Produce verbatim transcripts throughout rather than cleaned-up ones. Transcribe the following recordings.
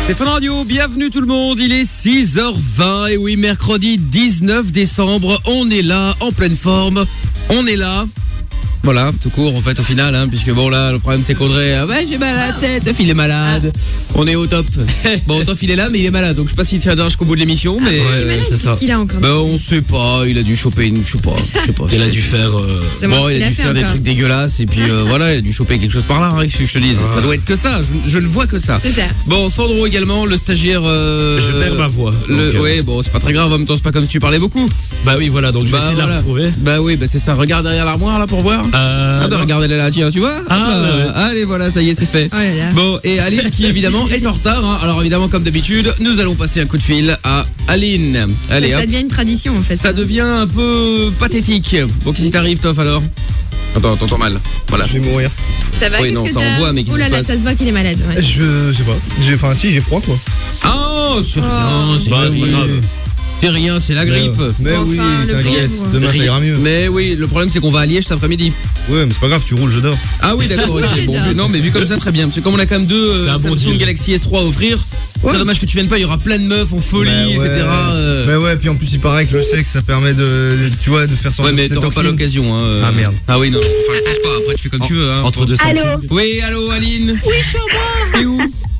C'est Fun Radio, bienvenue tout le monde, il est six heures vingt et oui, mercredi dix-neuf décembre, on est là, en pleine forme, on est là. Voilà, tout court en fait au final, hein, puisque bon là le problème c'est qu'Audrey, euh, ouais j'ai mal à la tête, il est malade, on est au top. Bon autant il est là mais il est malade, donc je sais pas s'il tiendra jusqu'au bout de l'émission, mais ah, ouais, ouais, c'est ça. Qu'il a encore. Bah on sait pas, il a dû choper une, je sais pas, je sais pas. Il a dû faire, euh... bon il a dû faire des trucs dégueulasses et puis euh, voilà il a dû choper quelque chose par là, hein, que je te dise, ah. Ça doit être que ça, je, je ne vois que ça. C'est ça. Bon Sandro également, le stagiaire. Euh, je perds ma voix. Le, donc, ouais bon c'est pas très grave, en même temps c'est pas comme si tu parlais beaucoup. Bah oui voilà, donc je vais bah, essayer voilà. de la retrouver. Bah oui bah c'est ça, regarde derrière l'armoire là pour voir. Euh... Ah, regarde elle est là, tiens, tu vois. Ah, euh, ouais. Allez voilà, ça y est c'est fait. Oh là là. Bon et Aline qui évidemment est en retard, hein. Alors évidemment comme d'habitude nous allons passer un coup de fil à Aline. Allez ça hop. devient une tradition en fait. Ça devient un peu pathétique. Bon qu'est-ce qui t'arrive Toff alors? Attends, t'entends mal. Voilà. Je vais mourir. Ça va? Oui non ça envoie mais qu'est-ce oh qui là se là, passe? ça se voit qu'il est malade. Ouais. Je sais pas. J'ai, enfin si j'ai froid quoi. Oh c'est rien, Oh. c'est Bah, pas c'est pas grave. C'est rien, c'est la grippe. Mais, mais Enfin, oui, le t'inquiète. pauvre. Demain ça ira mieux. Mais oui, le problème c'est qu'on va à Liège cet après-midi. Ouais, mais c'est pas grave, tu roules, je dors. Ah oui d'accord, ok. Oui, Bon, j'adore. vu- non mais vu comme ça très bien. Parce que comme on a quand même deux euh, C'est un bon Samsung deal. Galaxy S trois à offrir, Ouais. c'est dommage que tu viennes pas, il y aura plein de meufs en folie, Bah ouais. et cetera. euh. Bah ouais, puis en plus il paraît que le sexe ça permet de, tu vois, de faire sortir Ouais mais tes t'auras pas toxines. l'occasion hein. euh. Ah, merde. Ah oui non, enfin je pense pas, après tu fais comme tu veux hein. Entre deux Allô. Samsung. Oui allô Aline. Oui je suis en bas. T'es où?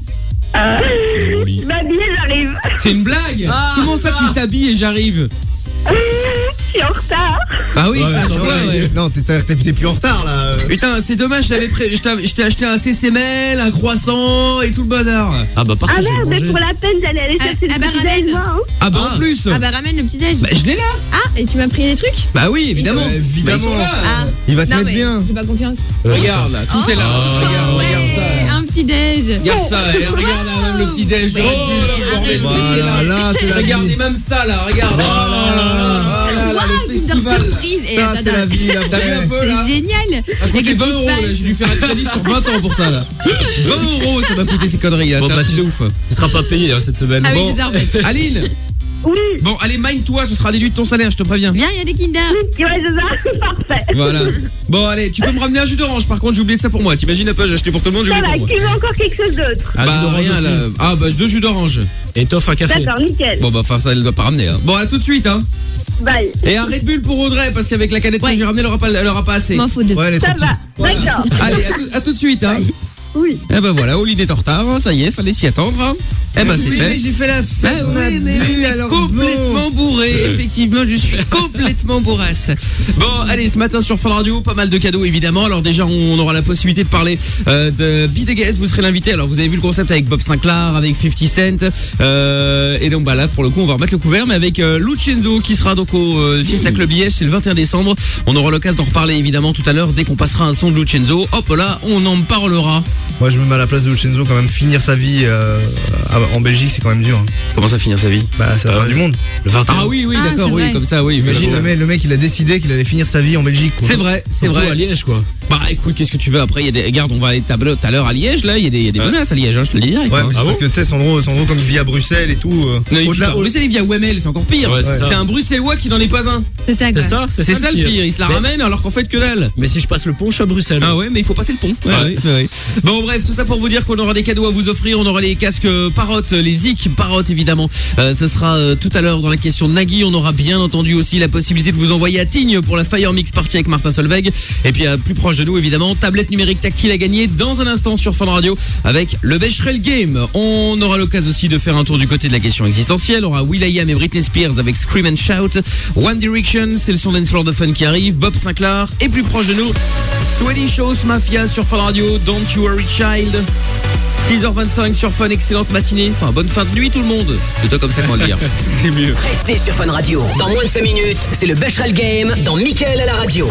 Euh, Oui. je m'habille et j'arrive. C'est une blague. Comment ça tu t'habilles et j'arrive? Je suis en retard. Ah oui Ouais, ça se ouais, voit Ouais, ouais. Non, t'es, t'es, t'es plus en retard là. Putain c'est dommage, je t'avais pré... je t'avais- je t'ai acheté un C C M L, un croissant et tout le bazar. Ah bah parfait, Ah je vais merde, mais manger. pour la peine, j'allais aller Ah, chercher ah le bah, petit ramène. déj, moi, hein. Ah bah Ah. en plus. Ah bah ramène le petit déj. Bah je l'ai là. Ah et tu m'as pris des trucs? Bah oui évidemment. Ouais, Bah, ils évidemment. sont là. Ah. Il va te Non mettre mais bien. j'ai pas confiance. Regarde là, tout Oh, est là. oh, Regarde, ouais, regarde ça. un petit déj. Regarde ça, et regarde là, même le petit déj. Ouais, Oh, le bordel, arrête. Voilà, là c'est la Regardez vie. même ça là, regarde. Oh là là. Oh là là, Waouh, le Kinder festival. surprise. Et Ça attends, c'est la attends, vie, la T'as vu un vraie. peu là? c'est génial. Ça a coûté Et qu'est-ce vingt qui se euros là, passe j'ai dû faire un crédit sur vingt ans pour ça là. vingt euros ça m'a coûté ces conneries là, Bon, c'est un bah, truc tu- de ouf. Tu seras pas payé hein, cette semaine. Ah oui, Bon, c'est ça, en fait. Aline, Oui, bon allez mine-toi, ce sera déduit de ton salaire, je te préviens. Viens, il y a des Kinder. ouais, c'est ça. Parfait. Voilà. Bon allez, tu peux me ramener un jus d'orange par contre, j'ai oublié ça pour moi. T'imagines un peu, j'ai acheté pour tout le monde, j'ai Ça oublié va, pour moi. tu veux encore quelque chose d'autre? Ah, jus Bah d'orange rien aussi. là. Ah bah deux jus d'orange. Et t'offres un café. D'accord, nickel. Bon bah enfin ça elle doit pas ramener hein. Bon à tout de suite hein. Bye. Et un Red Bull pour Audrey parce qu'avec la canette Ouais. que j'ai ramenée elle aura pas, elle aura pas assez. M'en faut deux. Ouais, elle est Ça trop va, petite. Voilà. d'accord. Allez à tout, à tout de suite hein. Oui. Eh ben voilà, Oline est en retard, hein, ça y est, fallait s'y attendre. hein. Eh ben c'est Oui, fait. mais j'ai fait la Bah fête. oui, mais oui, mais alors complètement bourré, effectivement, je suis complètement bourrasse. Bon, allez, ce matin sur Fun Radio, pas mal de cadeaux évidemment. Alors déjà, on aura la possibilité de parler euh, de Be The Guest, vous serez l'invité. Alors vous avez vu le concept avec Bob Sinclair, avec cinquante Cent, euh, et donc bah là pour le coup on va remettre le couvert, mais avec euh, Lucenzo qui sera donc au euh, Fiesta Club Liège, c'est le vingt et un décembre. On aura l'occasion d'en reparler évidemment tout à l'heure dès qu'on passera un son de Lucenzo. Hop là, on en parlera. Moi je me mets à la place de Lucenzo quand même. Finir sa vie euh, en Belgique c'est quand même dur. hein. Comment ça finir sa vie? Bah ça va Ah faire ouais. du monde. Le vingt et un. Ah oui, oui, Ah, d'accord, c'est oui, vrai. comme ça, oui. Imagine mais- le mec, le mec il a décidé qu'il allait finir sa vie en Belgique. quoi. C'est vrai, c'est Surtout vrai. à Liège quoi. Bah écoute, qu'est-ce que tu veux après? Il y a des regarde, on va aller tableau tout à l'heure à Liège là. Il y a des, il y a des Ouais. menaces à Liège, hein, je te le dis direct. Ouais, hein. mais c'est Ah parce bon que tu sais, Sandro, Sandro comme il vit à Bruxelles et tout. euh, Non, il au-delà, vit pas. Bruxelles, il vit à Wemel, c'est encore pire. Ouais, c'est c'est ça. un Bruxellois qui n'en est pas un. C'est ça quoi. C'est ça, C'est ça le pire. Il se la Mais- ramène alors qu'en fait que dalle. Mais si je passe le pont, je suis à Bruxelles. Ah ouais, mais il faut passer le pont. Ouais, Ouais. ouais, ouais, ouais. Bon bref, tout ça pour vous dire qu'on aura des cadeaux à vous offrir. On aura les casques Parrot, les Zik Parrot évidemment. Euh, ce sera euh, tout à l'heure dans la question de Nagui. On aura bien entendu aussi la possibilité de vous envoyer à Tignes pour la Fire Mix Party avec Martin Solveig. Et puis euh, plus proche de nous évidemment, tablette numérique tactile à gagner dans un instant sur Fun Radio avec le Becherel Game. On aura l'occasion aussi de faire un tour du côté de la question existentielle. On aura will.i.am et Britney Spears avec Scream and Shout. One Direction, c'est le son Dance Floor de Fun qui arrive. Bob Sinclair et plus proche de nous, Swedish House Mafia sur Fun Radio. Don't You Worry Child. six heures vingt-cinq sur Fun, excellente matinée. Enfin, bonne fin de nuit tout le monde. Plutôt comme ça qu'on va le dire. C'est mieux. Restez sur Fun Radio. Dans moins de cinq minutes, c'est le Becherel Game dans Mickaël à la radio.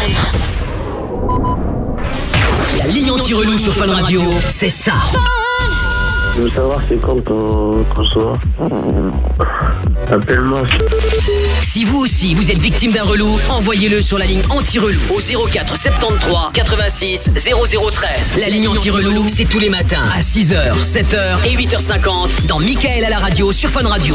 La ligne anti-relou sur Fun Radio, c'est ça. Je veux savoir c'est quand ton, ton soir. Appelle-moi. Si vous aussi vous êtes victime d'un relou, envoyez-le sur la ligne anti-relou au zéro quatre soixante-treize quatre-vingt-six zéro zéro treize. La ligne anti-relou, c'est tous les matins à six heures, sept heures et huit heures cinquante dans Mickaël à la radio sur Fun Radio.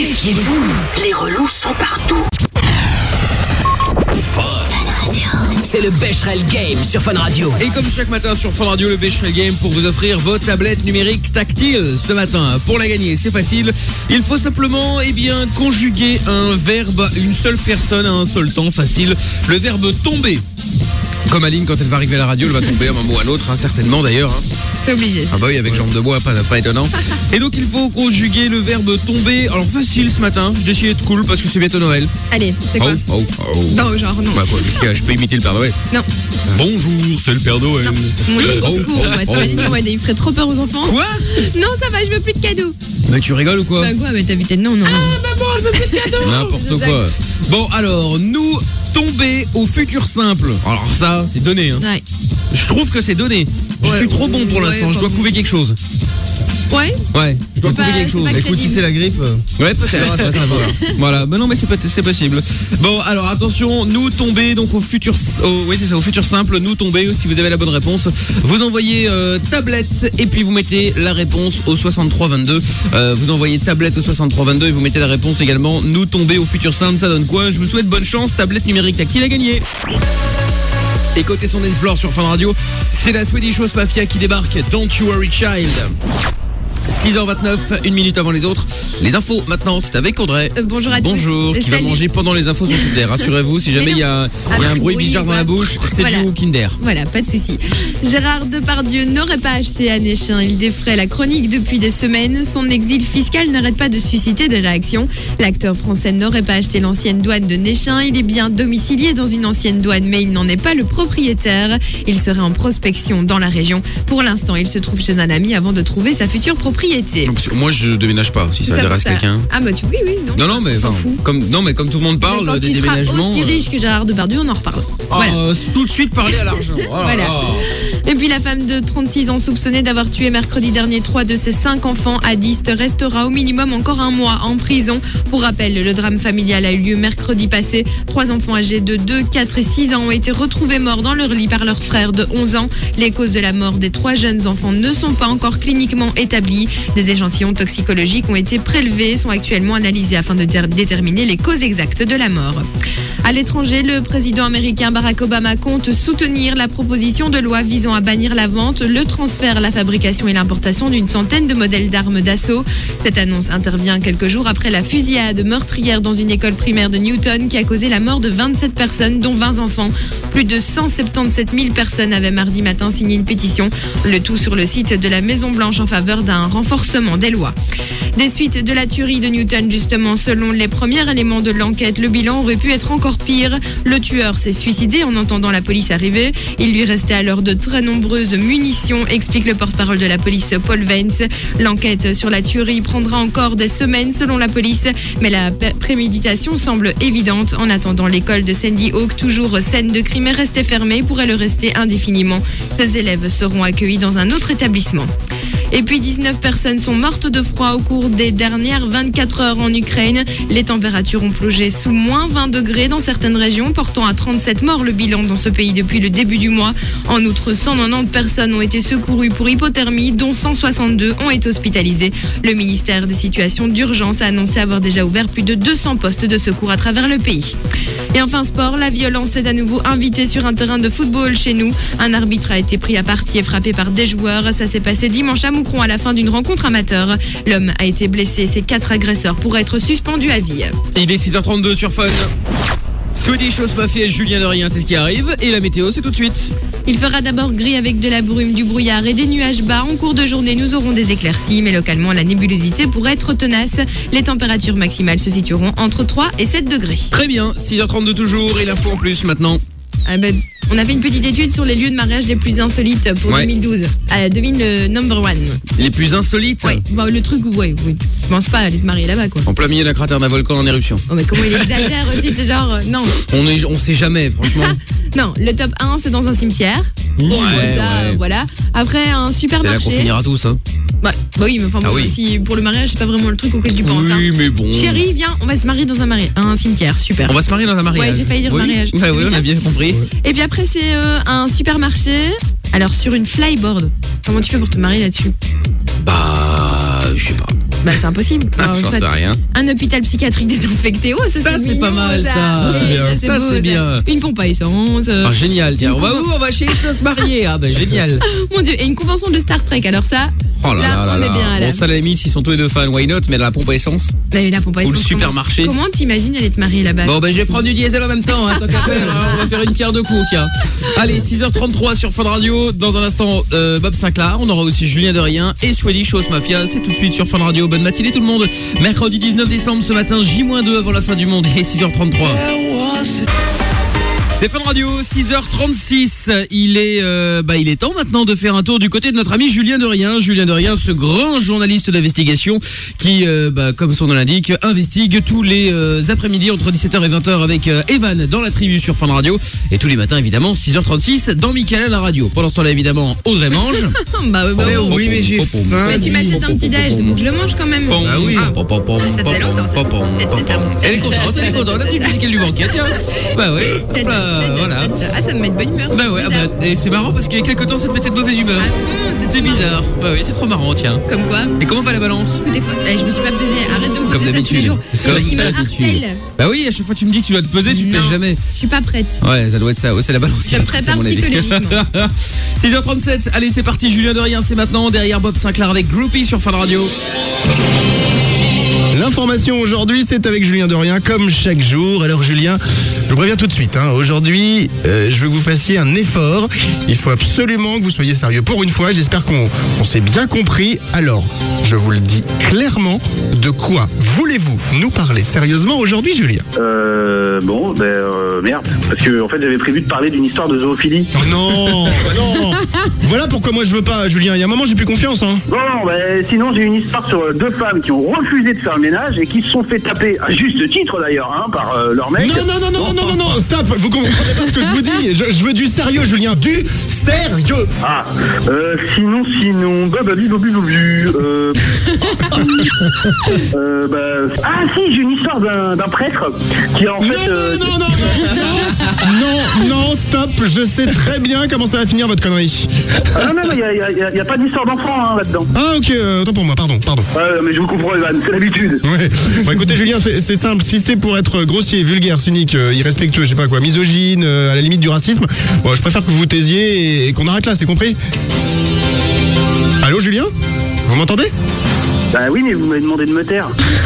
Méfiez-vous, les relous sont partout. Fun Radio. c'est le Becherel Game sur Fun Radio. Et comme chaque matin sur Fun Radio, le Becherel Game pour vous offrir votre tablette numérique tactile ce matin. Pour la gagner, c'est facile. Il faut simplement eh bien, conjuguer un verbe, une seule personne à un seul temps, facile. Le verbe tomber. Comme Aline, quand elle va arriver à la radio, elle va tomber à un moment ou à l'autre, hein, certainement d'ailleurs. Hein. C'est obligé. Ah bah oui, avec jambe de bois, pas, pas étonnant. Et donc il faut conjuguer le verbe tomber. Alors facile ce matin, j'ai décidé de cool parce que c'est bientôt Noël. Allez, c'est quoi? Oh, oh, oh. Non, genre non. Bah quoi, je peux imiter le Père Noël. Non. Bonjour, c'est le Père Noël. Non. Mon Dieu, au Oh, secours, oh, on va oh. t'imaginer, ouais, il ferait trop peur aux enfants. Quoi? Non, ça va, je veux plus de cadeaux. Mais tu rigoles ou quoi? Bah quoi, mais t'as vite non, non. Ah, maman, je veux plus de cadeaux. N'importe quoi. Bon alors, nous tomber au futur simple. Alors ça, c'est donné. Hein. Ouais. Je trouve que c'est donné. Je Ouais, suis trop bon pour ouais, l'instant. Je dois pas trouver quelque chose. Ouais. Ouais, je dois C'est trouver pas- quelque c'est chose. pas Écoute, si crédible. c'est la grippe, euh, Ouais, peut-être. ça, ça va. Voilà, mais non, mais c'est pas- c'est possible. Bon, alors attention, nous tomber donc au futur, au, oui c'est ça, au futur simple, nous tomber. Si vous avez la bonne réponse, vous envoyez euh, tablette et puis vous mettez la réponse au soixante-trois vingt-deux. Euh, vous envoyez tablette au soixante-trois vingt-deux et vous mettez la réponse également. Nous tomber au futur simple, ça donne quoi? Je vous souhaite bonne chance. Tablette numérique tactile à gagner. Et côté son Explore sur Fun Radio, c'est la Swedish House Mafia qui débarque. Don't You Worry Child. six heures vingt-neuf, une minute avant les autres. Les infos maintenant, c'est avec Audrey. Euh, bonjour à tous. Bonjour, qui va Salut. manger pendant les infos son Kinder. Rassurez-vous, si jamais Mais il y a, Ah, il y a un c'est bruit bruit, bizarre dans la voilà. bouche, c'est Voilà. dû au Kinder. Voilà, pas de souci. Gérard Depardieu n'aurait pas acheté à Néchin. Il défraie la chronique depuis des semaines. Son exil fiscal n'arrête pas de susciter des réactions. L'acteur français n'aurait pas acheté l'ancienne douane de Néchin. Il est bien domicilié dans une ancienne douane, mais il n'en est pas le propriétaire. Il serait en prospection dans la région. Pour l'instant, il se trouve chez un ami avant de trouver sa future propriété. Donc, moi, je déménage pas, si ça, intéresse ça- quelqu'un. Ah bah tu oui, oui, non. Non, non, mais, on s'en enfin, fout. comme, non, mais comme tout le monde Mais parle quand des tu seras déménagements. aussi euh, riche que Gérard Depardieu, on en reparle. ah, Voilà. euh, tout de suite parler à l'argent. Oh là Voilà. là. Et puis la femme de trente-six ans soupçonnée d'avoir tué mercredi dernier trois de ses cinq enfants à Diest restera au minimum encore un mois en prison. Pour rappel, le drame familial a eu lieu mercredi passé. Trois enfants âgés de deux, quatre et six ans ont été retrouvés morts dans leur lit par leur frère de onze ans. Les causes de la mort des trois jeunes enfants ne sont pas encore cliniquement établies. Des échantillons toxicologiques ont été prélevés, sont actuellement analysés afin de dé- déterminer les causes exactes de la mort. À l'étranger, le président américain Barack Obama compte soutenir la proposition de loi visant à bannir la vente, le transfert, la fabrication et l'importation d'une centaine de modèles d'armes d'assaut. Cette annonce intervient quelques jours après la fusillade meurtrière dans une école primaire de Newton qui a causé la mort de vingt-sept personnes, dont vingt enfants. Plus de cent soixante-dix-sept mille personnes avaient mardi matin signé une pétition, le tout sur le site de la Maison-Blanche en faveur d'un renforcement des lois. Des suites de la tuerie de Newton, justement, selon les premiers éléments de l'enquête, le bilan aurait pu être encore pire. Le tueur s'est suicidé en entendant la police arriver. Il lui restait alors de très nombreuses munitions, explique le porte-parole de la police Paul Vance. L'enquête sur la tuerie prendra encore des semaines selon la police, mais la p- préméditation semble évidente. En attendant, l'école de Sandy Hook, toujours scène de crime, est restée fermée, pourrait le rester indéfiniment. Ses élèves seront accueillis dans un autre établissement. Et puis dix-neuf personnes sont mortes de froid au cours des dernières vingt-quatre heures en Ukraine. Les températures ont plongé sous moins vingt degrés dans certaines régions, portant à trente-sept morts le bilan dans ce pays depuis le début du mois. En outre, cent quatre-vingt-dix personnes ont été secourues pour hypothermie, dont cent soixante-deux ont été hospitalisées. Le ministère des situations d'urgence a annoncé avoir déjà ouvert plus de deux cents postes de secours à travers le pays. Et enfin sport, la violence est à nouveau invitée sur un terrain de football chez nous. Un arbitre a été pris à partie et frappé par des joueurs. Ça s'est passé dimanche à Moucron à la fin d'une rencontre amateur. L'homme a été blessé. Ses quatre agresseurs pourraient être suspendus à vie. Il est six heures trente-deux sur Fun. Swedish House Mafia et Julien de Rien, c'est ce qui arrive. Et la météo, c'est tout de suite. Il fera d'abord gris avec de la brume, du brouillard et des nuages bas. En cours de journée, nous aurons des éclaircies, mais localement, la nébulosité pourrait être tenace. Les températures maximales se situeront entre trois et sept degrés. Très bien, six heures trente-deux toujours. Et l'info en plus maintenant. Ah ben, on a fait une petite étude sur les lieux de mariage les plus insolites pour Ouais. deux mille douze. Euh, devine le number one. Les plus insolites. Ouais, bon, le truc où, ouais, oui, je pense pas aller te marier là-bas, quoi. En plein milieu d'un cratère d'un volcan en éruption. Oh, mais comment il exagère aussi, c'est genre, euh, non. On est, on sait jamais, franchement. Non, le top un, c'est dans un cimetière. Bon, Ouais, ça, ouais. euh, voilà. Après, un C'est là supermarché. qu'on finira tous, hein. Ouais, bah oui, mais enfin, Ah bon, oui. si pour le mariage, c'est pas vraiment le truc auquel tu penses. hein. Oui, mais bon. Chérie, viens, on va se marier dans un, mari- un cimetière, super. On va se marier dans un mariage. Ouais, j'ai failli dire oui. mariage. Ouais, T'as oui, vu on ça a bien compris. Et puis après, c'est euh, un supermarché. Alors, sur une flyboard. Comment tu fais pour te marier là-dessus? Bah, je sais pas. Bah c'est impossible. Ah, Alors, j'en soit sais rien. un hôpital psychiatrique désinfecté. Oh, ça, Ça, c'est mignon, pas mal, ça. Oui, Ça, c'est bien. Ça, beau, c'est bien. Une pompe à essence. euh, Ah, génial, tiens. Une On va conven- où? On va chez Issa se marier. Ah, bah, génial. Mon Dieu, et une convention de Star Trek. Alors ça, Oh là là, là là on là. est bien là. Bon, ça, à la limite, s'ils sont tous les deux fans, why not? Mais la pompe à essence. Mais la pompe à Ou le essence. supermarché. Comment, comment t'imagines aller te marier là-bas? Bon, ben, je vais prendre du diesel en même temps, hein, tant qu'à faire. Hein, on va faire une pierre de coups, tiens. Allez, six heures trente-trois sur Fun Radio. Dans un instant, euh, Bob Sinclair. On aura aussi Julien Derrien et Swedish House Mafia. C'est tout de suite sur Fun Radio. Bonne matinée, tout le monde. Mercredi dix-neuf décembre, ce matin, J moins deux avant la fin du monde. Et six heures trente-trois. C'est Fun Radio, six heures trente-six. Il est, euh, bah, il est temps maintenant de faire un tour du côté de notre ami Julien Derrien. Julien Derrien, ce grand journaliste d'investigation qui, euh, bah, comme son nom l'indique, investigue tous les euh, après-midi entre dix-sept heures et vingt heures avec euh, Evan dans la tribu sur Fun Radio. Et tous les matins, évidemment, six heures trente-six dans Mickaël à la radio. Pendant ce temps-là, évidemment, Audrey mange. Bah oui, bah oui. oui, mais j'ai faim. Mais tu m'achètes un petit déj, donc je le mange quand même. Pom, Ah oui. pom, pom, pom, Ça faisait pom, longtemps, ça. pom, pom, pom, pom. Elle est contente, elle est contente. La petite musique, elle lui manquait, tiens. Bah oui, hop là, voilà. Ah, ça me met de bonne humeur. Bah ouais, ah bizarre. bah, et c'est marrant parce qu'il y a quelques temps, ça te mettait de mauvaise humeur. Ah bon, c'est C'est trop bizarre. Bah oui, c'est trop marrant, tiens. marrant. Comme quoi? Et comment va la balance? Écoutez, faut- eh, je me suis pas pesée. Arrête de me Comme peser ça tous les d'habitude. jours. Comme Il me d'habitude. harcèle. Bah oui, à chaque fois tu me dis que tu dois te peser, tu te Non. pèses jamais. Je suis pas prête. Ouais, ça doit être ça. Ouais, c'est la balance qui Je est me prête, prépare à mon avis. psychologiquement. six heures trente-sept, allez c'est parti, Julien Derrien, c'est maintenant, derrière Bob Sinclair avec Groupie sur Fun Radio. L'information aujourd'hui, c'est avec Julien Derrien, comme chaque jour. Alors Julien, je vous préviens tout de suite, hein, aujourd'hui, euh, je veux que vous fassiez un effort. Il faut absolument que vous soyez sérieux. Pour une fois, j'espère qu'on on s'est bien compris. Alors, je vous le dis clairement, de quoi voulez-vous nous parler sérieusement aujourd'hui, Julien? Euh, bon, ben euh, merde. Parce que en fait, j'avais prévu de parler d'une histoire de zoophilie. Oh non, non. Voilà pourquoi moi je veux pas, Julien. Il y a un moment, j'ai plus confiance. Hein. Bon, ben sinon, j'ai une histoire sur euh, deux femmes qui ont refusé de faire le ménage et qui se sont fait taper, à juste titre d'ailleurs, hein, par euh, leur mec. Non, non, non, non, non, non, non, non, stop. Vous comprenez pas ce que je vous dis. Je, je veux du sérieux, Julien. Du sérieux. Ah, euh, sinon, sinon, bah, bah, bah, bah, bah, bah, euh, euh, bah, ah si, j'ai une histoire d'un d'un prêtre qui en Non, fait... euh, non, non, non, non, non, non, stop. Je sais très bien comment ça va finir votre connerie. Ah non, non, il n'y a, y a- y a- y a pas d'histoire d'enfant hein, là-dedans. Ah, ok, euh, autant pour moi, pardon, pardon. Ouais, mais je vous comprends, Evan, c'est l'habitude. Ouais. Bon, écoutez, Julien, c'est c'est simple. Si c'est pour être grossier, vulgaire, cynique, euh, irrespectueux, je sais pas quoi, misogyne, euh, à la limite du racisme, bon, je préfère que vous vous taisiez et, et qu'on arrête là, c'est compris? Allô, Julien? Vous m'entendez? Bah oui, mais vous m'avez demandé de me taire.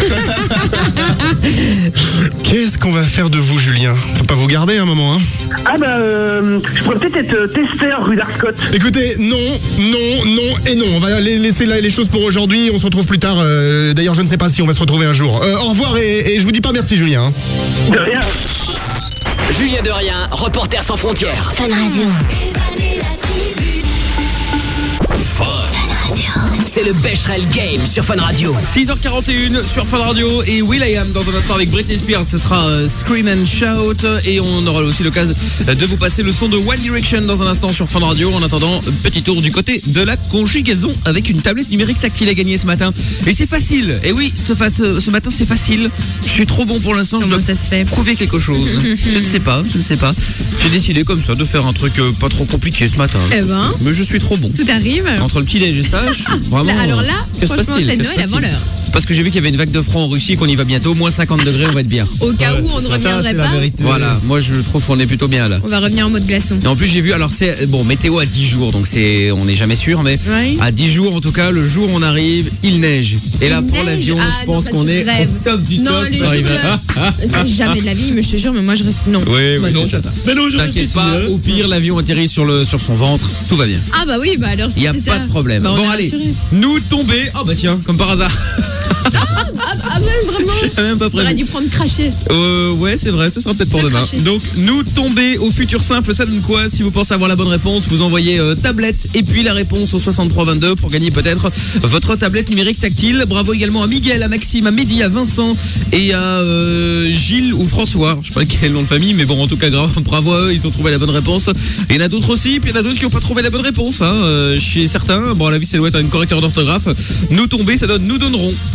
Qu'est-ce qu'on va faire de vous, Julien? Faut pas vous garder un moment, hein? Ah bah, euh, je pourrais peut-être être euh, testeur rue d'Arscott. Écoutez, non, non, non et non. On va la- laisser là les choses pour aujourd'hui. On se retrouve plus tard. Euh, D'ailleurs, je ne sais pas si on va se retrouver un jour. Euh, au revoir et, et je vous dis pas merci, Julien. hein. De rien. Julien Derrien, reporter sans frontières. Fun Radio. C'est le Becherel Game sur Fun Radio. six heures quarante et une sur Fun Radio et will.i.am dans un instant avec Britney Spears. Ce sera euh, Scream and Shout et on aura aussi l'occasion de vous passer le son de One Direction dans un instant sur Fun Radio. En attendant, petit tour du côté de la conjugaison avec une tablette numérique tactile à gagner ce matin. Et c'est facile. Et oui, ce, fa- ce, ce matin c'est facile. Je suis trop bon pour l'instant. Je Comment dois ça se fait? prouver quelque chose. Je ne sais pas, je ne sais pas. J'ai décidé comme ça de faire un truc euh, pas trop compliqué ce matin. Eh ben. Mais je suis trop bon. Tout arrive. Entre le petit déj et ça, je suis vraiment... Là, alors là, que se franchement, passe-t-il c'est Que se Noël avant passe-t-il l'heure. Parce que j'ai vu qu'il y avait une vague de froid en Russie et qu'on y va bientôt. Moins cinquante degrés, on va être bien. Au cas où on ne reviendrait pas, Voilà, moi je trouve qu'on est plutôt bien là. on va revenir en mode glaçon. Et en plus j'ai vu, alors c'est, bon, météo à dix jours, donc c'est, on n'est jamais sûr, mais Ouais. à dix jours en tout cas, le jour où on arrive, il neige. Et là Il pour neige l'avion, Ah, je non, pense ça, qu'on tu est rêves. au top du Non, top. les Arrive. jours-là, c'est jamais de la vie, mais je te jure, mais moi je reste. Non. Oui, Moi, oui, non. non, Mais non, je t'inquiète réfléchis, pas, hein. au pire l'avion atterrit sur, le, sur son ventre, tout va bien. Ah bah oui, bah alors si Il n'y a c'est pas ça. de problème. Bah, on bon est allez, rassurés. nous tomber. Oh bah tiens, comme par hasard. Ah ouais, vraiment. J'ai même pas J'aurais prévu. dû prendre cracher. Euh, ouais, c'est vrai, ce sera peut-être pour Le demain. cracher. Donc, nous tomber au futur simple, ça donne quoi? Si vous pensez avoir la bonne réponse, vous envoyez euh, tablette et puis la réponse au soixante-trois vingt-deux pour gagner peut-être votre tablette numérique tactile. Bravo également à Miguel, à Maxime, à Mehdi, à Vincent et à euh, Gilles ou François. Je sais pas quel est le nom de famille, mais bon, en tout cas, grave, bravo à eux, ils ont trouvé la bonne réponse. Et il y en a d'autres aussi, puis il y en a d'autres qui n'ont pas trouvé la bonne réponse. Hein. Euh, chez certains, bon, à la vie, ça doit être un correcteur d'orthographe. Nous tomber, ça donne nous donnerons.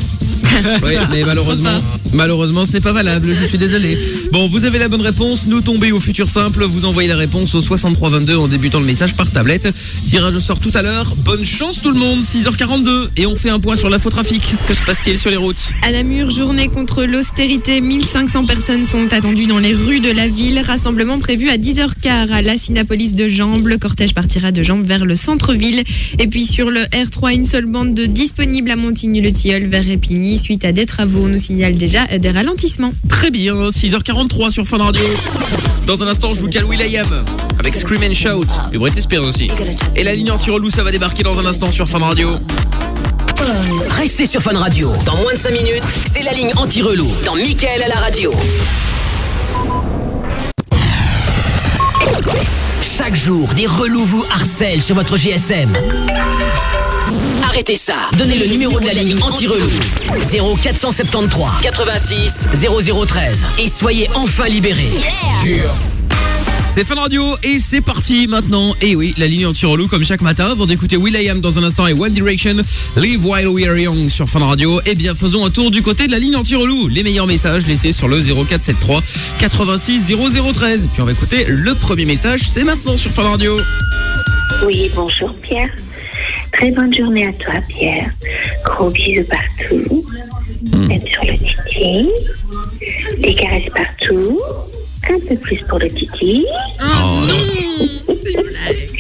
Oui, mais malheureusement, malheureusement, ce n'est pas valable. Je suis désolé. Bon, vous avez la bonne réponse. Nous tombez au futur simple. Vous envoyez la réponse au soixante-trois vingt-deux en débutant le message par tablette. Tirage au sort tout à l'heure. Bonne chance tout le monde. six heures quarante-deux et on fait un point sur l'infotrafic. Que se passe-t-il sur les routes? À Namur, journée contre l'austérité. mille cinq cents personnes sont attendues dans les rues de la ville. Rassemblement prévu à dix heures quinze à l'Assinapolis de Jambes. Le cortège partira de Jambes vers le centre-ville. Et puis sur le R trois, une seule bande de disponible à Montigny-le-Tilleul vers Épigny. Suite à des travaux, on nous signale déjà des ralentissements. Très bien, six heures quarante-trois sur Fun Radio. Dans un instant, je vous cale will.i.am avec Scream and Shout et Britney Spears aussi. Et la ligne anti-relou, ça va débarquer dans un instant sur Fun Radio. Restez sur Fun Radio. Dans moins de cinq minutes, c'est la ligne anti-relou dans Mickaël à la radio. Chaque jour, des relous vous harcèlent sur votre G S M. Arrêtez ça. Donnez le numéro de la ligne anti-relou. zéro quatre cent soixante-treize quatre-vingt-six zéro zéro treize. Et soyez enfin libérés. Yeah. C'est Fun Radio et c'est parti maintenant. Et oui, la ligne anti-relou comme chaque matin. Avant d'écouter will.i.am dans un instant et One Direction, Live While We Are Young sur Fun Radio. Eh bien, faisons un tour du côté de la ligne anti-relou. Les meilleurs messages laissés sur le zéro quatre soixante-treize quatre-vingt-six zéro zéro treize. Puis on va écouter le premier message. C'est maintenant sur Fun Radio. Oui, bonjour Pierre. Très bonne journée à toi Pierre. Gros bisous partout. Mmh. Même sur le titi. Des caresses partout. Un peu plus pour le titi. Oh non. C'est une blague.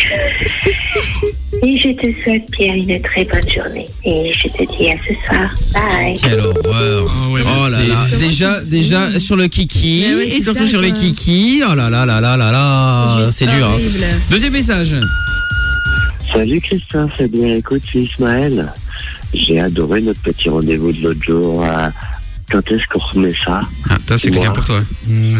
Et je te souhaite Pierre une très bonne journée. Et je te dis à ce soir. Bye. Quelle horreur. Oh, ouais, oh là là. Déjà, déjà sur le kiki. Ouais, et surtout ça, sur les quoi. kiki. Oh là là là là là là. Juste C'est dur. Hein. horrible. Deuxième message. Salut Christophe, eh bien écoute, c'est Ismaël. J'ai adoré notre petit rendez-vous de l'autre jour. Euh, quand est-ce qu'on remet ça? Ah, toi, c'est quelqu'un pour toi. Mmh.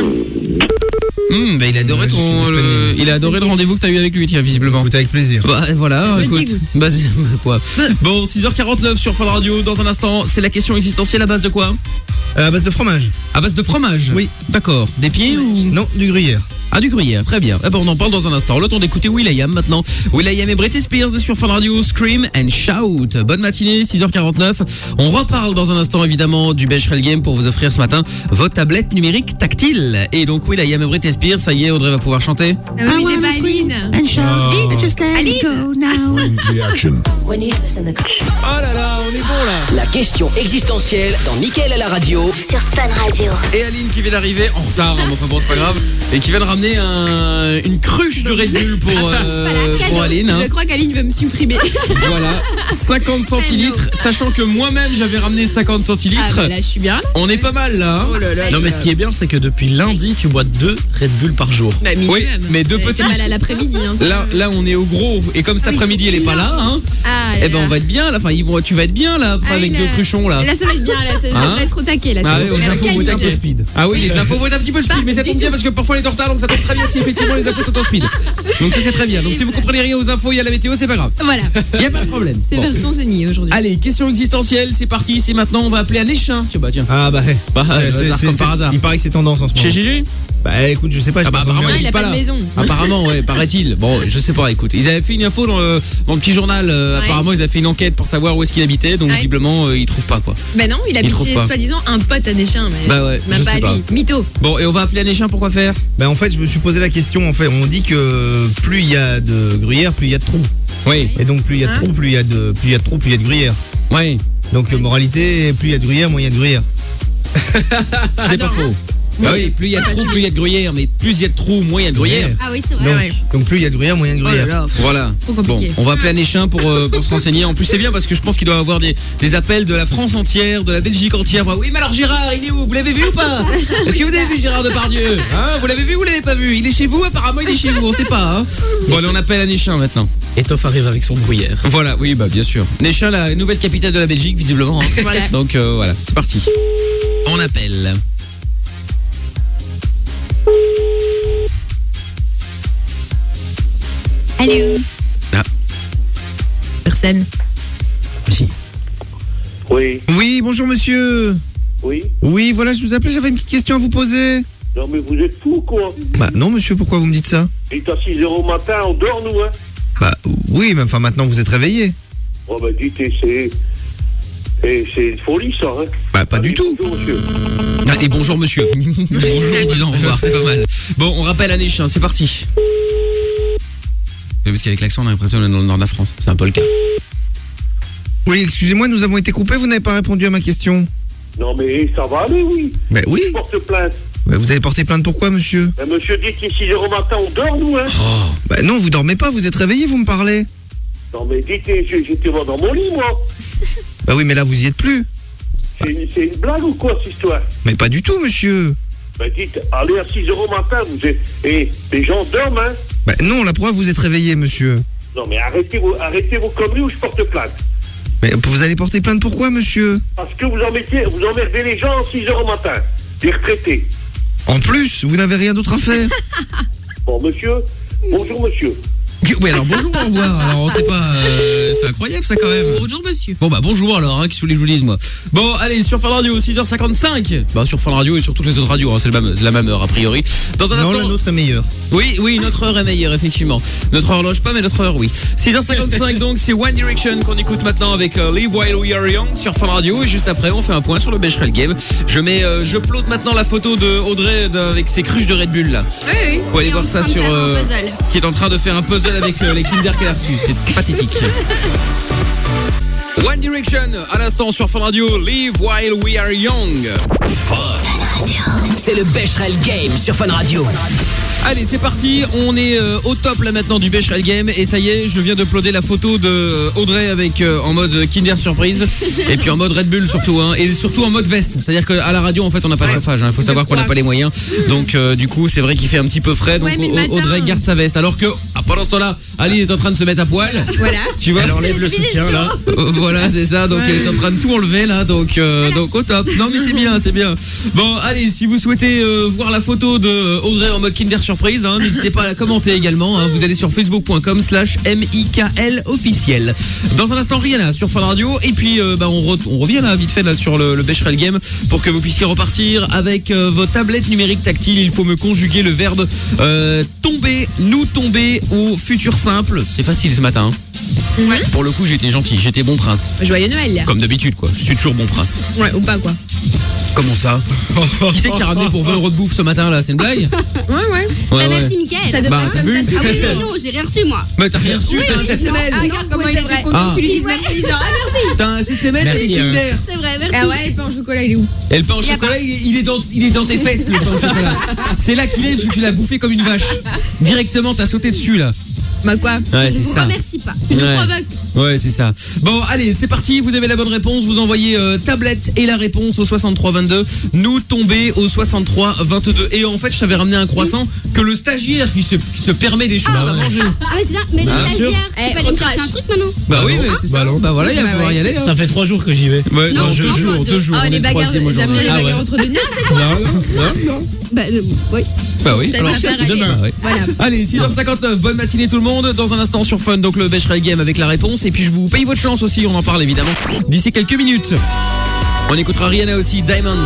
Mmh, bah, il a adoré ton, le, il a adoré le rendez-vous que t'as eu avec lui, tiens, visiblement. Écoute avec plaisir. Bah voilà, Me écoute. dégoûte. Bah, c'est- quoi. Bon, six heures quarante-neuf sur Fun Radio. Dans un instant, c'est la question existentielle à base de quoi? Euh, à base de fromage. À base de fromage. Oui. D'accord. Des pieds ou Non, du gruyère. Ah, du gruyère, très bien. Eh ben, on en parle dans un instant. Le temps d'écouter will.i.am maintenant. will.i.am et Britney Spears sur Fun Radio. Scream and Shout. Bonne matinée, six heures quarante-neuf. On reparle dans un instant évidemment du Becherel Game pour vous offrir ce matin votre tablette numérique tactile. Et donc will.i.am et Britney Spears, ça y est, Audrey va pouvoir chanter. Ah oui, mais j'ai pas Aline. And shout. Aline. Oh là là, on est bon là. La question existentielle dans Mickaël à la radio. Sur Fun Radio. Et Aline qui vient d'arriver en retard, hein, mais enfin bon, c'est pas grave. Et qui vient de ramener un, une cruche de Red Bull pour, euh, Voilà, pour cadeau. Aline. Hein. Je crois qu'Aline veut me supprimer. Voilà, cinquante centilitres, sachant que moi-même j'avais ramené cinquante centilitres. Ah bah là, je suis bien là. On est pas mal là. Hein. Oh là là. Non mais ce qui est bien c'est que depuis lundi tu bois deux Red Bull par jour. Bah, minimum. Oui, mais deux T'es petits. mal à l'après-midi. Hein, toi. Là, là, on est au gros. Et comme cet Ah oui, après-midi, elle est pas là, hein. Ah, Eh là, ben, on là. va être bien là. Enfin, ils vont, tu vas être bien là, Ah, avec là. deux cruchons là. Là, ça va être bien. Là, ça, je Hein devrais être au taquet. Là, Ah c'est ouais, bon. aux Merci, infos, Aline. vous êtes un peu speed. Ah oui, les infos vont être un petit peu speed, Pas mais ça du tombe bien tout. parce que parfois on est en retard, donc ça tombe très bien si effectivement les infos sont en speed. Donc ça c'est très bien. Donc si vous comprenez rien aux infos, il y a la météo, c'est pas grave. Voilà. Il y a pas de problème. C'est Bon. version Zeni aujourd'hui. Allez, question existentielle, c'est parti. C'est maintenant, on va appeler un échin. Tiens, bah tiens. Ah bah, ouais. Bah, Ouais, le hasard, comme par hasard. Il paraît que c'est tendance en ce moment. Chez Gigi Bah écoute, je sais pas. Ah je bah pense apparemment bien. il est a pas de là. maison. Apparemment ouais, paraît-il. Bon, je sais pas, écoute, ils avaient fait une info dans le, dans le petit journal, euh, Ouais. apparemment ils avaient fait une enquête pour savoir où est-ce qu'il habitait, donc Ouais. visiblement euh, ils trouvent pas quoi. Bah non, il habite trouve chez pas. soi-disant un pote à Deschamps, mais Bah ouais, c'est même je pas sais lui. pas. Mytho. Bon, et on va appeler un échin pour quoi faire? Bah en fait, je me suis posé la question. En fait, on dit que plus il y a de gruyère, plus il y a de trous. Oui. Et donc plus il y a de Hein trous, plus il y a de plus il y a de trous, plus il y a de gruyère. Ouais. Donc euh, moralité, plus il y a de gruyère, moins il y a de gruyère. C'est pas Attends, faux. Bah oui, plus il y a de trous, plus il y a de gruyère, mais plus il y a de trous, moins il y a de gruyère. Ah oui, c'est vrai. Donc, ouais. donc plus il y a de gruyère, moins il y a de Oh là gruyère. là. Voilà. Trop Bon, compliqué. on va appeler un échin pour, euh, pour se renseigner. En plus, c'est bien parce que je pense qu'il doit y avoir des, des appels de la France entière, de la Belgique entière. Bah oui, mais alors Gérard, il est où? Vous l'avez vu ou pas? Est-ce que vous avez vu Gérard Depardieu? Hein? Vous l'avez vu ou vous l'avez pas vu? Il est chez vous? Apparemment, il est chez vous. On sait pas. Hein? Bon, allez, on appelle un échin maintenant. Et Toff arrive avec son gruyère. Voilà, oui, bah bien sûr. Néchin, la nouvelle capitale de la Belgique, visiblement. Hein. Voilà. Donc euh, voilà, c'est parti. On appelle. Allô. Ah. Personne. Si. Oui, Oui, bonjour monsieur. oui. Oui, voilà, je vous appelais, j'avais une petite question à vous poser. Non mais vous êtes fous quoi. Bah non monsieur, pourquoi vous me dites ça? Il est à six heures au matin, on dort nous hein. Bah oui, mais enfin maintenant vous êtes réveillé. Oh bah dites, c'est... Et c'est une folie, ça, hein. Bah, pas du tout. Bonjour, monsieur. Ah, et bonjour monsieur. Bonjour en disant au revoir, c'est pas mal. Bon, on rappelle à Néchin, c'est parti. Parce qu'avec l'accent, on a l'impression d'être dans le nord de la France. C'est un peu le cas. Oui, excusez-moi, nous avons été coupés, vous n'avez pas répondu à ma question. Non, mais ça va aller, oui. Ben oui. Je porte plainte. Ben, vous avez porté plainte pourquoi, monsieur? Ben, monsieur dit qu'il est six heures au matin, on dort, nous, hein. Oh. Ben non, vous dormez pas, vous êtes réveillé, vous me parlez. Non, mais dites, j'étais dans mon lit, moi. Ben oui, mais là, vous y êtes plus. C'est une, c'est une blague ou quoi, cette histoire? Mais pas du tout, monsieur. Ben, dites, allez à six heures au matin, vous êtes... Et les gens dorment, hein. Ben non, la preuve, vous êtes réveillé, monsieur. Non, mais arrêtez vos, arrêtez vos conneries ou je porte plainte. Mais vous allez porter plainte pourquoi, monsieur? Parce que vous en mettez, vous emmerdez les gens à six heures au matin. Des retraités. En plus, vous n'avez rien d'autre à faire. Bon, monsieur, bonjour, monsieur. Oui, alors bonjour, au revoir. Alors, on sait pas. Euh, c'est incroyable, ça, quand même. Bonjour monsieur. Bon, bah, bonjour alors, hein, qu'est-ce que vous voulez que je vous dise, moi. Bon, allez, sur Fun Radio, six heures cinquante-cinq. Bah, sur Fun Radio et sur toutes les autres radios, hein, c'est, le même, c'est la même heure, a priori. Dans un Non, instant. la nôtre est meilleure. Oui, oui, notre heure est meilleure, effectivement. Notre horloge pas, mais notre heure, oui. six heures cinquante-cinq, donc, c'est One Direction qu'on écoute maintenant avec euh, Live While We Are Young sur Fun Radio. Et juste après, on fait un point sur le Becherel Game. Je mets, euh, je upload maintenant la photo de Audrey de, avec ses cruches de Red Bull, là. Oui, oui. Vous pouvez aller voir ça sur... euh, qui est en train de faire un puzzle avec euh, les Kinder qu'elle a reçus. C'est pathétique. One Direction, à l'instant sur Fun Radio, Live While We Are Young. C'est le Becherel Game sur Fun Radio. Allez, c'est parti, on est euh, au top là maintenant du Becherel Game. Et ça y est, je viens d'uploader la photo de euh, Audrey avec euh, en mode Kinder Surprise. Et puis en mode Red Bull surtout, hein. Et surtout en mode veste. C'est-à-dire qu'à la radio en fait on n'a pas de chauffage, hein. Il faut savoir qu'on n'a pas les moyens. Donc euh, du coup c'est vrai qu'il fait un petit peu frais. Donc Ouais, mais le matin- Audrey garde sa veste. Alors que ah, pendant ce temps-là, Ali est en train de se mettre à poil. Voilà. Tu vois. Elle enlève le soutien là. Euh, voilà, c'est ça. Donc Ouais. elle est en train de tout enlever là. Donc euh, donc au top. Non mais c'est bien, c'est bien. Bon, allez, si vous souhaitez euh, voir la photo de Audrey en mode Kinder Surprise, hein, n'hésitez pas à la commenter également, hein. Vous allez sur facebook.com slash mikl officiel. Dans un instant, Rihanna sur Fun Radio. Et puis euh, bah, on, re- on revient là vite fait là sur le, le Becherel Game pour que vous puissiez repartir avec euh, vos tablettes numériques tactiles. Il faut me conjuguer le verbe euh, tomber, nous tomber au futur simple. C'est facile ce matin, hein. Ouais. Pour le coup j'étais gentil, j'étais bon prince. Joyeux Noël. Comme d'habitude quoi, je suis toujours bon prince. Ouais, ou pas quoi. Comment ça? Qui c'est qui a ramené pour vingt euros de bouffe ce matin là? C'est une blague? Ouais, ouais. Ouais, Ah, ouais. merci Mickaël. Ça devrait Bah, être t'as comme vu ça. Ah oui, non, non, j'ai rien reçu moi. Mais t'as rien reçu, Oui, t'as un c'est C C M L. Ah, regarde comment il était vrai. content Ah. que tu lui dises merci. Genre, ah merci. T'as un C C M L Merci, et euh. Kinder. C'est vrai, merci. Ah ouais, le pain au chocolat, il est où? Et le pain au Y a chocolat, pas. il est, il est dans, il est dans tes fesses, le pain au chocolat. C'est là qu'il est, parce que tu l'as bouffé comme une vache. Directement, t'as sauté dessus, là. Bah quoi? Ouais, Je c'est vous ça. remercie pas. Tu nous Ouais. provoques. Ouais, c'est ça. Bon, allez, c'est parti. Vous avez la bonne réponse. Vous envoyez euh, tablette et la réponse au soixante-trois vingt-deux. Nous tomber au soixante-trois vingt-deux. Et en fait, je t'avais ramené un croissant que le stagiaire qui se, qui se permet des choses à manger. Ah ouais, c'est ça. Mais le Bien stagiaire, Eh, tu peux aller me chercher retrache. un truc maintenant. Bah oui, mais non. c'est Bah ça. non. Bah voilà, il va Bah falloir ouais. y aller. Hein. Ça fait trois jours que j'y vais. Ouais, Non, non, deux non, jours, deux. deux jours. Oh, on les est le bagarres, troisième j'aime bien aujourd'hui. les Ah bagarres ouais. entre deux nerfs, c'est quoi? Non, non, non. Bah euh, oui. Bah oui. Ça Alors, va faire aller. demain. bah ouais. Voilà. Allez, six heures cinquante-neuf, bonne matinée tout le monde. Dans un instant sur Fun, donc le Becherel Game avec la réponse. Et puis je vous paye votre chance aussi, on en parle évidemment d'ici quelques minutes. On écoutera Rihanna aussi, Diamonds.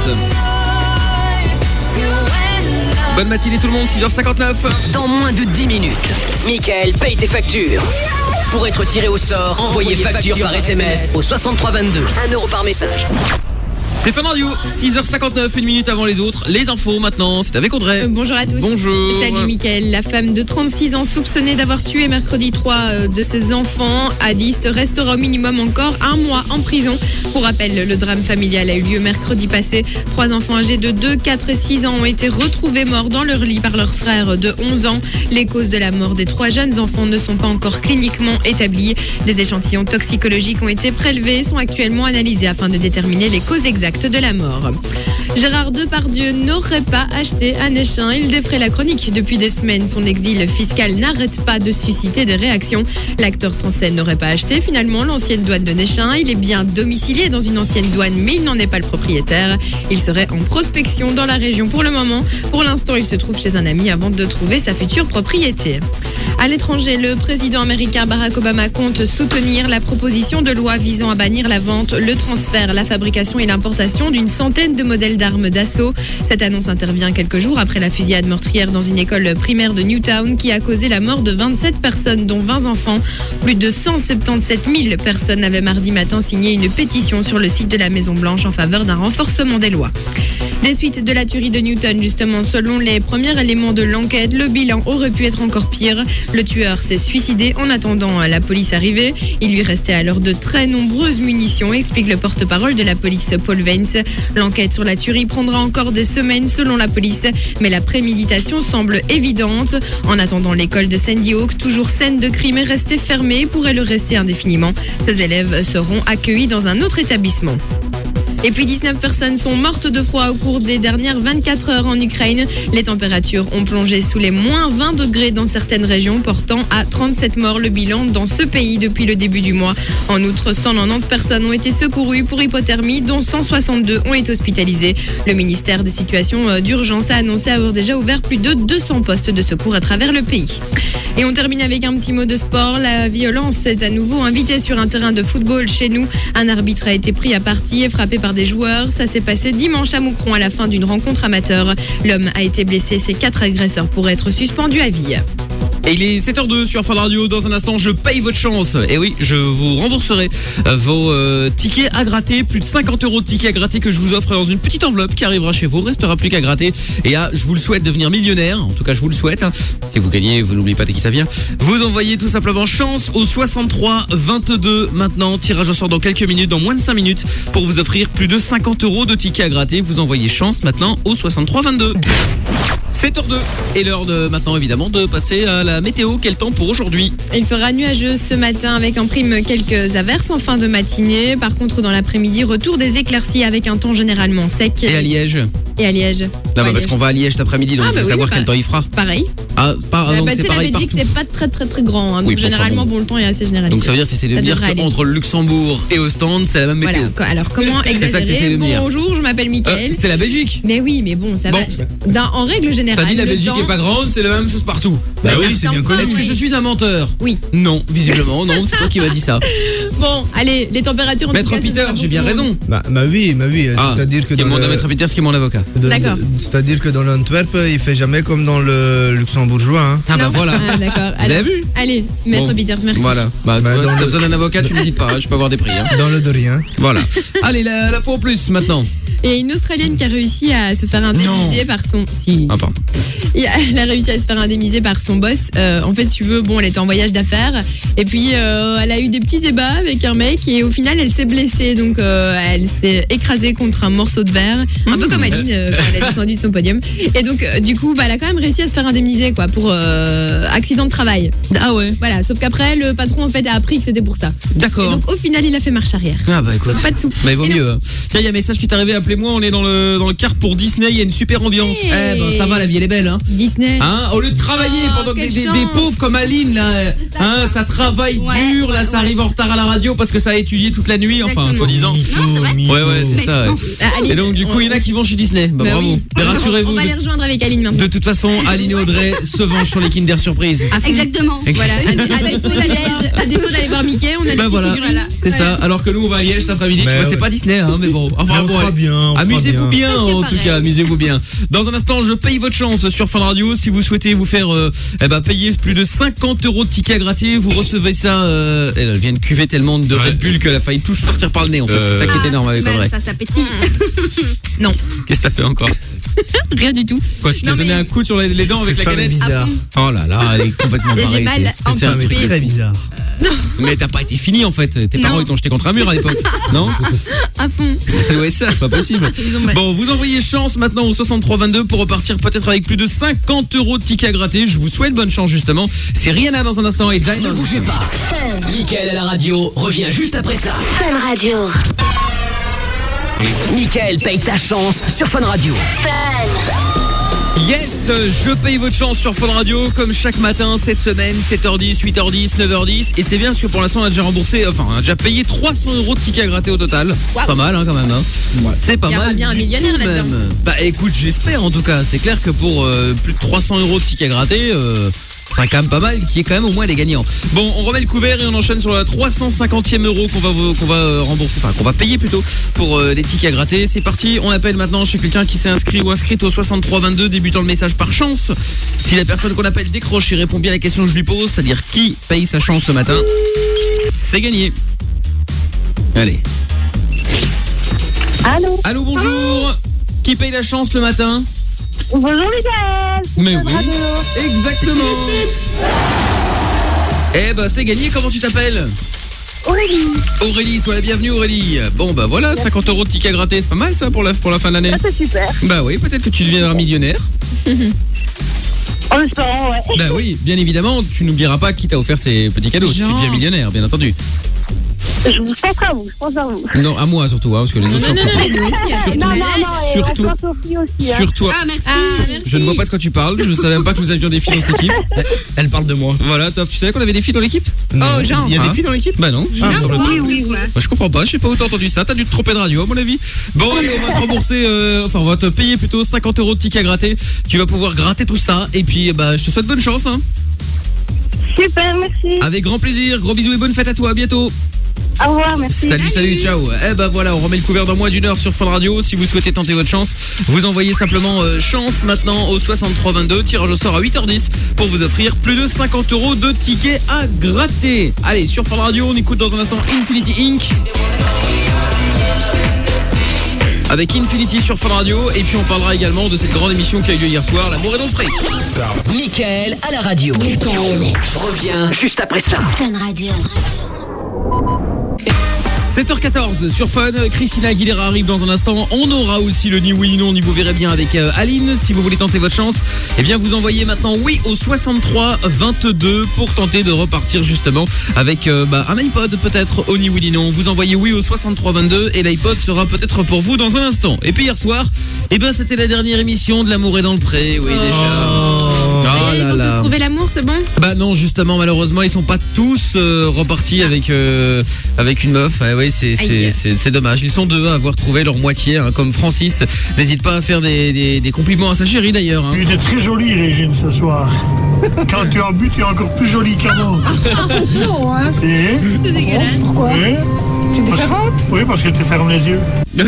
Bonne matinée tout le monde, six heures cinquante-neuf. Dans moins de dix minutes, Mickaël paye tes factures. Pour être tiré au sort, envoyez facture par S M S au soixante-trois vingt-deux. un euro par message. C'est Fun Radio, six heures cinquante-neuf, une minute avant les autres. Les infos maintenant, c'est avec Audrey. Euh, bonjour à tous. Bonjour. Salut Mickaël. La femme de trente-six ans soupçonnée d'avoir tué mercredi trois euh, de ses enfants à Diest restera au minimum encore un mois en prison. Pour rappel, le drame familial a eu lieu mercredi passé. Trois enfants âgés de deux, quatre et six ans ont été retrouvés morts dans leur lit par leur frère de onze ans. Les causes de la mort des trois jeunes enfants ne sont pas encore cliniquement établies. Des échantillons toxicologiques ont été prélevés et sont actuellement analysés afin de déterminer les causes exactes de la mort. Gérard Depardieu n'aurait pas acheté à Néchin. Il défraie la chronique depuis des semaines. Son exil fiscal n'arrête pas de susciter des réactions. L'acteur français n'aurait pas acheté finalement l'ancienne douane de Néchin. Il est bien domicilié dans une ancienne douane, mais il n'en est pas le propriétaire. Il serait en prospection dans la région pour le moment. Pour l'instant, il se trouve chez un ami avant de trouver sa future propriété. À l'étranger, le président américain Barack Obama compte soutenir la proposition de loi visant à bannir la vente, le transfert, la fabrication et l'importation d'une centaine de modèles d'armes d'assaut. Cette annonce intervient quelques jours après la fusillade meurtrière dans une école primaire de Newtown qui a causé la mort de vingt-sept personnes, dont vingt enfants. Plus de cent soixante-dix-sept mille personnes avaient mardi matin signé une pétition sur le site de la Maison-Blanche en faveur d'un renforcement des lois. Des suites de la tuerie de Newtown, justement, selon les premiers éléments de l'enquête, le bilan aurait pu être encore pire. Le tueur s'est suicidé en attendant la police arrivée. Il lui restait alors de très nombreuses munitions, explique le porte-parole de la police Paul Vance. L'enquête sur la tuerie prendra encore des semaines selon la police, mais la préméditation semble évidente. En attendant, l'école de Sandy Hook, toujours saine de crime, est restée fermée et pourrait le rester indéfiniment. Ses élèves seront accueillis dans un autre établissement. Et puis dix-neuf personnes sont mortes de froid au cours des dernières vingt-quatre heures en Ukraine. Les températures ont plongé sous les moins vingt degrés dans certaines régions, portant à trente-sept morts le bilan dans ce pays depuis le début du mois. En outre, cent quatre-vingt-dix personnes ont été secourues pour hypothermie, dont cent soixante-deux ont été hospitalisées. Le ministère des situations d'urgence a annoncé avoir déjà ouvert plus de deux cents postes de secours à travers le pays. Et on termine avec un petit mot de sport. La violence est à nouveau invitée sur un terrain de football chez nous. Un arbitre a été pris à partie et frappé par des joueurs. Ça s'est passé dimanche à Moucron à la fin d'une rencontre amateur. L'homme a été blessé. Ces quatre agresseurs pourraient être suspendus à vie. Et il est sept heures deux sur Fun Radio. Dans un instant, je paye votre chance. Et oui, je vous rembourserai vos euh, tickets à gratter. Plus de cinquante euros de tickets à gratter que je vous offre dans une petite enveloppe qui arrivera chez vous. Restera plus qu'à gratter. Et ah, je vous le souhaite, devenir millionnaire. En tout cas, je vous le souhaite. Hein. Si vous gagnez, vous n'oubliez pas de qui ça vient. Vous envoyez tout simplement chance au soixante-trois vingt-deux. Maintenant, tirage au sort dans quelques minutes, dans moins de cinq minutes, pour vous offrir plus de cinquante euros de tickets à gratter. Vous envoyez chance maintenant au soixante-trois vingt-deux. sept heures deux. Et l'heure de maintenant évidemment de passer à la météo. Quel temps pour aujourd'hui? Il fera nuageux ce matin avec en prime quelques averses en fin de matinée. Par contre, dans l'après-midi, retour des éclaircies avec un temps généralement sec. Et à Liège? Et à Liège. Non, bah, parce Liège. qu'on va à Liège cet après-midi, donc Ah, je bah veux oui, savoir bah, quel temps il fera. Pareil. Ah, par, Bah, donc bah, c'est tu sais, la pareil Belgique, partout. c'est pas très très très grand. Hein, Oui, donc bon, généralement, enfin, bon. bon, le temps est assez généralisé. Donc ça veut dire que tu essaies de Ça me dire devrait aller. qu'entre le Luxembourg et Ostende, c'est la même météo. Voilà. Co- Alors comment C'est ça que t'essaies exagérer? de me dire. Bonjour, je m'appelle Mickaël. Euh, c'est la Belgique. Mais oui, mais bon, ça Bon. va. Dans- en règle générale, T'as dit la le Belgique temps- est pas grande, c'est la même chose partout. Bah Ça oui, c'est bien ressemble connu. pas, Est-ce que oui. je suis un menteur? Oui. Non, visiblement, non, c'est toi qui m'as dit ça. Bon, allez, les températures. en tout Maître cas, ça Peter, sera pour j'ai bien tout le monde. raison. Bah, bah oui, bah oui. Ah, c'est-à-dire que il dans demande le- à Maître Peter, qui est mon avocat. de- D'accord. de- C'est-à-dire que dans l'Antwerp, il fait jamais comme dans le luxembourgeois. Hein. Ah bah Non. voilà. Ah, d'accord. Vous avez Alors, vu? Allez, Maître Bon. Peters, merci. Voilà. Bah, Bah, toi, dans si t'as le- besoin d'un avocat, tu n'hésites pas, hein, je peux avoir des prix. Hein. Dans le de rien. Voilà. Allez, la, la fois en plus maintenant. Il y a une Australienne qui a réussi à se faire indemniser par son. Si. Ah, pardon. Il a- Elle a réussi à se faire indemniser par son boss. Euh, en fait, si tu veux, bon, elle était en voyage d'affaires. Et puis, euh, elle a eu des petits ébats avec un mec. Et au final, elle s'est blessée. Donc, euh, elle s'est écrasée contre un morceau de verre. Un peu comme Aline euh, quand elle est descendue de son podium. Et donc, euh, du coup, bah, elle a quand même réussi à se faire indemniser quoi, pour euh, accident de travail. Ah ouais. Voilà. Sauf qu'après, le patron, en fait, a appris que c'était pour ça. Et D'accord. donc, au final, il a fait marche arrière. Ah bah écoute. Donc, pas de sous. Bah il vaut Et mieux. hein. Tiens, il y a un message qui est arrivé, appelez-moi, on est dans le dans le car pour Disney, il y a une super ambiance. Hey. Eh ben ça va, la vie elle est belle hein. Disney. Hein, au lieu de travailler Oh, pendant que des, quelle des- chance. des pauvres comme Aline là, hein, ça travaille Ouais, dur, là ouais, ça ouais. arrive en retard à la radio parce que ça a étudié toute la nuit, enfin Exactement. soi-disant. Non, c'est vrai. Ouais ouais, c'est ça. ouais. Ah, Aline, Et donc du coup, on- il y en a qui vont chez Disney. Bah, Bah bravo. oui. Mais On rassurez-vous. va les De, rejoindre avec Aline maintenant. de toute façon, Aline et Audrey se vengent sur les Kinder Surprise. À fond. Exactement. Voilà, à, à défaut d'aller voir, à défaut d'aller voir Mickey, on a les Bah petites voilà, figurines. c'est ça. Alors que nous on va à Liège cet après-midi. Tu Mais vois, c'est ouais. pas Disney, hein, mais bon. Enfin Mais on bon, fera allez. bien, on fera Amusez-vous bien, Presque en tout pareil. cas, amusez-vous bien. Dans un instant, je paye votre chance sur Fun Radio. Si vous souhaitez vous faire euh, eh ben, payer plus de cinquante euros de tickets à gratter, vous recevez ça. Euh, elle vient de cuver tellement de Red Bull qu'elle a failli tout sortir par le nez. En fait, c'est ça qui est énorme avec Bah, Audrey. ça, ça pétille. Non, Qu'est-ce que t'as fait encore? rien du tout. Quoi, tu t'es Non, donné mais- un coup sur les, les dents avec la Cette femme est canette? bizarre. Oh là là, elle est complètement J'ai barrée. mal c'est- c'est un anticipé. truc de Très fou. bizarre. Mais t'as pas été fini en fait. Tes parents Non. ils t'ont jeté contre un mur à l'époque. Non? À fond. Ouais, ça, c'est pas possible. Ils ont mal. Bon, vous envoyez chance maintenant au soixante-trois vingt-deux pour repartir peut-être avec plus de cinquante euros de tickets à gratter. Je vous souhaite bonne chance justement. C'est Rihanna dans un instant et Jai. Ne bougez pas. Mickaël à la radio revient juste après ça. Fun Radio. Mickaël paye ta chance sur Fun Radio. Yes, je paye votre chance sur Fun Radio comme chaque matin cette semaine, sept heures dix, huit heures dix, neuf heures dix. Et c'est bien parce que pour l'instant on a déjà remboursé, enfin on a déjà payé trois cents euros de tickets à gratter au total. Wow. Pas mal hein, quand même. Hein. C'est pas Il y aura mal. bien un du millionnaire tout, là-dedans. même. Bah écoute, j'espère en tout cas. C'est clair que pour euh, plus de trois cents euros de tickets à gratter, euh, Ce sera quand même pas mal, qui est quand même au moins les gagnants. Bon, on remet le couvert et on enchaîne sur la trois cent cinquantième euro qu'on va qu'on va euh, rembourser, enfin qu'on va payer plutôt pour euh, les tickets à gratter. C'est parti, on appelle maintenant chez quelqu'un qui s'est inscrit ou inscrite au soixante-trois vingt-deux, débutant le message par chance. Si la personne qu'on appelle décroche et répond bien à la question que je lui pose, c'est-à-dire qui paye sa chance le matin, c'est gagné. Allez. Allô. Allô, bonjour. Qui paye la chance le matin? Bonjour Miguel. Mais oui, exactement. Eh ben c'est gagné, comment tu t'appelles? Aurélie. Aurélie, sois la bienvenue Aurélie. Bon bah voilà, cinquante euros de tickets à gratter, c'est pas mal ça pour la, pour la fin de l'année. Ah, c'est super. Bah oui, peut-être que tu deviendras millionnaire. En espérant, ouais. Bah oui, bien évidemment, tu n'oublieras pas qui t'a offert ces petits cadeaux si tu deviens millionnaire, bien entendu. Je vous pense à vous, je pense à vous. Non, à moi surtout, hein, parce que les autres Non, non, sont non, mais nous aussi. hein. Non, non, non, et Surtout- à toi, Sophie aussi. Hein. sur toi. Ah, merci. Ah, merci. Je ne vois pas de quoi tu parles, je ne savais même pas que nous avions des filles dans cette équipe. Elle parle de moi. Voilà, toi, tu savais qu'on avait des filles dans l'équipe? Oh, genre. Il y a Hein des filles dans l'équipe? Bah non. Ah, sur le coup. Oui, oui, oui. Bah, je comprends pas, je sais pas où t'as entendu ça, t'as dû te tromper de radio à mon avis. Bon allez, on va te rembourser, euh, enfin on va te payer plutôt cinquante euros de tickets à gratter. Tu vas pouvoir gratter tout ça et puis bah je te souhaite bonne chance hein. Super, merci. Avec grand plaisir, gros bisous et bonne fête à toi, à bientôt. Au revoir, merci. Salut, salut, ciao. Eh ben voilà, on remet le couvert dans moins d'une heure sur Fun Radio. Si vous souhaitez tenter votre chance, vous envoyez simplement euh, chance maintenant au soixante-trois vingt-deux. Tirage au sort à huit heures dix pour vous offrir plus de cinquante euros de tickets à gratter. Allez, sur Fun Radio, on écoute dans un instant Infinity Inc. Avec Infinity sur Fun Radio. Et puis on parlera également de cette grande émission qui a eu lieu hier soir, L'amour est dans le pré. Mickaël à la radio. Revient juste après ça. Fun Radio. sept heures quatorze sur Fun, Christina Aguilera arrive dans un instant. On aura aussi le ni oui ni non, ni vous verrez bien avec euh, Aline. Si vous voulez tenter votre chance, eh bien vous envoyez maintenant oui au soixante-trois vingt-deux pour tenter de repartir justement avec euh, bah, un iPod peut-être au ni oui ni non. Vous envoyez oui au soixante-trois vingt-deux et l'iPod sera peut-être pour vous dans un instant. Et puis hier soir, eh ben c'était la dernière émission de L'amour est dans le pré, oui déjà. Ça y est, ils ont tous trouvé l'amour, c'est bon? Bah non, justement, malheureusement, ils sont pas tous euh, repartis avec euh, avec une meuf. Ah oui, c'est c'est Aïe. c'est c'est dommage. Ils sont deux à avoir trouvé leur moitié, hein, comme Francis. N'hésite pas à faire des, des, des compliments à sa chérie d'ailleurs. Hein. Tu es très jolie, Régine, ce soir. Quand tu es en but, tu es encore plus jolie qu'avant. Non, hein. C'est... C'est dégueulasse. Pourquoi? C'est différente. Oui, parce que tu fermes les yeux. Oui.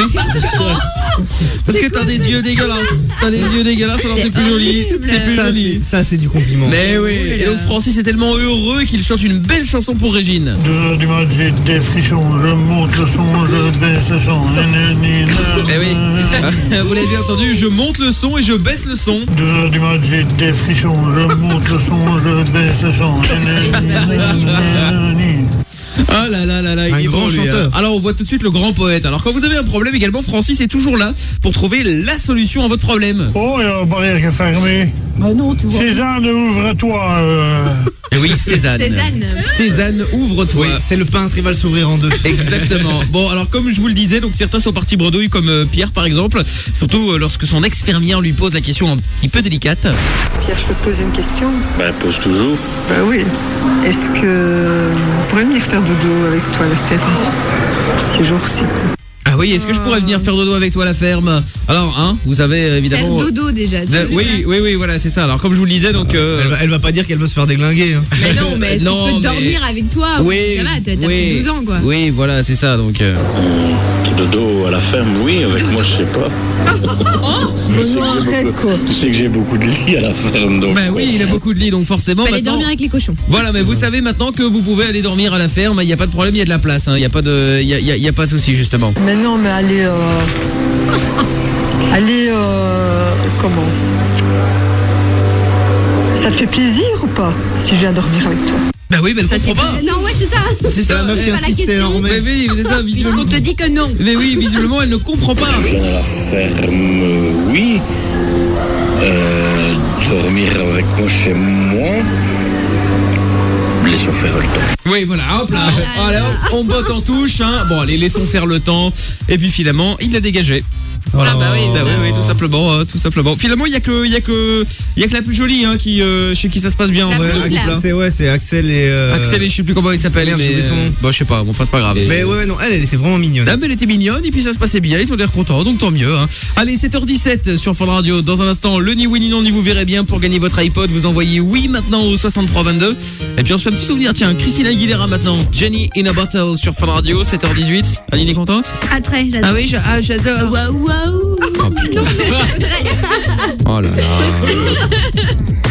Parce que t'as des yeux dégueulasses. T'as des yeux dégueulasses, alors t'es plus jolie. T'es plus Ça, jolie. c'est- Ça, c'est du compliment. Mais oui. Et donc Francis est tellement heureux qu'il chante une belle chanson pour Régine. Deux heures du match, j'ai des frissons. Je monte le son, je baisse le son. Eh oui. Vous l'avez bien entendu, je monte le son et je baisse le son. Deux heures du match, j'ai des frissons. Je monte le son, je baisse le son. C'est pas possible. Ah là là là là, il Un est grand bon, lui, chanteur. hein. Alors on voit tout de suite le grand poète. Alors quand vous avez un problème également, Francis est toujours là pour trouver la solution à votre problème. Oh, il y a la barrière qui est fermée. Bah non, tu vois. Cézanne, ouvre-toi. euh. Et oui, Cézanne. Cézanne. Cézanne, ouvre-toi. Oui, c'est le peintre, il va le s'ouvrir en deux. Exactement. Bon, alors comme je vous le disais, donc certains sont partis bredouille comme euh, Pierre par exemple, surtout euh, lorsque son ex-fermière lui pose la question un petit peu délicate. Pierre, je peux te poser une question? Ben, pose toujours. Bah oui. Est-ce que vous pourrez venir faire dodo avec toi à la ferme ces jours-ci? Ah oui, est-ce que je pourrais venir faire dodo avec toi à la ferme? Alors, hein, vous avez euh, évidemment... Faire dodo déjà. tu Euh, veux oui, ça oui, oui, voilà, c'est ça. Alors comme je vous le disais, donc... euh, Elle va, elle va pas dire qu'elle veut se faire déglinguer. Hein. Mais non, mais est-ce Non, que je peux mais- dormir avec toi? Oui, Ça va, t'as t'as oui, plus douze ans quoi. Oui, voilà, c'est ça, donc... euh, Dodo à la ferme, oui, avec moi, je sais pas. Je sais que j'ai arrête, beaucoup- quoi. Je sais que j'ai beaucoup de lits à la ferme, donc... Ben oui, il a beaucoup de lits, donc forcément... Fallait maintenant- dormir avec les cochons. Voilà, mais vous savez maintenant que vous pouvez aller dormir à la ferme, il n'y a pas de problème, il y a de la place, hein, il n'y a pas de, il y a, il y a- il y a pas de souci justement. Mais non, mais allez... Euh... allez... Euh... Comment? Ça te fait plaisir ou pas si je viens dormir avec toi? Ben oui, mais elle comprend pas. Non, ouais, c'est ça. C'est ça, la meuf qui pas la insiste, question. elle en Mais remet. oui, mais c'est ça, visiblement. Puisqu'on te dit que non. Mais oui, visiblement, elle ne comprend pas. Je viens à la ferme, oui. Euh, dormir avec moi chez moi. Laissons faire le temps. Oui, voilà, hop là, alors on botte en touche, hein. Bon, allez, laissons faire le temps. Et puis finalement, il l'a dégagé. Voilà. Ah bah oui, Bah ça. oui, oui, tout simplement, euh, tout simplement. Finalement, il y a que, il y a que, il y a que la plus jolie, hein, qui, euh, chez qui ça se passe bien. La en vrai, blonde, Axel, là. là. C'est ouais, c'est Axel et. euh, Axel et je sais plus comment il s'appelle, Merde, mais j'ai oublié son nom. euh, bah je sais pas, bon, enfin c'est pas grave. Mais ouais, non, elle, elle était vraiment mignonne. Ah, mais elle était mignonne et puis ça se passait bien, ils ont l'air contents, donc tant mieux. Hein. Allez, sept heures dix-sept sur Fun Radio. Dans un instant, le ni oui ni non ni vous verrez bien. Pour gagner votre iPod, vous envoyez oui maintenant au soixante-trois vingt-deux. Et puis on se fait un petit souvenir, tiens, Christina Aguilera maintenant. Jenny in a Bottle sur Fun Radio, sept heures dix-huit. Aline est contente? Ah, très, j'adore. Ah oui, j'a- ah, j'adore. Waouh, waouh. Oh, putain. Oh là là.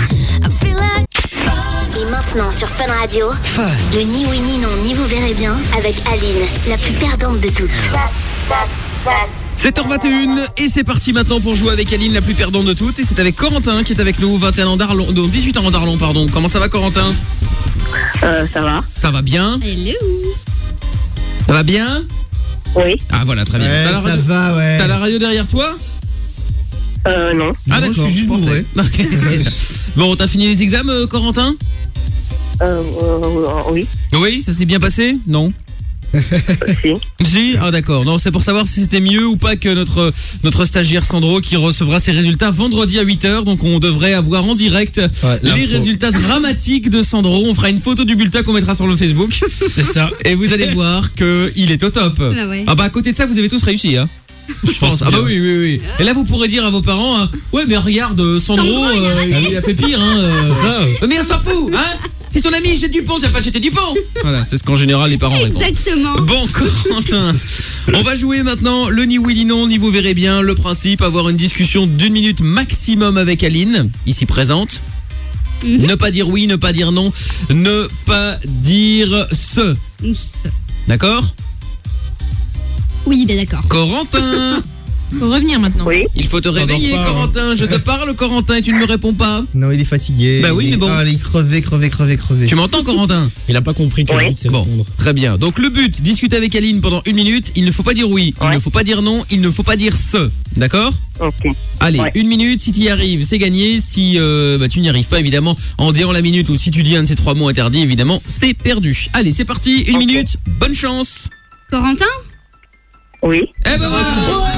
Et maintenant sur Fun Radio, le ni oui ni non ni vous verrez bien avec Aline, la plus perdante de toutes. sept heures vingt et une et c'est parti maintenant pour jouer avec Aline, la plus perdante de toutes. Et c'est avec Corentin qui est avec nous, vingt et un ans d'Arlon, non, dix-huit ans d'Arlon, pardon. Comment ça va, Corentin? Euh, ça va. Ça va bien? Hello. Ça va bien? Oui. Ah voilà, très bien. Ouais, T'as la ça radio- va, ouais. T'as la radio derrière toi? Euh, non. Ah Non, d'accord, je suis juste pensais. bourré. Ok, c'est ça. Bon, t'as fini les examens, euh, Corentin? Euh, euh, oui. Oui, ça s'est bien passé? Non? Si. Si? Ah d'accord. Non, c'est pour savoir si c'était mieux ou pas que notre notre stagiaire Sandro qui recevra ses résultats vendredi à huit heures. Donc on devrait avoir en direct Ouais, les l'info. résultats dramatiques de Sandro. On fera une photo du bulletin qu'on mettra sur le Facebook. C'est ça. Et vous allez voir que il est au top. Bah ouais. Ah bah à côté de ça, vous avez tous réussi, hein. Je pense. Ah bah oui, oui, oui. Et là, vous pourrez dire à vos parents, hein, ouais, mais regarde, Sandro, Sandro, il a euh, raté. il a fait pire, hein. euh. C'est ça. Mais on s'en fout, hein. Si ton ami jette du pont, tu vas pas jeter du pont. Voilà, c'est ce qu'en général les parents répondent. Exactement. Bon, Corentin, on va jouer maintenant le ni oui ni non, ni vous verrez bien. Le principe, avoir une discussion d'une minute maximum avec Aline, ici présente. Mhm. Ne pas dire oui, ne pas dire non, ne pas dire ce. D'accord? Oui, il est d'accord. Corentin, Faut revenir maintenant. Oui. il faut te réveiller, pas, hein. Corentin. Je te parle, Corentin, et tu ne me réponds pas. Non, il est fatigué. Bah oui, Il est- mais bon. Ah, il est crevé, crevé, crevé, crevé. Tu m'entends, Corentin? Il a pas compris que Oui. le but, c'est Bon, répondre. très bien. Donc le but, discuter avec Aline pendant une minute. Il ne faut pas dire oui, il Ouais. ne faut pas dire non, il ne faut pas dire ce. D'accord? Ok. Allez, Ouais. une minute, si tu y arrives, c'est gagné. Si euh, bah, tu n'y arrives pas, évidemment, en disant la minute ou si tu dis un de ces trois mots interdits, évidemment, c'est perdu. Allez, c'est parti, une Ok. minute, bonne chance. Corentin? Oui. Eh ben voilà.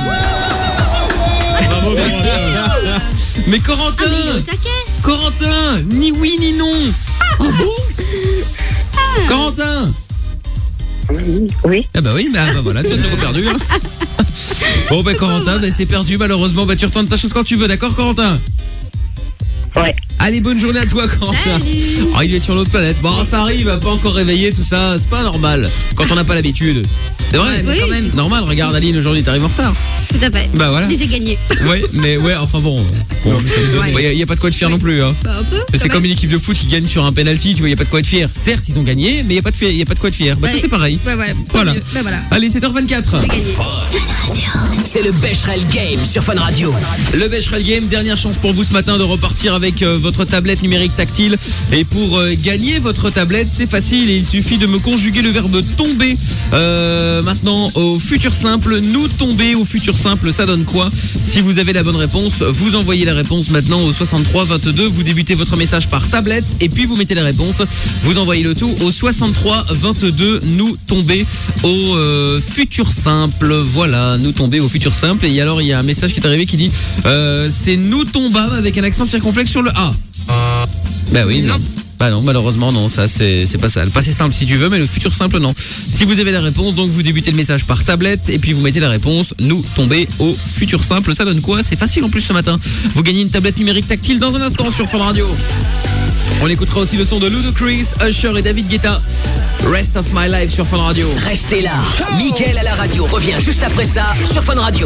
Mais Corentin, Ah, mais il est au taquet. Corentin, ni oui ni non. Ah bon? Corentin. Oui. Ah bah oui, bah, bah voilà, tu as de nouveau perdu. Hein. Bon bah Corentin, bah, c'est perdu malheureusement. Bah tu retournes ta chose quand tu veux, d'accord Corentin? Ouais. Allez, bonne journée à toi Corentin. Salut. Oh, il est sur l'autre planète. Bon, ça arrive, pas encore réveillé, tout ça, c'est pas normal quand on n'a pas l'habitude. C'est vrai? mais Oui. quand même. Normal, regarde Aline, aujourd'hui t'arrives en retard. Tout à fait. Bah voilà. Et j'ai gagné. Ouais, mais ouais, enfin bon. Bon, il Ouais. y, a pas de quoi être fier non plus. Hein. Bah, un peu. C'est quand comme même. une équipe de foot qui gagne sur un penalty, tu vois, il y a pas de quoi être fier. Certes, ils ont gagné, mais il y a pas de fi- y a pas de quoi être fier. Bah Ouais. toi c'est pareil. Ouais, voilà. Tant Voilà. mieux. Bah voilà. Allez, sept heures vingt-quatre. J'ai gagné. C'est le Becherel Game sur Fun Radio. Le Becherel Game, dernière chance pour vous ce matin de repartir avec euh, votre tablette numérique tactile. Et pour euh, gagner votre tablette, c'est facile, il suffit de me conjuguer le verbe tomber. Euh, maintenant, au futur simple, nous tomber au futur simple, ça donne quoi? Si vous avez la bonne réponse, vous envoyez la réponse maintenant au soixante-trois vingt-deux. Vous débutez votre message par tablette et puis vous mettez la réponse. Vous envoyez le tout au soixante-trois vingt-deux. Nous tomber au euh, futur simple. Voilà, nous tomber au futur simple. Et alors, il y a un message qui est arrivé qui dit euh, c'est nous tombâmes avec un accent circonflexe sur le A. Bah oui, non. Bah non, malheureusement non, ça c'est c'est pas ça. Le passé simple si tu veux, mais le futur simple non. Si vous avez la réponse, donc vous débutez le message par tablette et puis vous mettez la réponse, nous tomber au futur simple. Ça donne quoi? C'est facile en plus ce matin. Vous gagnez une tablette numérique tactile dans un instant sur Fun Radio. On écoutera aussi le son de Ludacris, Usher et David Guetta. Rest of My Life sur Fun Radio. Restez là. Mickaël à la radio revient juste après ça sur Fun Radio.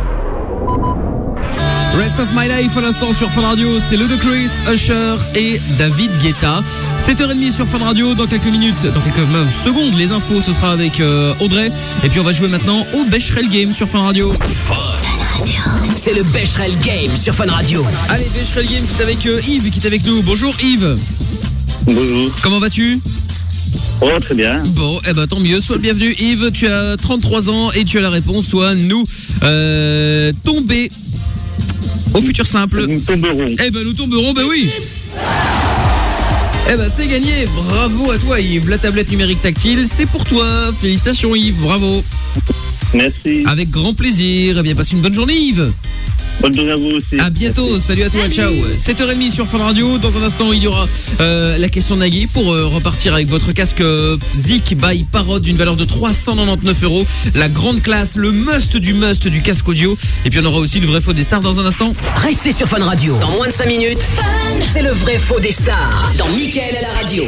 Rest of My Life à l'instant sur Fun Radio, c'était Ludacris, Usher et David Guetta. sept heures trente sur Fun Radio, dans quelques minutes, dans quelques même secondes, les infos, ce sera avec euh, Audrey. Et puis on va jouer maintenant au Becherel Game sur Fun Radio. C'est le Becherel Game sur Fun Radio. Allez, Becherel Game, c'est avec euh, Yves qui est avec nous. Bonjour Yves. Bonjour. Comment vas-tu? Oh, très bien. Bon, eh ben tant mieux, sois le bienvenu Yves, tu as trente-trois ans et tu as la réponse, soit nous euh, tomber au futur simple. Nous tomberons. Eh ben nous tomberons, ben oui. Eh ben c'est gagné, bravo à toi Yves, la tablette numérique tactile, c'est pour toi. Félicitations Yves, bravo. Merci. Avec grand plaisir. Eh bien, passe une bonne journée, Yves. Bonne journée à vous aussi. À bientôt, Merci. salut à toi, ciao. sept heures trente sur Fun Radio. Dans un instant, il y aura euh, la question de Nagui pour euh, repartir avec votre casque euh, Zik by Parrot d'une valeur de trois cent quatre-vingt-dix-neuf euros. La grande classe, le must du must du casque audio. Et puis on aura aussi le vrai faux des stars dans un instant. Restez sur Fun Radio. Dans moins de cinq minutes, c'est le vrai faux des stars. Dans Mickaël à la radio.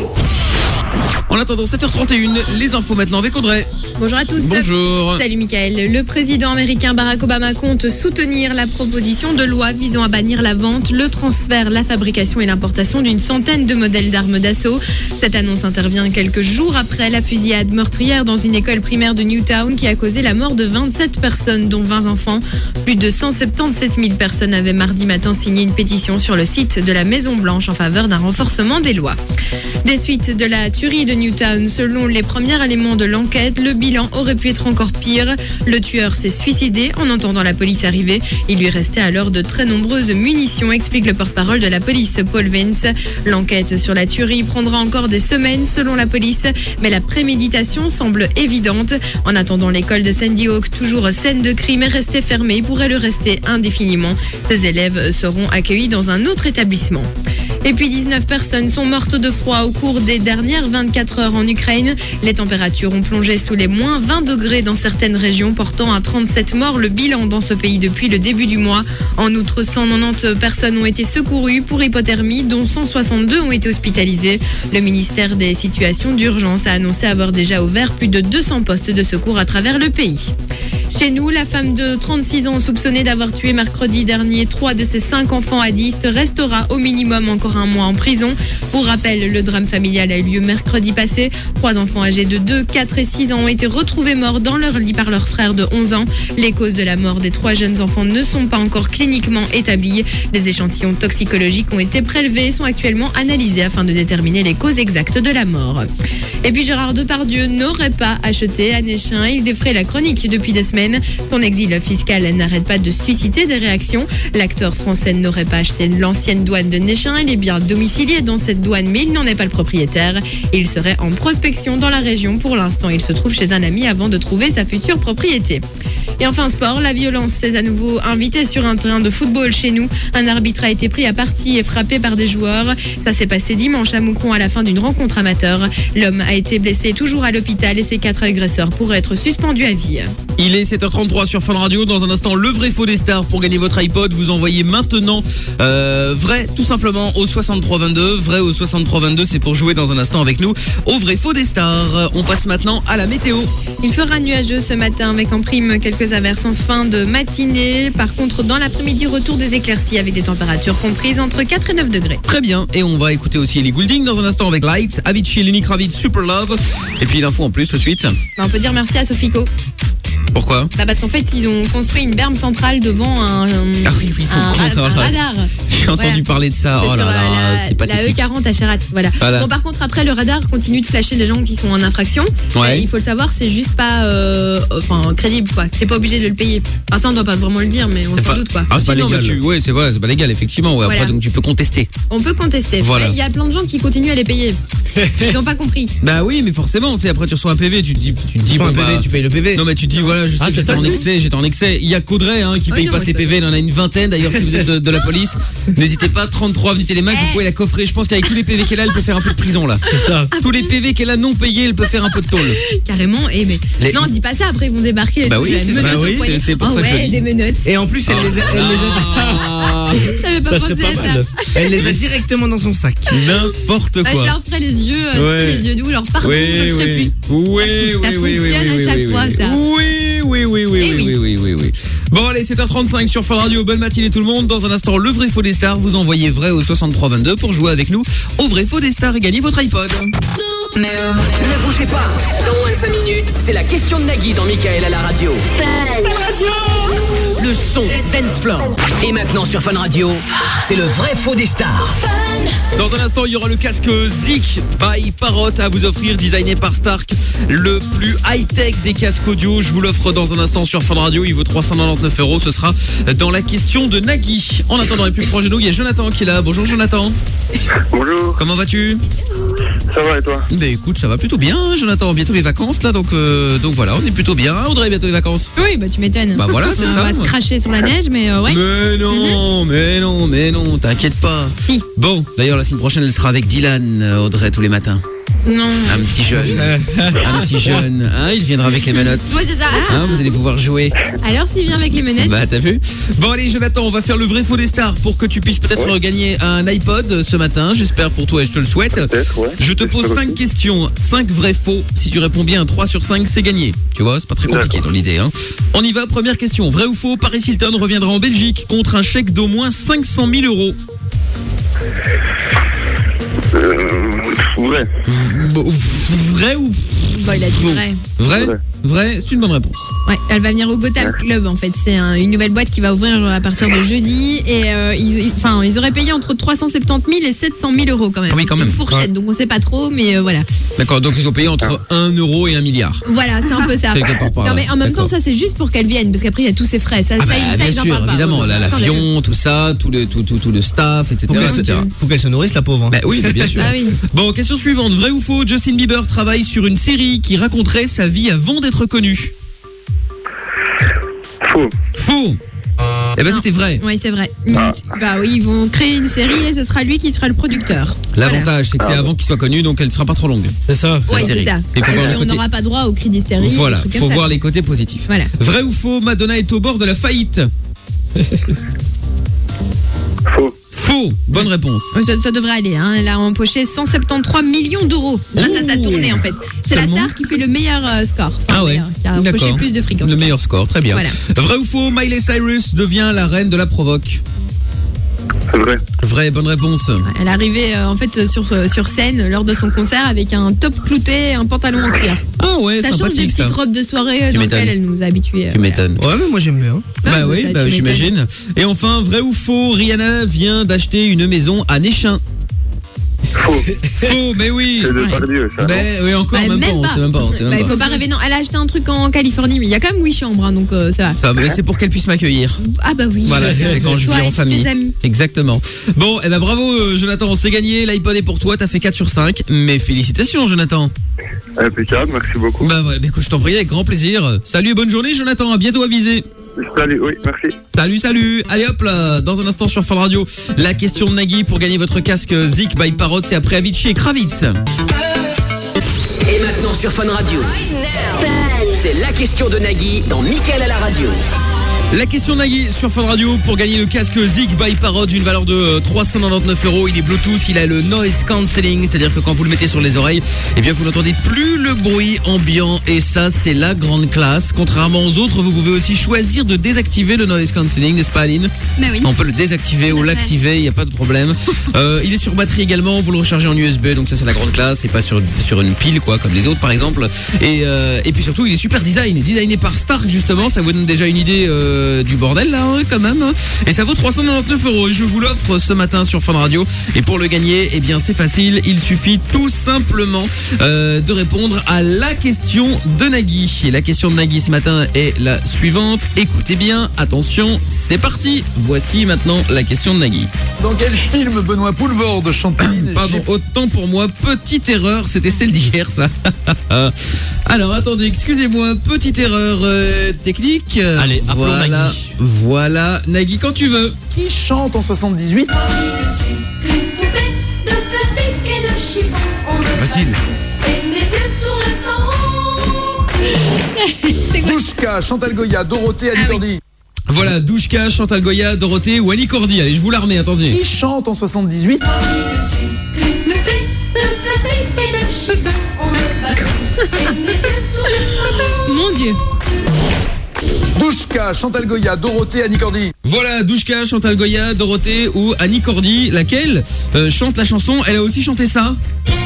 En attendant, sept heures trente et une, les infos maintenant avec Audrey. Bonjour à tous. Bonjour. Salut Mickaël. Le président américain Barack Obama compte soutenir la proposition de loi visant à bannir la vente, le transfert, la fabrication et l'importation d'une centaine de modèles d'armes d'assaut. Cette annonce intervient quelques jours après la fusillade meurtrière dans une école primaire de Newtown qui a causé la mort de vingt-sept personnes, dont vingt enfants. Plus de cent soixante-dix-sept mille personnes avaient mardi matin signé une pétition sur le site de la Maison Blanche en faveur d'un renforcement des lois. Des suites de la tuerie de Newtown, selon les premiers éléments de l'enquête, le bilan aurait pu être encore pire. Le tueur s'est suicidé en entendant la police arriver. Il lui restait alors de très nombreuses munitions, explique le porte-parole de la police, Paul Vance. L'enquête sur la tuerie prendra encore des semaines selon la police, mais la préméditation semble évidente. En attendant, l'école de Sandy Hook, toujours scène de crime, est restée fermée et pourrait le rester indéfiniment. Ses élèves seront accueillis dans un autre établissement. Et puis dix-neuf personnes sont mortes de froid au cours des dernières vingt-quatre heures en Ukraine. Les températures ont plongé sous les moins vingt degrés dans certaines régions, portant à trente-sept morts le bilan dans ce pays depuis le début du mois. En outre, cent quatre-vingt-dix personnes ont été secourues pour hypothermie, dont cent soixante-deux ont été hospitalisées. Le ministère des situations d'urgence a annoncé avoir déjà ouvert plus de deux cents postes de secours à travers le pays. Chez nous, la femme de trente-six ans soupçonnée d'avoir tué mercredi dernier trois de ses cinq enfants à Diest restera au minimum encore un mois en prison. Pour rappel, le drame familial a eu lieu mercredi passé. Trois enfants âgés de deux, quatre et six ans ont été retrouvés morts dans leur lit par leur frère de onze ans. Les causes de la mort des trois jeunes enfants ne sont pas encore cliniquement établies. Des échantillons toxicologiques ont été prélevés et sont actuellement analysés afin de déterminer les causes exactes de la mort. Et puis Gérard Depardieu n'aurait pas acheté à Nechin. Il défraie la chronique depuis des semaines. Son exil fiscal n'arrête pas de susciter des réactions. L'acteur français n'aurait pas acheté l'ancienne douane de Nechin. Il est bien domicilié dans cette douane, mais il n'en est pas le propriétaire. Il serait en prospection dans la région. Pour l'instant, il se trouve chez un ami avant de trouver sa future propriété. Et enfin sport, la violence s'est à nouveau invitée sur un terrain de football chez nous. Un arbitre a été pris à partie et frappé par des joueurs. Ça s'est passé dimanche à Moucron à la fin d'une rencontre amateur. L'homme a été blessé, toujours à l'hôpital, et ses quatre agresseurs pourraient être suspendus à vie. Il est sept heures trente-trois sur Fun Radio. Dans un instant, le vrai faux des stars pour gagner votre iPod. Vous envoyez maintenant euh, vrai tout simplement au soixante-trois vingt-deux. Vrai au soixante-trois vingt-deux, c'est pour jouer dans un instant avec nous au vrai faux des stars. On passe maintenant à la météo. Il fera nuageux ce matin avec en prime quelques averses en fin de matinée. Par contre, dans l'après-midi, retour des éclaircies avec des températures comprises entre quatre et neuf degrés. Très bien. Et on va écouter aussi Ellie Goulding dans un instant avec Lights, Avicii, Lenny Kravitz, Super Love. Et puis l'info en plus tout de suite. On peut dire merci à Sofico. Pourquoi? Bah parce qu'en fait, ils ont construit une berme centrale devant un, un, ah oui, oui, un, ra- un radar. J'ai entendu Voilà. parler de ça. C'est Oh là sur là, la, c'est pathétique. la E quarante à Cherat. Voilà. Voilà. Bon, par contre, après, le radar continue de flasher les gens qui sont en infraction. Ouais. Mais il faut le savoir, c'est juste pas euh, enfin, crédible, quoi. T'es pas obligé de le payer. Enfin, ça, on doit pas vraiment le dire, mais on C'est s'en pas- doute, quoi. Ah, si, non, mais tu, ouais, c'est vrai, c'est pas légal, effectivement. Ouais, Voilà. Après, donc tu peux contester. On peut contester. Voilà. Mais il y a plein de gens qui continuent à les payer. Ils ont pas compris. Bah oui, mais forcément, tu sais, après tu reçois un P V, tu te dis, tu te dis, Enfin, bon, un P V, bah, tu payes le P V. Non, mais tu te dis, voilà, je sais, Ah, c'est j'étais ça, en oui. excès, j'étais en excès. Il y a qu'Audrey, hein, qui Ah, paye non, pas moi, ses je P V, il en a une vingtaine. D'ailleurs, si vous êtes de, de la police, n'hésitez pas, trente-trois, venez les mecs, vous pouvez la coffrer. Je pense qu'avec tous les P V qu'elle a, elle peut faire un peu de prison, là. C'est ça. Tous les P V qu'elle a non payés, elle peut faire un peu de tôle. Carrément. Et mais Les- non, dis pas ça. Après, ils vont débarquer. Bah et tout, oui, j'ai c'est une ça, menotte bah au oui, poignet. c'est- c'est pour Ah ça que je ouais, dis. des menottes. Et en plus, elle les a, elle les Ah, J'avais pas a, ça pensé serait pas à ça. mal. Elle les a directement dans son sac. N'importe Bah, je quoi. leur ferai les yeux, euh, tu sais, Ouais. les yeux doux, leur pardon, Oui, je le ferai oui. plus. Oui, Ça oui, oui, oui, fonctionne oui, à chaque oui, fois, oui. ça. Oui, oui, oui, oui, Eh oui, oui, oui, oui, oui. Bon, allez, sept heures trente-cinq sur Fun Radio. Bonne matinée tout le monde. Dans un instant, le vrai faux des stars. Vous envoyez vrai au soixante-trois vingt-deux pour jouer avec nous au vrai faux des stars et gagner votre iPod. Ne bougez pas. Dans moins de cinq minutes, c'est la question de Nagui dans Mickaël à la radio. Le son Dance Floor. Et maintenant sur Fun Radio, c'est le vrai faux des stars. Dans un instant, il y aura le casque Zik by Parrot à vous offrir, designé par Stark. Le plus high-tech des casques audio. Je vous l'offre dans un instant sur Fun Radio. Il vaut trois cent quatre-vingt-dix-neuf euros. Ce sera dans la question de Nagui. En attendant, les plus proches de nous, il y a Jonathan qui est là. Bonjour Jonathan. Bonjour. Comment vas-tu? Ça va et toi? Bah écoute, ça va plutôt bien, Jonathan. Bientôt les vacances là, donc euh, donc voilà, on est plutôt bien. Audrey, bientôt les vacances. Oui, bah tu m'étonnes. Bah voilà, c'est on ça. va se cracher sur la neige, mais euh, ouais. Mais non, mais non, mais non, t'inquiète pas. Si. Bon, d'ailleurs la semaine prochaine, elle sera avec Dylan, euh, Audrey, tous les matins. Non. Un petit jeune, un petit jeune. Hein, il viendra avec les menottes. Ouais, c'est ça. Ah. Hein, vous allez pouvoir jouer. Alors s'il vient avec les menettes. Bah t'as vu. Bon allez Jonathan, on va faire le vrai faux des stars pour que tu puisses peut-être ouais. gagner un iPod ce matin. J'espère pour toi et je te le souhaite. Ouais. Je te pose cinq questions, cinq vrais faux. Si tu réponds bien à trois sur cinq, c'est gagné. Tu vois, c'est pas très compliqué dans l'idée. Hein. On y va, première question. Vrai ou faux, Paris Hilton reviendra en Belgique contre un chèque d'au moins cinq cent mille euros. Euh, vrai. Vrai ou Bah il a dit vrai. Vrai. Vrai, vrai, c'est une bonne réponse. Ouais, elle va venir au Gotham Club en fait. C'est un, une nouvelle boîte qui va ouvrir à partir de jeudi et euh, ils, enfin ils auraient payé entre trois cent soixante-dix mille et sept cent mille euros quand même. Ah oui, quand c'est même. Une fourchette, ouais. Donc on sait pas trop, mais euh, voilà. D'accord, donc ils ont payé entre un euro et un milliard. Voilà, c'est un peu ça. Part, non mais en même temps ça c'est juste pour qu'elle vienne parce qu'après il y a tous ses frais. Ça, ah bah, ça, bien ça sûr, ils en parlent évidemment, pas. Là, l'avion, tout ça, tout le tout tout tout le staff, et cetera. Faut qu'elle, et cetera. Faut qu'elle se nourrisse la pauvre. Hein. Bah oui, bien sûr. Ah oui. Bon, question suivante. Vrai ou faux, Justin Bieber travaille sur une série qui raconterait sa vie avant d'être connu. Faux. Faux. Eh ben c'était vrai. Oui, c'est vrai. Ah. Bah oui, ils vont créer une série et ce sera lui qui sera le producteur. L'avantage, voilà. c'est que c'est ah. avant qu'il soit connu, donc elle ne sera pas trop longue. C'est ça. Oui, c'est ça. Et, et puis on n'aura pas droit au cri d'hystérie. Voilà, il faut voir les côtés positifs. Voilà. Vrai ou faux, Madonna est au bord de la faillite. Faux. Faux, bonne réponse. Ça, ça devrait aller, hein. Elle a empoché cent soixante-treize millions d'euros grâce oh. à sa tournée en fait. C'est Seulement. la star qui fait le meilleur euh, score. Enfin, ah ouais, meilleur, qui a empoché plus de fric. Le meilleur score, très bien. Voilà. Vrai ou faux, Miley Cyrus devient la reine de la provoque. C'est vrai. Vrai, bonne réponse. Elle est arrivée euh, en fait sur, sur scène lors de son concert avec un top clouté et un pantalon en cuir. Ah ouais, ça change des petites ça. robes de soirée dans lesquelles elle nous a habitués. Tu m'étonnes. Ouais, mais moi j'aime bien. Bah, bah oui, ça, bah, j'imagine. Et enfin, vrai ou faux, Rihanna vient d'acheter une maison à Néchin. Faux. Faux, mais oui. C'est de Pardieu, ça. Ben oui, encore bah, même, même pas, pas. on sait même pas. On sait même bah, pas. Il faut pas rêver, non. Elle a acheté un truc en Californie, mais il y a quand même huit chambres, hein, donc euh, ça va. Ça, mais c'est pour qu'elle puisse m'accueillir. Ah bah oui. Voilà, c'est quand je viens en famille. Tes amis. Exactement. Bon, eh ben bravo euh, Jonathan, c'est gagné. L'iPod est pour toi. T'as fait quatre sur cinq. Mais félicitations, Jonathan. Impeccable, merci beaucoup. Bah voilà, bah, écoute, je t'en prie avec grand plaisir. Salut et bonne journée, Jonathan. À bientôt à viser. Salut, oui, merci. Salut, salut. Allez hop là, dans un instant sur Fun Radio, la question de Nagui pour gagner votre casque Zik by Parrot, c'est après Avicii et Kravitz. Et maintenant sur Fun Radio, c'est la question de Nagui dans Mickaël à la radio. La question de Nagui sur Fun Radio pour gagner le casque Zik by Parrot d'une valeur de trois cent quatre-vingt-dix-neuf euros. Il est Bluetooth, il a le noise cancelling, c'est-à-dire que quand vous le mettez sur les oreilles, eh bien vous n'entendez plus le bruit ambiant et ça c'est la grande classe. Contrairement aux autres, vous pouvez aussi choisir de désactiver le noise cancelling, n'est-ce pas Aline? Mais oui. On peut le désactiver ou l'activer, il n'y a pas de problème. euh, il est sur batterie également, vous le rechargez en U S B, donc ça c'est la grande classe, et pas sur, sur une pile quoi, comme les autres par exemple. Et, euh, et puis surtout il est super design, designé par Stark justement, ça vous donne déjà une idée euh, du bordel là hein, quand même. Et ça vaut trois cent quatre-vingt-dix-neuf euros. Et je vous l'offre ce matin sur Fun Radio. Et pour le gagner, eh bien c'est facile. Il suffit tout simplement euh, de répondre à la question de Nagui. Et la question de Nagui ce matin est la suivante. Écoutez bien, attention, c'est parti. Voici maintenant la question de Nagui. Dans quel film Benoît Poulvord chante Pardon, autant pour moi, petite erreur, c'était celle d'hier ça. Alors attendez, excusez-moi, petite erreur euh, technique. Allez, appelons voilà, Nagui. Voilà, Nagui quand tu veux. Qui chante en soixante-dix-huit? Facile. Douchka, Chantal Goya, Dorothée, Annie Cordy. Voilà, Douchka, Chantal Goya, Dorothée ou Annie Cordy. Allez, je vous la remets, attendez. Qui chante en soixante-dix-huit? Mon Dieu. Douchka, Chantal Goya, Dorothée, Annie Cordy. Voilà, Douchka, Chantal Goya, Dorothée ou Annie Cordy, laquelle euh, chante la chanson. Elle a aussi chanté ça.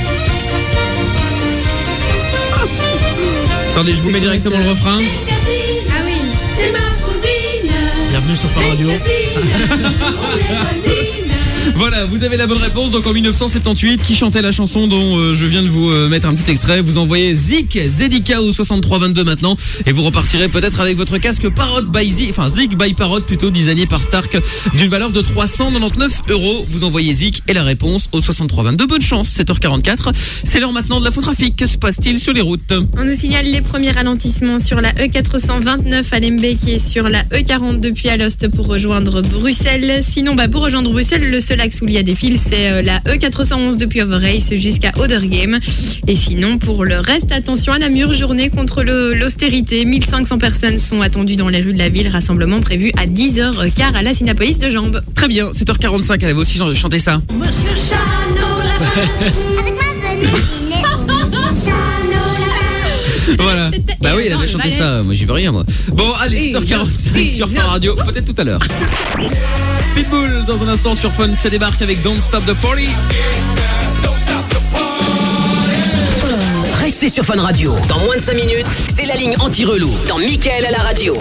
Attendez, je vous mets directement le refrain. Ah oui, c'est ma cousine. Bienvenue sur Fun Radio. Voilà, vous avez la bonne réponse. Donc en mille neuf cent soixante-dix-huit, qui chantait la chanson dont euh, je viens de vous euh, mettre un petit extrait. Vous envoyez Zik, Z I K au soixante-trois vingt-deux maintenant, et vous repartirez peut-être avec votre casque Parrot by Zik, enfin Zik by Parrot plutôt, designé par Stark, d'une valeur de trois cent quatre-vingt-dix-neuf euros. Vous envoyez Zik et la réponse au soixante-trois vingt-deux. Bonne chance, sept heures quarante-quatre. C'est l'heure maintenant de la trafic. Que se passe-t-il sur les routes? On nous signale les premiers ralentissements sur la E quatre cent vingt-neuf à Lembe, qui est sur la E quarante depuis Alost pour rejoindre Bruxelles. Sinon, bah, pour rejoindre Bruxelles, le seul axe où il y a des fils, c'est euh, la E quatre cent onze depuis Overrace jusqu'à Odergame. Et sinon, pour le reste, attention à Namur, journée contre le, l'austérité. mille cinq cents personnes sont attendues dans les rues de la ville. Rassemblement prévu à dix heures quinze à la Synapolis de Jambes. Très bien, sept heures quarante-cinq, elle avait aussi chanté ça. Monsieur Chano, la avec ma venue dîner au Monsieur Chano, la Voilà. Bah oui, elle avait chanté ça. Moi, j'y peux rien, moi. Bon, allez, sept heures quarante-cinq sur Fun Radio. Peut-être tout à l'heure. Pitbull, dans un instant sur Fun, ça débarque avec Don't Stop the Party. Restez sur Fun Radio. Dans moins de cinq minutes, c'est la ligne anti-relou dans Mickaël à la radio.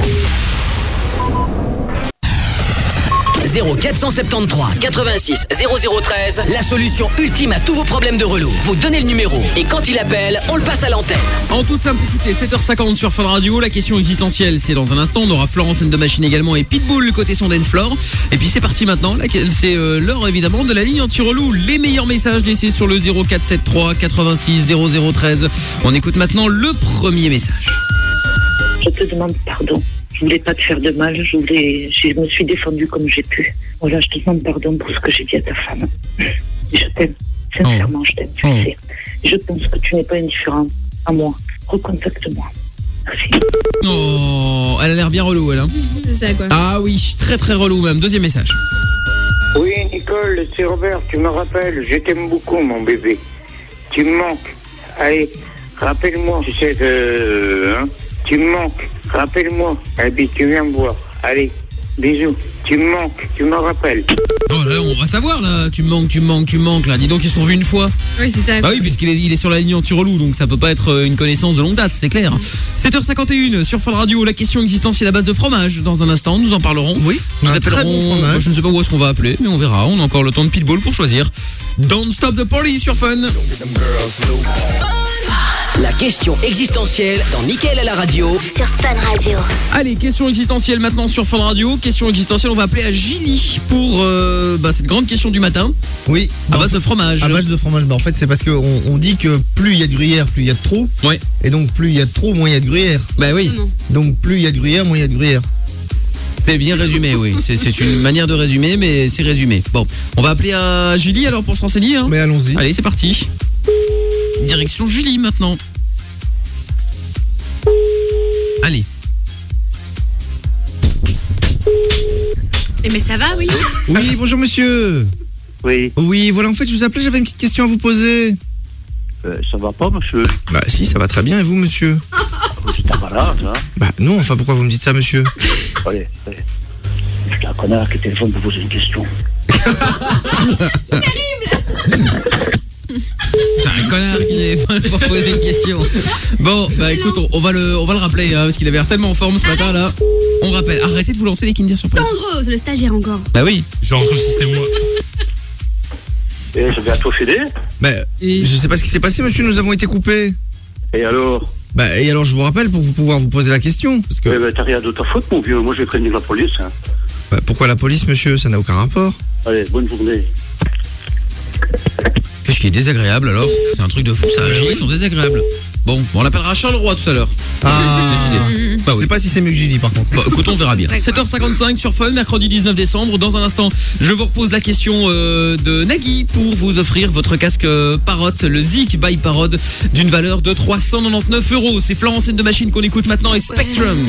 zéro quatre cent soixante-treize quatre-vingt-six zéro zéro treize, la solution ultime à tous vos problèmes de relou. Vous donnez le numéro et quand il appelle, on le passe à l'antenne. En toute simplicité, sept heures cinquante sur Fun Radio. La question existentielle, c'est dans un instant. On aura Florence and the Machine également et Pitbull côté son dance floor. Et puis c'est parti maintenant. C'est euh, l'heure évidemment de la ligne anti-relou. Les meilleurs messages laissés sur le zéro quatre sept trois quatre-vingt-six zéro zéro treize. On écoute maintenant le premier message. Je te demande pardon. Je voulais pas te faire de mal, je voulais, je me suis défendue comme j'ai pu. Voilà, je te demande pardon pour ce que j'ai dit à ta femme. Je t'aime, sincèrement, je t'aime, tu le sais. Je pense que tu n'es pas indifférent à moi. Recontacte-moi. Merci. Oh, elle a l'air bien relou, elle. Hein. C'est ça, quoi. Ah oui, très très relou même. Deuxième message. Oui, Nicole, c'est Robert, tu me rappelles, je t'aime beaucoup, mon bébé. Tu me manques. Allez, rappelle-moi, tu sais, euh, hein, tu me manques. Rappelle-moi. Et puis tu viens me voir. Allez, bisous. Tu me manques, tu me rappelles. Oh là, on va savoir là. Tu me manques, tu me manques, tu me manques là. Dis donc, ils se sont vus une fois. Oui, c'est ça. Bah oui, puisqu'il est, il est sur la ligne anti-relou, donc ça peut pas être une connaissance de longue date, c'est clair. sept heures cinquante et un sur Fun Radio. La question existentielle à base de fromage. Dans un instant, nous en parlerons. Oui, nous un appellerons. très bon fromage. Bah, je ne sais pas où est-ce qu'on va appeler, mais on verra. On a encore le temps de Pitbull pour choisir. Don't Stop the Party sur Fun. La question existentielle dans Mickaël à la radio. Sur Fun Radio. Allez, question existentielle maintenant sur Fun Radio. Question existentielle, on va appeler à Gilly pour euh, bah, cette grande question du matin. Oui. À bah, base de fromage. À base de fromage. Bah, en fait, c'est parce qu'on on dit que plus il y a de gruyère, plus il y a de trop. Ouais. Et donc, plus il y a de trop, moins il y a de gruyère. Bah oui. Donc, plus il y a de gruyère, moins il y a de gruyère. C'est bien résumé, oui. C'est, c'est une manière de résumer, mais c'est résumé. Bon, on va appeler à Julie alors pour se renseigner. Hein. Mais allons-y. Allez, c'est parti. Direction Julie maintenant. Allez. Et mais ça va, oui. Oui, bonjour monsieur. Oui. Oui, voilà, en fait, je vous appelais, j'avais une petite question à vous poser. Euh, ça va pas, monsieur? Bah si, ça va très bien, et vous, monsieur? C'est un malade, hein? Bah non, enfin, pourquoi vous me dites ça, monsieur? Allez, allez. Je suis un connard qui téléphone pour poser une question. C'est un connard qui téléphone pour poser une question. Bon, bah écoute, on, on va le, on va le rappeler, hein, parce qu'il avait l'air tellement en forme ce matin là. On rappelle, arrêtez de vous lancer des Kinder Surprise. Tandro, c'est le stagiaire encore. Bah oui. J'ai encore le système moi. Et ça vient bientôt filer. Bah, je sais pas ce qui s'est passé, monsieur, nous avons été coupés. Et alors? Bah, et alors je vous rappelle pour vous pouvoir vous poser la question, parce que... Eh ben, t'as rien d'autre à foutre, mon vieux. Moi, je vais prévenir la police. Hein. Bah, pourquoi la police, monsieur? Ça n'a aucun rapport. Allez, bonne journée. Qu'est-ce qui est désagréable alors? C'est un truc de fou ça, Gilles, ils sont désagréables. Bon, on l'appellera Charleroi tout à l'heure. Ah, décidé. Bah je oui. sais pas si c'est mieux que Gilly par contre. Bah écoute, on verra bien. sept heures cinquante-cinq sur Fun, mercredi dix-neuf décembre. Dans un instant, je vous repose la question euh, de Nagui pour vous offrir votre casque euh, Parrot, le Zik by Parrot, d'une valeur de trois cent quatre-vingt-dix-neuf euros. C'est Florence and the Machine qu'on écoute maintenant et Spectrum.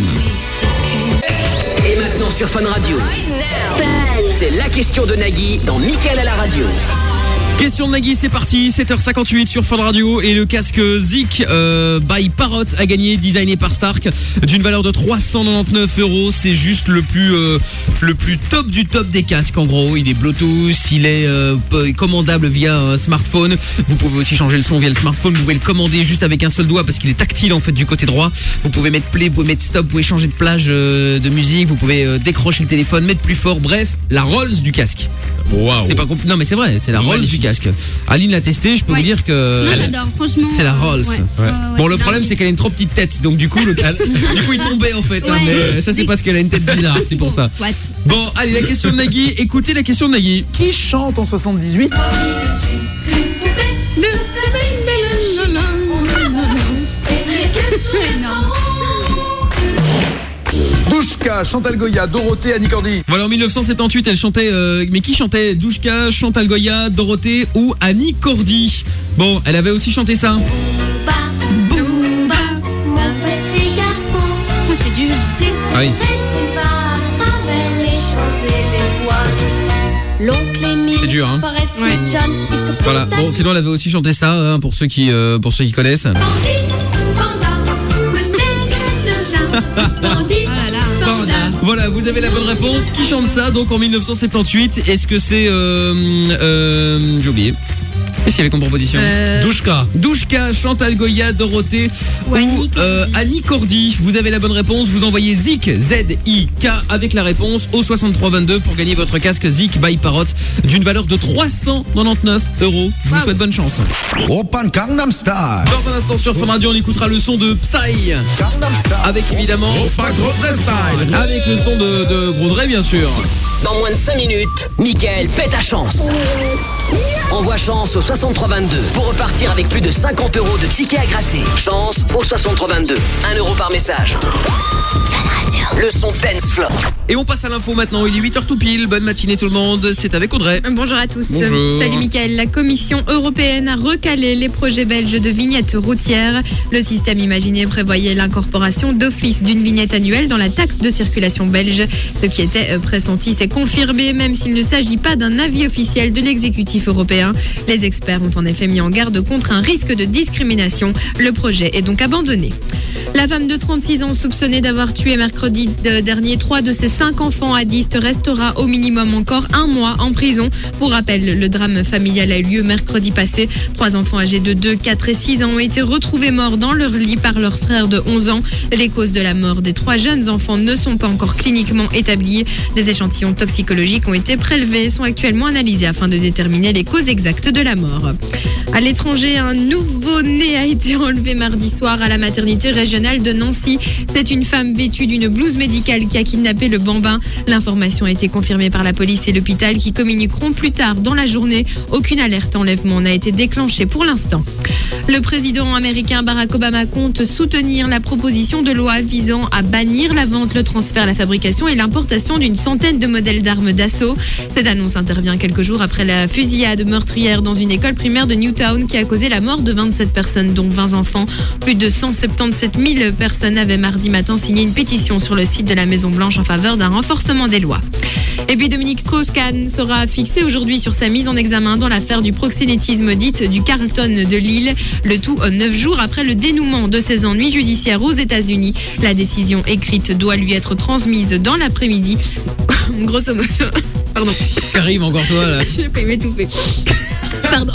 Et maintenant sur Fun Radio. C'est la question de Nagui dans Mickaël à la radio. Question de Nagui, c'est parti, sept heures cinquante-huit sur Fun Radio et le casque Zik euh, by Parrot a gagné, designé par Stark, d'une valeur de trois cent quatre-vingt-dix-neuf euros. C'est juste le plus euh, le plus top du top des casques. En gros, il est Bluetooth, il est euh, commandable via un smartphone. Vous pouvez aussi changer le son via le smartphone. Vous pouvez le commander juste avec un seul doigt parce qu'il est tactile en fait du côté droit. Vous pouvez mettre play, vous pouvez mettre stop, vous pouvez changer de plage euh, de musique, vous pouvez euh, décrocher le téléphone, mettre plus fort. Bref, la Rolls du casque. Waouh. C'est pas compl- non mais c'est vrai, c'est la Rolls du casque. Aline l'a testé, je peux Ouais. vous dire que Moi elle- j'adore, franchement. c'est la Rolls. Ouais. Ouais. Ouais, ouais, Bon, le c'est problème dingue. c'est qu'elle a une trop petite tête, donc du coup, le... du coup il tombait en fait. hein, Ouais. mais ça c'est parce qu'elle a une tête bizarre, c'est pour ça. What? Bon, allez, la question de Nagui. Écoutez la question de Nagui. Qui chante en soixante-dix-huit? Douchka, Chantal Goya, Dorothée, Annie Cordy. Voilà, en mille neuf cent soixante-dix-huit, elle chantait. Euh, mais qui chantait? Douchka, Chantal Goya, Dorothée ou Annie Cordy? Bon, elle avait aussi chanté ça. Booba, mon petit garçon. Oh, c'est dur. Tu Ah oui. et tu vas à travers les champs et les bois. L'oncle Émile, C'est dur, hein. Forest et John, et surtout Voilà. ta Bon, sinon elle avait aussi chanté ça hein, pour ceux qui euh, pour ceux qui connaissent. Bandit, panda, le maigre de chat. Bandit, panda. Voilà, vous avez la bonne réponse. Qui chante ça donc en mille neuf cent soixante-dix-huit? Est-ce que c'est euh, euh, j'ai oublié. Qu'est-ce qu'il y avait comme proposition? Euh, Douchka. Douchka, Chantal Goya, Dorothée Ou ou, Annie Cordy. euh, Annie Cordy. Vous avez la bonne réponse. Vous envoyez Zik, Z I K avec la réponse au soixante-trois vingt-deux pour gagner votre casque Zik by Parrot d'une valeur de trois cent quatre-vingt-dix-neuf euros. Je vous souhaite bonne chance. Open Gangnam Style. Dans un instant sur Fun Radio, on écoutera le son de Psy avec évidemment avec le son de, de Gros Dre, bien sûr. Dans moins de cinq minutes, Mickaël pète à chance. Envoie chance au soixante-trois vingt-deux pour repartir avec plus de cinquante euros de tickets à gratter. Chance au soixante-trois vingt-deux. un euro par message. Le son Dance Floor. Et on passe à l'info maintenant, il est huit heures tout pile. Bonne matinée tout le monde, c'est avec Audrey. Bonjour à tous. Bonjour. Salut Mickaël. La Commission européenne a recalé les projets belges de vignettes routières. Le système imaginé prévoyait l'incorporation d'office d'une vignette annuelle dans la taxe de circulation belge. Ce qui était euh, pressenti s'est confirmé, même s'il ne s'agit pas d'un avis officiel de l'exécutif européen. Les experts ont en effet mis en garde contre un risque de discrimination. Le projet est donc abandonné. La femme de trente-six ans soupçonnée d'avoir tué mercredi dernier trois de ses cinq enfants à Diest restera au minimum encore un mois en prison. Pour rappel, le drame familial a eu lieu mercredi passé. Trois enfants âgés de deux, quatre et six ans ont été retrouvés morts dans leur lit par leur frère de onze ans. Les causes de la mort des trois jeunes enfants ne sont pas encore cliniquement établies. Des échantillons toxicologiques ont été prélevés et sont actuellement analysés afin de déterminer les causes exactes de la mort. À l'étranger, un nouveau-né a été enlevé mardi soir à la maternité régionale de Nancy. C'est une femme vêtue d'une blouse médicale qui a kidnappé le bambin. L'information a été confirmée par la police et l'hôpital qui communiqueront plus tard dans la journée. Aucune alerte enlèvement n'a été déclenchée pour l'instant. Le président américain Barack Obama compte soutenir la proposition de loi visant à bannir la vente, le transfert, la fabrication et l'importation d'une centaine de modèles d'armes d'assaut. Cette annonce intervient quelques jours après la fusillade meurtrière dans une école primaire de Newtown qui a causé la mort de vingt-sept personnes, dont vingt enfants. Plus de cent soixante-dix-sept mille personnes avaient mardi matin signé une pétition sur le site de la Maison-Blanche en faveur d'un renforcement des lois. Et puis Dominique Strauss-Kahn sera fixé aujourd'hui sur sa mise en examen dans l'affaire du proxénétisme dite du Carlton de Lille. Le tout neuf jours après le dénouement de ses ennuis judiciaires aux États-Unis. La décision écrite doit lui être transmise dans l'après-midi. Grosso modo. Pardon. Arrive encore toi là. J'ai failli m'étouffer. Pardon.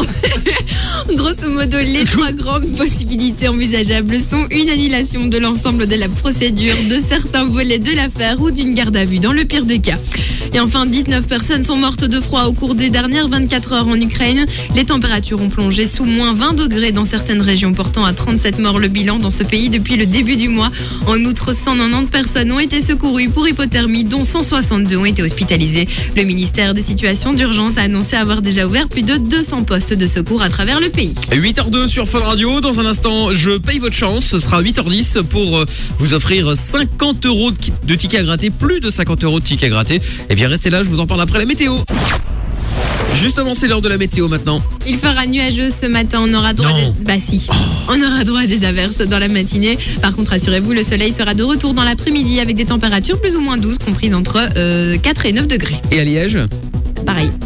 Grosso modo, les trois grandes possibilités envisageables sont une annulation de l'ensemble de la procédure, de certains volets de l'affaire ou d'une garde à vue dans le pire des cas. Et enfin, dix-neuf personnes sont mortes de froid au cours des dernières vingt-quatre heures en Ukraine. Les températures ont plongé sous moins vingt degrés dans certaines régions, portant à trente-sept morts le bilan dans ce pays depuis le début du mois. En outre, cent quatre-vingt-dix personnes ont été secourues pour hypothermie, dont cent soixante-deux ont été hospitalisées. Le ministère des situations d'urgence a annoncé avoir déjà ouvert plus de deux cents postes de secours à travers le pays. huit heures deux sur Fun Radio. Dans un instant, je paye votre chance. Ce sera huit heures dix pour euh, vous offrir cinquante euros de, de tickets à gratter. Plus de cinquante euros de tickets à gratter. Et bien, restez là, je vous en parle après la météo. Justement, c'est l'heure de la météo maintenant. Il fera nuageux ce matin, on aura droit Non. à des... Bah si, on aura droit à des averses dans la matinée. Par contre, rassurez-vous, le soleil sera de retour dans l'après-midi avec des températures plus ou moins douces, comprises entre euh, quatre et neuf degrés. Et à Liège? Pareil.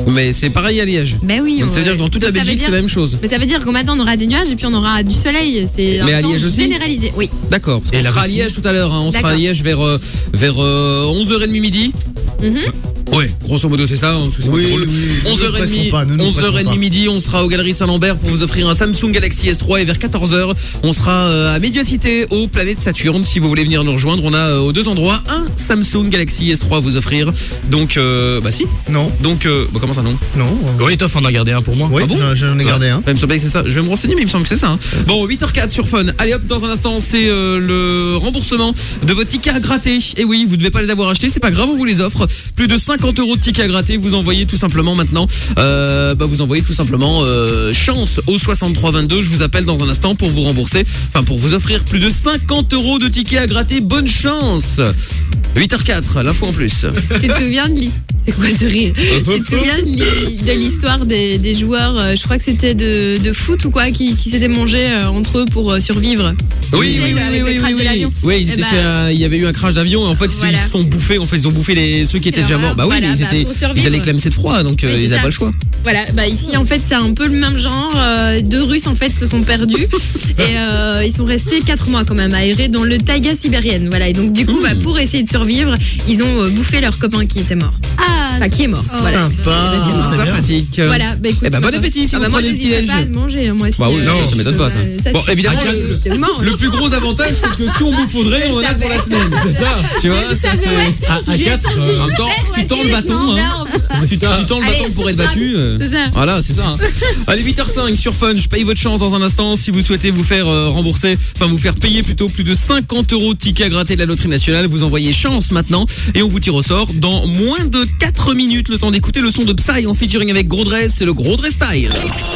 Mais c'est pareil à Liège. Ben oui. Donc on- ça veut dire que dans toute la donc ça veut Belgique, dire- c'est la même chose. Mais ça veut dire qu'au matin on aura des nuages et puis on aura du soleil. C'est Mais un à temps Liège aussi généralisé. Oui. D'accord. On sera à Liège tout à l'heure. hein. On sera à D'accord. Liège vers, euh, vers euh, onze heures trente midi. Mhm. Ouais, grosso modo c'est ça, hein, parce que c'est moi qui roule. onze heures pressons trente, pas, ne nous onze heures pressons trente pas. midi, on sera aux Galeries Saint-Lambert pour vous offrir un Samsung Galaxy S trois et vers quatorze heures, on sera euh, à Médiacité au Planète Saturne. Si vous voulez venir nous rejoindre, on a euh, aux deux endroits un Samsung Galaxy S trois à vous offrir. Donc, euh, bah si. Non. Donc, euh, bah comment ça non Non. Oui, Toff en a gardé un pour moi. Oui, Ah bon j'en- j'en ai gardé un. Il me semblait que c'est ça. Je vais me renseigner, mais il me semble que c'est ça. hein. Bon, huit heures quatre sur Fun. Allez hop, dans un instant, c'est euh, le remboursement de votre ticket à gratter. Et oui, vous devez pas les avoir achetés, c'est pas grave, on vous les offre. Plus de cinquante euros de tickets à gratter. Vous envoyez tout simplement maintenant, euh, bah vous envoyez tout simplement euh, chance au soixante-trois vingt-deux. Je vous appelle dans un instant pour vous rembourser, enfin pour vous offrir plus de cinquante euros de tickets à gratter. Bonne chance. huit heures quatre, l'info en plus. Tu te souviens de l'histoire? C'est quoi ce rire? Tu te souviens de l'hi- de l'histoire des, des joueurs, euh, je crois que c'était de, de foot ou quoi, qui, qui s'étaient mangés euh, entre eux pour euh, survivre? Oui, Tu sais, oui, le- oui, avec oui, le oui, crash de oui. l'avion. Oui, ils Eh étaient bah, fait un- il y avait eu un crash d'avion et en fait Voilà. ils se sont bouffés, en fait ils ont bouffé les ceux qui étaient déjà L'horreur. morts. Bah oui, Voilà, ils bah, étaient pour survivre. ils allaient clamser de froid donc euh, Oui, c'est ils n'avaient ça. pas le choix. Voilà, bah ici en fait c'est un peu le même genre. euh, deux Russes en fait se sont perdus et euh, ils sont restés quatre mois quand même aérés dans le taïga sibérienne. Voilà, et donc du coup bah, pour essayer de survivre, ils ont euh, bouffé leur copain qui était mort. Ah, Enfin qui est mort. Voilà. Sympa. C'est sympathique. Voilà, bah écoute. Eh bah, bon bah, appétit si ah, vous bah, moi prenez je le n'hésiterai petit pas à déj. manger moi aussi. Bah oui, euh, non, ça m'étonne pas ça. ça, Bon, tu- évidemment, Ah, le, je mange. le plus gros avantage c'est que si on bouffe Audrey, on en a pour la semaine. C'est ça. Tu vois, ça c'est À, à quatre, euh, en même temps, tu tends le bâton, hein. Tu tends, tu tends le Allez, bâton pour être battu. euh, c'est ça. Voilà, c'est ça. hein. Allez, huit heures cinq sur Fun. Je paye votre chance dans un instant. Si vous souhaitez vous faire euh, rembourser, enfin vous faire payer plutôt plus de cinquante euros de tickets à gratter de la loterie nationale, vous envoyez chance maintenant et on vous tire au sort dans moins de quatre minutes. Le temps d'écouter le son de Psy en featuring avec Gros Dress. C'est le Gros Dress Style.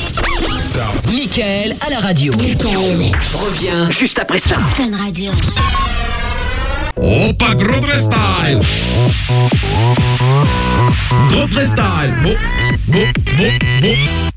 Mickaël à la radio. Reviens juste après ça. Fun Radio. Oh, pas Gros Dress Style. Gros Dress Style. Bon, bon, bon, bon.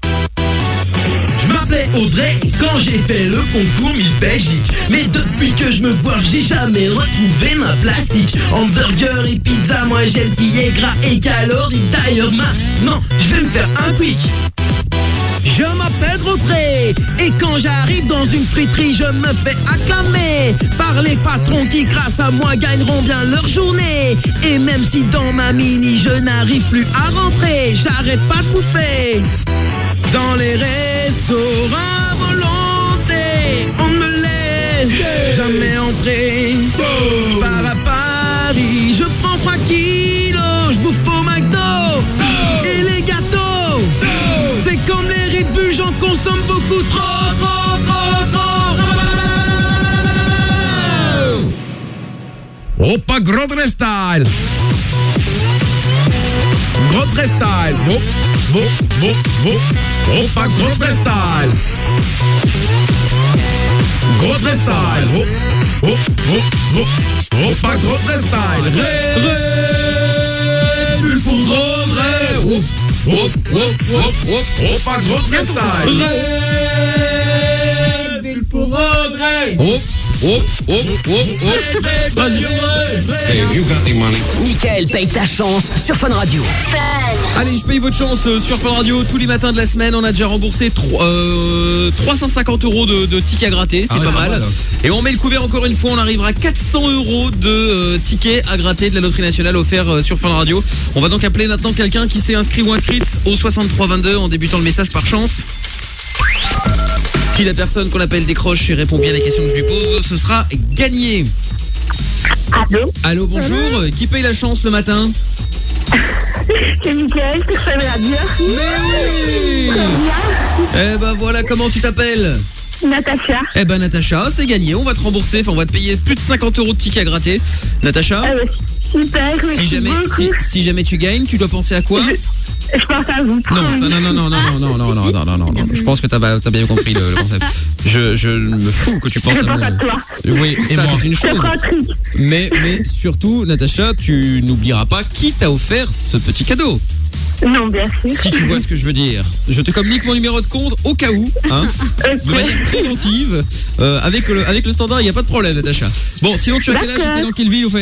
Je m'appelais Audrey quand j'ai fait le concours Miss Belgique. Mais depuis que je me bois, j'ai jamais retrouvé ma plastique. Hamburger et pizza, moi j'aime si est gras et calorique. D'ailleurs maintenant, je vais me faire un quick. Je m'appelle Geoffrey et quand j'arrive dans une friterie, je me fais acclamer par les patrons qui, grâce à moi, gagneront bien leur journée. Et même si dans ma mini, je n'arrive plus à rentrer, j'arrête pas de bouffer. Dans les restaurants à volonté, on ne me laisse jamais entrer. Je pars à Paris, je prends trois kilos, je bouffe au McDo. Et les gâteaux, c'est comme les Red Bull, j'en consomme beaucoup trop, trop, trop, trop. Oh, pas Gros Dress Style. Gros Dress Style. Bon, bon, bon, bon. Oh, pas Gros Dress Style. Gros Dress Style. Oh, oh, oh, oh. Oh, pas Gros Dress Style. Red, Red Bull pour Gros Dress. Oh, oh, oh, oh, oh. Oh, pas Gros Dress Style. Red Bull pour Audrey. Oh, oh, oh, oh, oh. Vas-y, Audrey. you got the money. Mickaël paye ta chance sur Fun Radio. Allez, je paye votre chance euh, sur Fun Radio tous les matins de la semaine. On a déjà remboursé tro- euh, trois cent cinquante euros de, de tickets à gratter, c'est Ah ouais, pas pas mal. mal, hein. Et on met le couvert encore une fois, on arrivera à quatre cents euros de euh, tickets à gratter de la loterie nationale offert euh, sur Fun Radio. On va donc appeler maintenant quelqu'un qui s'est inscrit ou inscrite au soixante-trois vingt-deux en débutant le message par chance. Si la personne qu'on appelle décroche et répond bien à la question que je lui pose, ce sera gagné. Allô Allô, bonjour. Euh, Qui paye la chance le matin? C'est Mickaël, c'est Fun Radio. Mais oui. Eh ben voilà, comment tu t'appelles? Natacha. Eh ben Natacha, c'est gagné, on va te rembourser, enfin on va te payer plus de cinquante euros de tickets à gratter. Natacha, Ah ouais, super, merci si jamais, beaucoup. si, si jamais tu gagnes, tu dois penser à quoi? Je, je pense à vous. Non, ça, non, non, non, non, non, non, non, non, non, non, non, non, je pense que t'as pas- t'as bien compris le, le concept. Je, je me fous que tu penses Je à pense moi. à toi. Oui, Et ça moi. c'est une Je te chose. prends un truc. Mais, mais surtout, Natacha, tu n'oublieras pas qui t'a offert ce petit cadeau. Non, bien sûr. Si tu vois ce que je veux dire. Je te communique mon numéro de compte au cas où, hein, de manière préventive. Euh, avec, le, avec le standard, il n'y a pas de problème, Natacha. Bon, sinon tu as quel âge et t'es dans quelle ville au fait?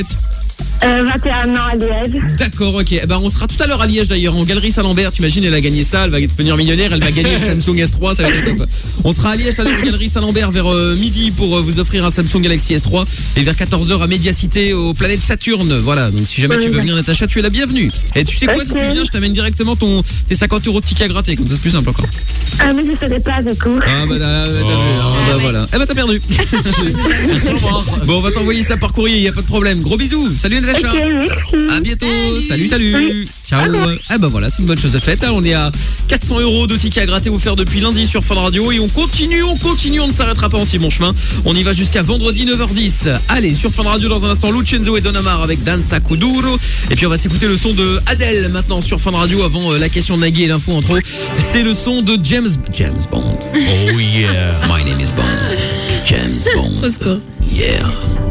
Euh, vingt et un ans à Liège. D'accord, ok. Eh ben, on sera tout à l'heure à Liège d'ailleurs, en Galerie Saint-Lambert. T'imagines, elle a gagné ça, elle va devenir millionnaire, elle va gagner le Samsung S trois, ça va être top. On sera à Liège tout à l'heure en Galerie Saint-Lambert vers euh, midi pour euh, vous offrir un Samsung Galaxy S trois. Et vers quatorze heures à Médiacité, aux planètes Saturne. Voilà, donc si jamais tu veux venir, Natacha, tu es la bienvenue. Et tu sais quoi, okay. Si tu viens, je t'amène directement ton, tes cinquante euros de ticket à gratter, comme ça c'est plus simple encore. Ah, mais je savais pas, du coup. Ah, bah, bah, bah, oh. bah voilà. Eh bah, t'as perdu. Bon, on va t'envoyer ça par courrier, y a pas de problème. Gros bisous. Salut Natacha. Okay. À bientôt, salut, salut, salut. Ciao. Ah bah voilà, c'est une bonne chose de faite. On est à quatre cents euros de tickets à gratter offerts depuis lundi sur Fun Radio. Et on continue, on continue, on ne s'arrêtera pas en si bon chemin. On y va jusqu'à vendredi neuf heures dix. Allez, sur Fun Radio dans un instant, Lucenzo et Don Amar avec Danza Kuduro. Et puis on va s'écouter le son de Adele maintenant sur Fun Radio avant euh, la question de Nagui et l'info entre eux. C'est le son de James James Bond. Oh yeah, my name is Bond. James Bond. Yeah.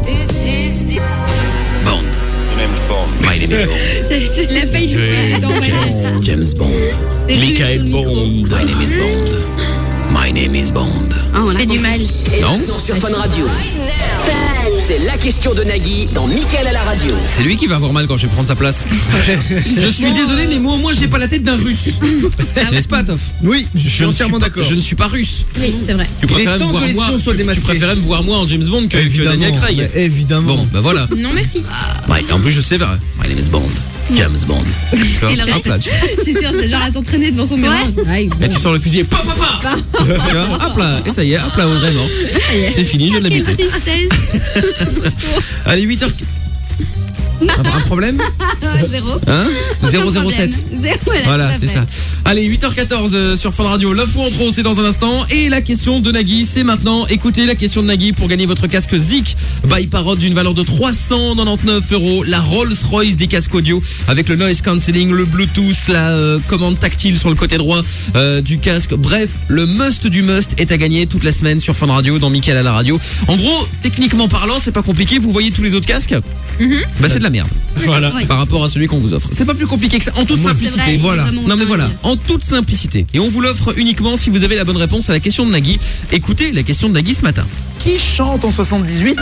Bond. James Bond. My name is Bond. La faille joue pas dans James, James Bond. Michael Bond. My name is Bond. My name is Bond. Oh, on fait du mal. Non. Sur Fun Radio. C'est la question de Nagui dans Mickaël à la radio. C'est lui qui va avoir mal quand je vais prendre sa place. Je suis désolé, mais moi au moins j'ai pas la tête d'un russe. Ah, n'est-ce pas, Toff? Oui, je suis entièrement d'accord. Je ne suis pas russe. Oui, c'est vrai. Tu préférais me voir moi, tu, tu préférais me voir moi en James Bond que, que Daniel Craig. Évidemment. Bon, bah voilà. Non, merci. Ouais, en plus je sais, my name is Bond. James Bond. Il aurait été... Je suis sûre, genre à s'entraîner devant son miroir. Ouais. Et tu sors le fusil et pa pa pa. Tu vois, hop là, et ça y est, hop là, Audrey est morte. C'est fini, je viens de l'habiter. Allez, huit heures. Un, un problème? Zéro. Hein? zéro zéro sept. Zéro, voilà, c'est ça. Allez, huit heures quatorze euh, sur Fun Radio. L'info en trop, c'est dans un instant. Et la question de Nagui, c'est maintenant. Écoutez la question de Nagui pour gagner votre casque Zik by Parrot d'une valeur de trois cent quatre-vingt-dix-neuf euros. La Rolls-Royce des casques audio avec le noise cancelling, le Bluetooth, la euh, commande tactile sur le côté droit euh, du casque. Bref, le must du must est à gagner toute la semaine sur Fun Radio dans Mickaël à la radio. En gros, techniquement parlant, c'est pas compliqué. Vous voyez tous les autres casques? Mm-hmm. Bah, c'est de la merde. Voilà. Oui. Par rapport à celui qu'on vous offre. C'est pas plus compliqué que ça, en toute simplicité. Vrai, voilà. Non mais voilà, en toute simplicité. Et on vous l'offre uniquement si vous avez la bonne réponse à la question de Nagui. Écoutez la question de Nagui ce matin. Qui chante en soixante-dix-huit?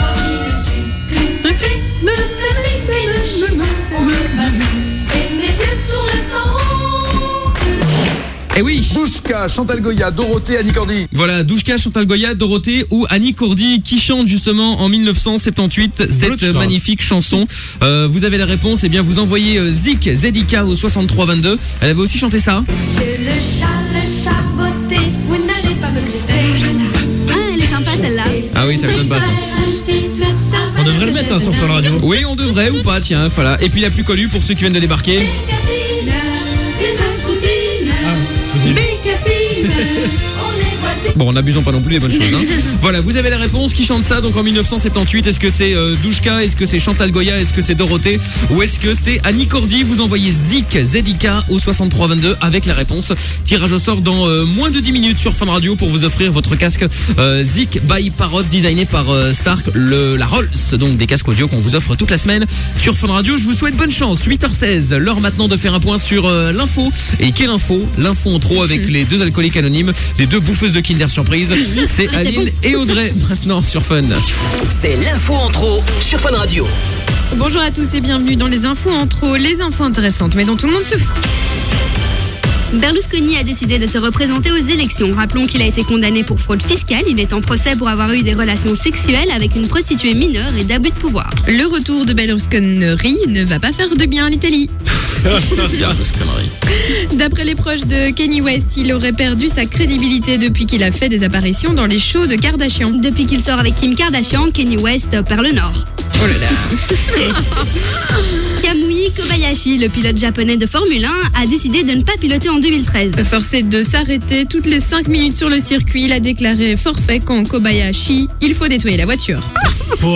Eh oui. Douchka, Chantal Goya, Dorothée, Annie Cordy. Voilà, Douchka, Chantal Goya, Dorothée ou Annie Cordy qui chante justement en mille neuf cent soixante-dix-huit cette Blutska. magnifique chanson. Euh, vous avez la réponse, et eh bien vous envoyez euh, Zik, Z I K au soixante-trois vingt-deux. Elle avait aussi chanté ça. Monsieur le chat, le chat beauté, vous n'allez pas me griffer. Ah, elle est sympa celle-là. Ah oui, ça me donne pas ça. On devrait le mettre hein, sur Fun Radio. Oui, on devrait ou pas, tiens, voilà. Et puis la plus connue pour ceux qui viennent de débarquer. Bon, n'abusons pas non plus des bonnes choses. Hein. Voilà, vous avez la réponse. Qui chante ça donc en mille neuf cent soixante-dix-huit? Est-ce que c'est euh, Douchka? Est-ce que c'est Chantal Goya? Est-ce que c'est Dorothée? Ou est-ce que c'est Annie Cordy? Vous envoyez Zik, Z I K au soixante-trois vingt-deux avec la réponse. Tirage au sort dans euh, moins de dix minutes sur Fun Radio pour vous offrir votre casque euh, Zik by Parrot designé par euh, Stark, le, la Rolls, donc des casques audio qu'on vous offre toute la semaine sur Fun Radio. Je vous souhaite bonne chance. huit heures seize, l'heure maintenant de faire un point sur euh, l'info. Et quelle info? L'info en trop avec les deux alcooliques anonymes, les deux bouffeuses de Kinder Surprise. C'est Aline et Audrey maintenant sur Fun. C'est l'info en trop sur Fun Radio. Bonjour à tous et bienvenue dans les infos en trop, les infos intéressantes mais dont tout le monde se fout. Berlusconi a décidé de se représenter aux élections. Rappelons qu'il a été condamné pour fraude fiscale. Il est en procès pour avoir eu des relations sexuelles avec une prostituée mineure et d'abus de pouvoir. Le retour de Berlusconi ne va pas faire de bien à l'Italie. D'après les proches de Kanye West, il aurait perdu sa crédibilité depuis qu'il a fait des apparitions dans les shows de Kardashian. Depuis qu'il sort avec Kim Kardashian, Kanye West perd le nord. Oh là là. Kamui Kobayashi, le pilote japonais de Formule un, a décidé de ne pas piloter en deux mille treize. Forcé de s'arrêter toutes les cinq minutes sur le circuit, il a déclaré forfait quand Kobayashi, il faut nettoyer la voiture. Oh.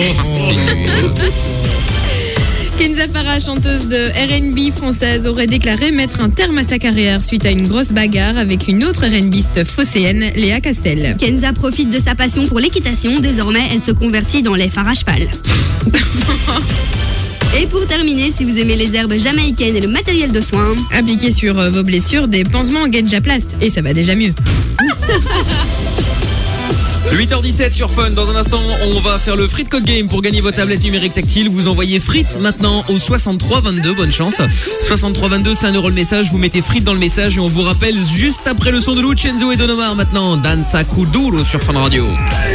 Kenza Farah, chanteuse de R and B française, aurait déclaré mettre un terme à sa carrière suite à une grosse bagarre avec une autre R&Biste phocéenne, Léa Castel. Kenza profite de sa passion pour l'équitation. Désormais, elle se convertit dans les phares à cheval. Et pour terminer, si vous aimez les herbes jamaïcaines et le matériel de soins, appliquez sur euh, vos blessures des pansements Genjaplast et ça va déjà mieux. huit heures dix-sept sur Fun. Dans un instant, on va faire le Frites Code Game pour gagner vos tablettes numériques tactiles. Vous envoyez frites maintenant au soixante-trois vingt-deux. Bonne chance. soixante-trois vingt-deux, c'est un euro le message. Vous mettez frites dans le message et on vous rappelle juste après le son de Lucenzo et Don Omar maintenant. Danza Kuduro sur Fun Radio.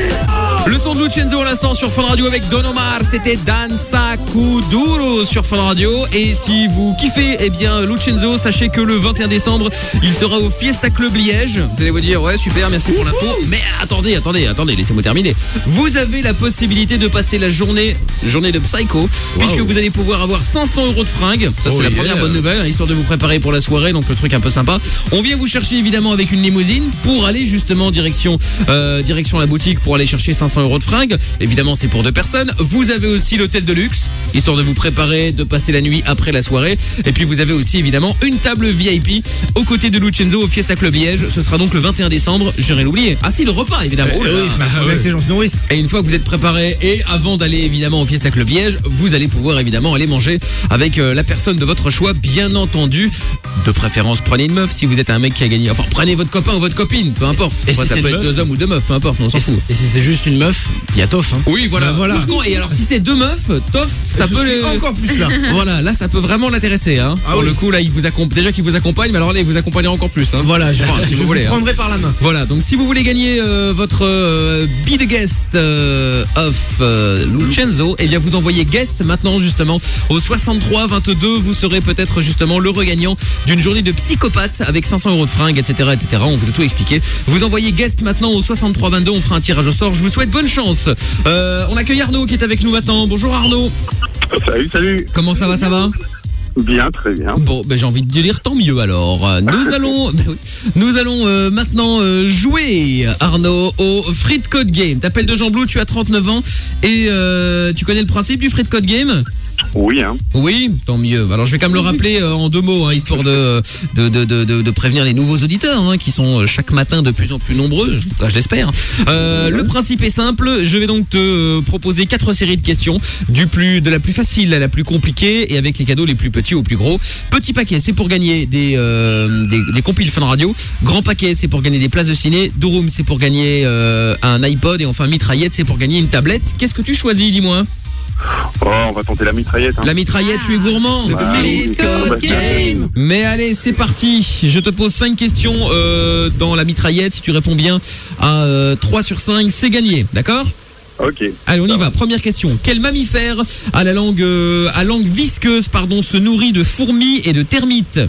Le son de Lucenzo à l'instant sur Fun Radio avec Don Omar, c'était Danza Kuduro sur Fun Radio. Et si vous kiffez, eh bien Lucenzo, sachez que le vingt et un décembre, il sera au Fiesta Club Liège. Vous allez vous dire, ouais super, merci pour l'info. Mais attendez, attendez, attendez, laissez-moi terminer. Vous avez la possibilité de passer la journée, journée de Psycho, wow. puisque vous allez pouvoir avoir cinq cents euros de fringues. Ça c'est oh la yeah. première bonne nouvelle, histoire de vous préparer pour la soirée, donc le truc un peu sympa. On vient vous chercher évidemment avec une limousine pour aller justement direction, euh, direction la boutique pour aller chercher cinq cents euros de fringues. Évidemment c'est pour deux personnes. Vous avez aussi l'hôtel de luxe, histoire de vous préparer, de passer la nuit après la soirée. Et puis vous avez aussi évidemment une table V I P aux côtés de Lucenzo au Fiesta Club Liège. Ce sera donc le vingt et un décembre, j'ai rien oublié. Ah si, le repas évidemment. Oh là là. Oui, c'est Jean Norris. Et une fois que vous êtes préparé et avant d'aller évidemment au Fiesta Club Liège, vous allez pouvoir évidemment aller manger avec euh, la personne de votre choix, bien entendu. De préférence, prenez une meuf si vous êtes un mec qui a gagné. Enfin, prenez votre copain ou votre copine, peu importe. Et Après, si ça peut être meuf, deux hommes ou deux meufs, peu importe, on s'en fout. Et si c'est juste une meuf, il y a Toff. Hein. Oui, voilà. Ben voilà. Et alors, si c'est deux meufs, Toff, ça Je peut suis les... encore plus là. Voilà, là, ça peut vraiment l'intéresser. Hein. Ah Pour oui. le coup, là, il vous accompagne. Déjà qu'il vous accompagne, mais alors là, il vous accompagnera encore plus. Hein. Voilà, je, enfin, si je vous, vous voulez, prendrai hein. par la main. Voilà, donc si vous voulez gagner euh, votre euh, Be the Guest euh, of euh, Lucenzo, eh bien vous envoyez guest maintenant justement au soixante-trois vingt-deux. Vous serez peut-être justement le regagnant d'une journée de psychopathe avec cinq cents euros de fringues, et cetera, et cetera. On vous a tout expliqué. Vous envoyez guest maintenant au soixante-trois vingt-deux. On fera un tirage au sort. Je vous souhaite bonne chance. Euh, on accueille Arnaud qui est avec nous maintenant. Bonjour Arnaud. Salut, salut. Comment ça va, ça va? Bien, très bien. Bon, ben j'ai envie de dire tant mieux alors. Nous allons, ben oui, nous allons euh, maintenant euh, jouer, Arnaud, au Frites Code Game. T'appelles de Jean Blou, tu as trente-neuf ans et euh, tu connais le principe du Frites Code Game? Oui, hein. Oui, tant mieux. Alors je vais quand même le rappeler euh, en deux mots, hein, histoire de de, de, de, de de prévenir les nouveaux auditeurs hein, qui sont chaque matin de plus en plus nombreux, je l'espère. Euh, le principe est simple, je vais donc te euh, proposer quatre séries de questions, du plus de la plus facile à la plus compliquée et avec les cadeaux les plus petits aux plus gros. Petit paquet, c'est pour gagner des euh, des, des compiles Fun Radio. Grand paquet, c'est pour gagner des places de ciné. Dorum, c'est pour gagner euh, un iPod et enfin mitraillette, c'est pour gagner une tablette. Qu'est-ce que tu choisis, dis-moi? Oh, on va tenter la mitraillette. Hein. La mitraillette, tu es gourmand. Bah, oui, Code Game. Mais allez, c'est parti. Je te pose cinq questions euh, dans la mitraillette. Si tu réponds bien à euh, trois sur cinq, c'est gagné. D'accord? Ok. Allez, on y va. va. Première question. Quel mammifère à la langue euh, à langue visqueuse, pardon, se nourrit de fourmis et de termites?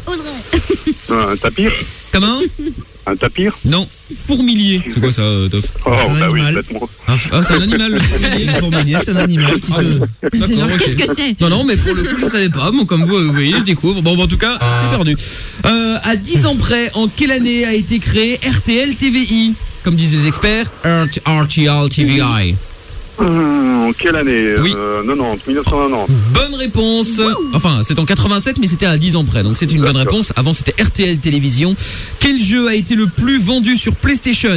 Un tapir? Comment? Un tapir? Non. Fourmilier. C'est quoi ça, Toff? Oh, un bah oui, animal. complètement. Ah, ah, c'est un animal, le fourmilier. Le fourmilier, c'est un animal qui se... D'accord, genre, ok. qu'est-ce que c'est? Non, non, mais pour le coup, je ne savais pas. Bon, comme vous, vous voyez, je découvre. Bon, en tout cas, c'est perdu. Euh, à dix ans près, en quelle année a été créé R T L T V I? Comme disent les experts, R T L T V I. Hum, quelle année? Oui. euh, quatre-vingt-dix, mille neuf cent quatre-vingt-dix. Bonne réponse. Enfin, c'est en quatre-vingt-sept, mais c'était à dix ans près. Donc, c'est une bonne réponse. Avant, c'était R T L Télévision. Quel jeu a été le plus vendu sur PlayStation?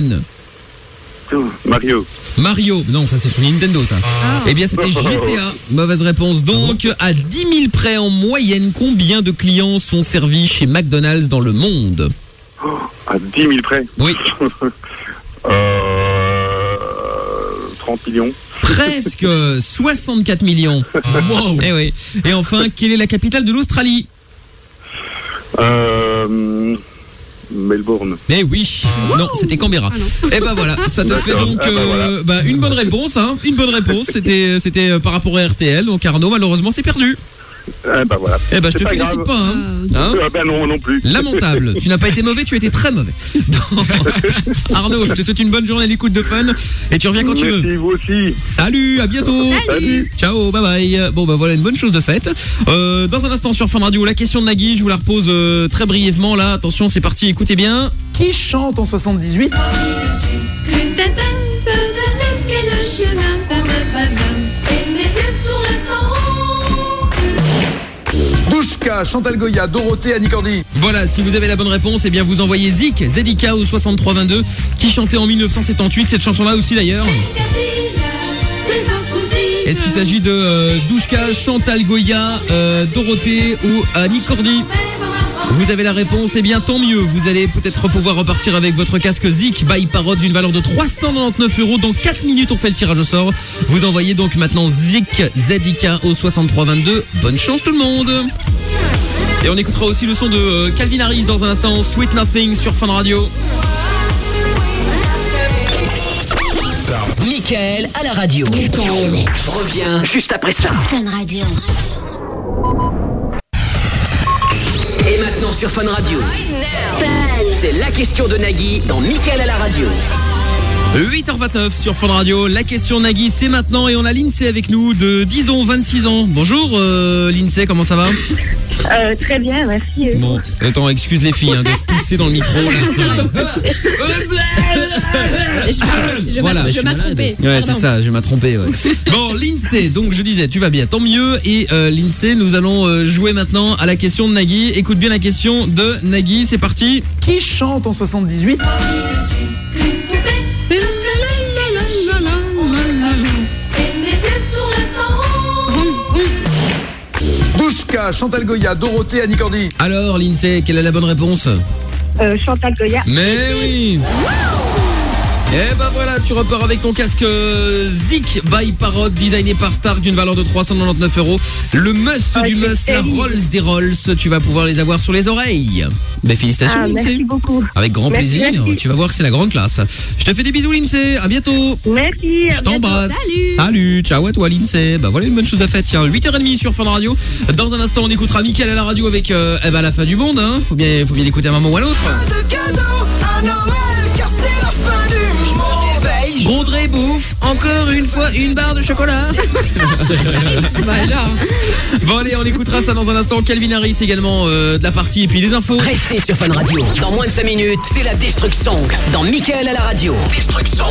Mario. Mario. Non, ça, c'est sur Nintendo, ça. Eh bien, c'était G T A. Mauvaise réponse. Donc, à dix mille près en moyenne, combien de clients sont servis chez McDonald's dans le monde? À dix mille près? Oui. euh, trente millions. Presque soixante-quatre millions. Wow. Et oui. Et enfin, quelle est la capitale de l'Australie? Euh, Melbourne. Eh oui. Non, c'était Canberra. Et ben voilà, ça te fait donc Ah bah voilà. euh, bah, une bonne réponse, hein. Une bonne réponse. C'était c'était euh, par rapport à R T L. Donc Arnaud, malheureusement, c'est perdu. Eh bah voilà. Eh ben, je C'est te pas félicite grave. pas, hein. Hein Ah bah non, non plus. Lamentable. Tu n'as pas été mauvais, tu as été très mauvais. Bon. Arnaud, je te souhaite une bonne journée à l'écoute de Fun et tu reviens quand tu veux. Merci, vous aussi. Salut, à bientôt. Salut. Ciao, bye bye. Bon bah voilà une bonne chose de faite. Euh, dans un instant sur Fun Radio, la question de Nagui, je vous la repose euh, très brièvement là. Attention, c'est parti, écoutez bien. Qui chante en soixante-dix-huit? Douchka, Chantal Goya, Dorothée, Annie Cordy. Voilà, si vous avez la bonne réponse, eh bien vous envoyez Zik, Z I K au soixante-trois vingt-deux qui chantait en mille neuf cent soixante-dix-huit, cette chanson-là aussi d'ailleurs. Est-ce qu'il s'agit de euh, Douchka, Chantal Goya, euh, Dorothée ou Annie Cordy? Vous avez la réponse, eh bien tant mieux. Vous allez peut-être pouvoir repartir avec votre casque Zik by Parrot d'une valeur de trois cent quatre-vingt-dix-neuf euros. Dans quatre minutes, on fait le tirage au sort. Vous envoyez donc maintenant Zik Z I K au soixante-trois vingt-deux. Bonne chance tout le monde. Et on écoutera aussi le son de euh, Calvin Harris dans un instant. Sweet Nothing sur Fun Radio. Mickaël à la radio. Mickaël revient juste après ça. Fun Radio. Et maintenant sur Fun Radio. C'est la question de Nagui dans Mickaël à la radio. huit heures vingt-neuf sur Fun Radio. La question Nagui, c'est maintenant. Et on a Lindsay avec nous de dix ans, vingt-six ans. Bonjour euh, Lindsay, comment ça va? Euh, très bien, merci. Bon, attends, excuse les filles hein, de tousser dans le micro. Là, je voilà, je m'ai trompé. Ouais, c'est ça, je m'ai trompé. Ouais. Bon, Lindsay, donc je disais, tu vas bien, tant mieux. Et euh, Lindsay, nous allons euh, jouer maintenant à la question de Nagui. Écoute bien la question de Nagui, c'est parti. Qui chante en soixante-dix-huit? Douchka, Chantal Goya, Dorothée, Annie Cordy. Alors Lindsay, quelle est la bonne réponse? Euh, Chantal Goya. Mais oui. Et ben voilà, tu repars avec ton casque euh, Zik by Parrot, designé par Stark d'une valeur de trois cent quatre-vingt-dix-neuf euros. Le must ah, du must, la Rolls des Rolls, tu vas pouvoir les avoir sur les oreilles. Ben félicitations ah, Lindsay. Merci beaucoup. Avec grand merci, plaisir, merci. Tu vas voir que c'est la grande classe. Je te fais des bisous Lindsay, à bientôt. Merci. Je t'embrasse. Salut. Salut, ciao à toi Lindsay. Bah voilà une bonne chose à faire, tiens, huit heures trente sur Fun Radio. Dans un instant, on écoutera Mickaël à la radio avec euh, eh ben, la fin du monde, hein. Faut bien, faut bien l'écouter à un moment ou à l'autre. Pas de cadeau à Noël, car c'est la fin du monde. Rondré bouffe, encore une fois une barre de chocolat. Bah genre. Bon allez, on écoutera ça dans un instant. Calvin Harris également euh, de la partie et puis les infos. Restez sur Fun Radio. Dans moins de cinq minutes, c'est la Destruction dans Mickaël à la radio. Destruction.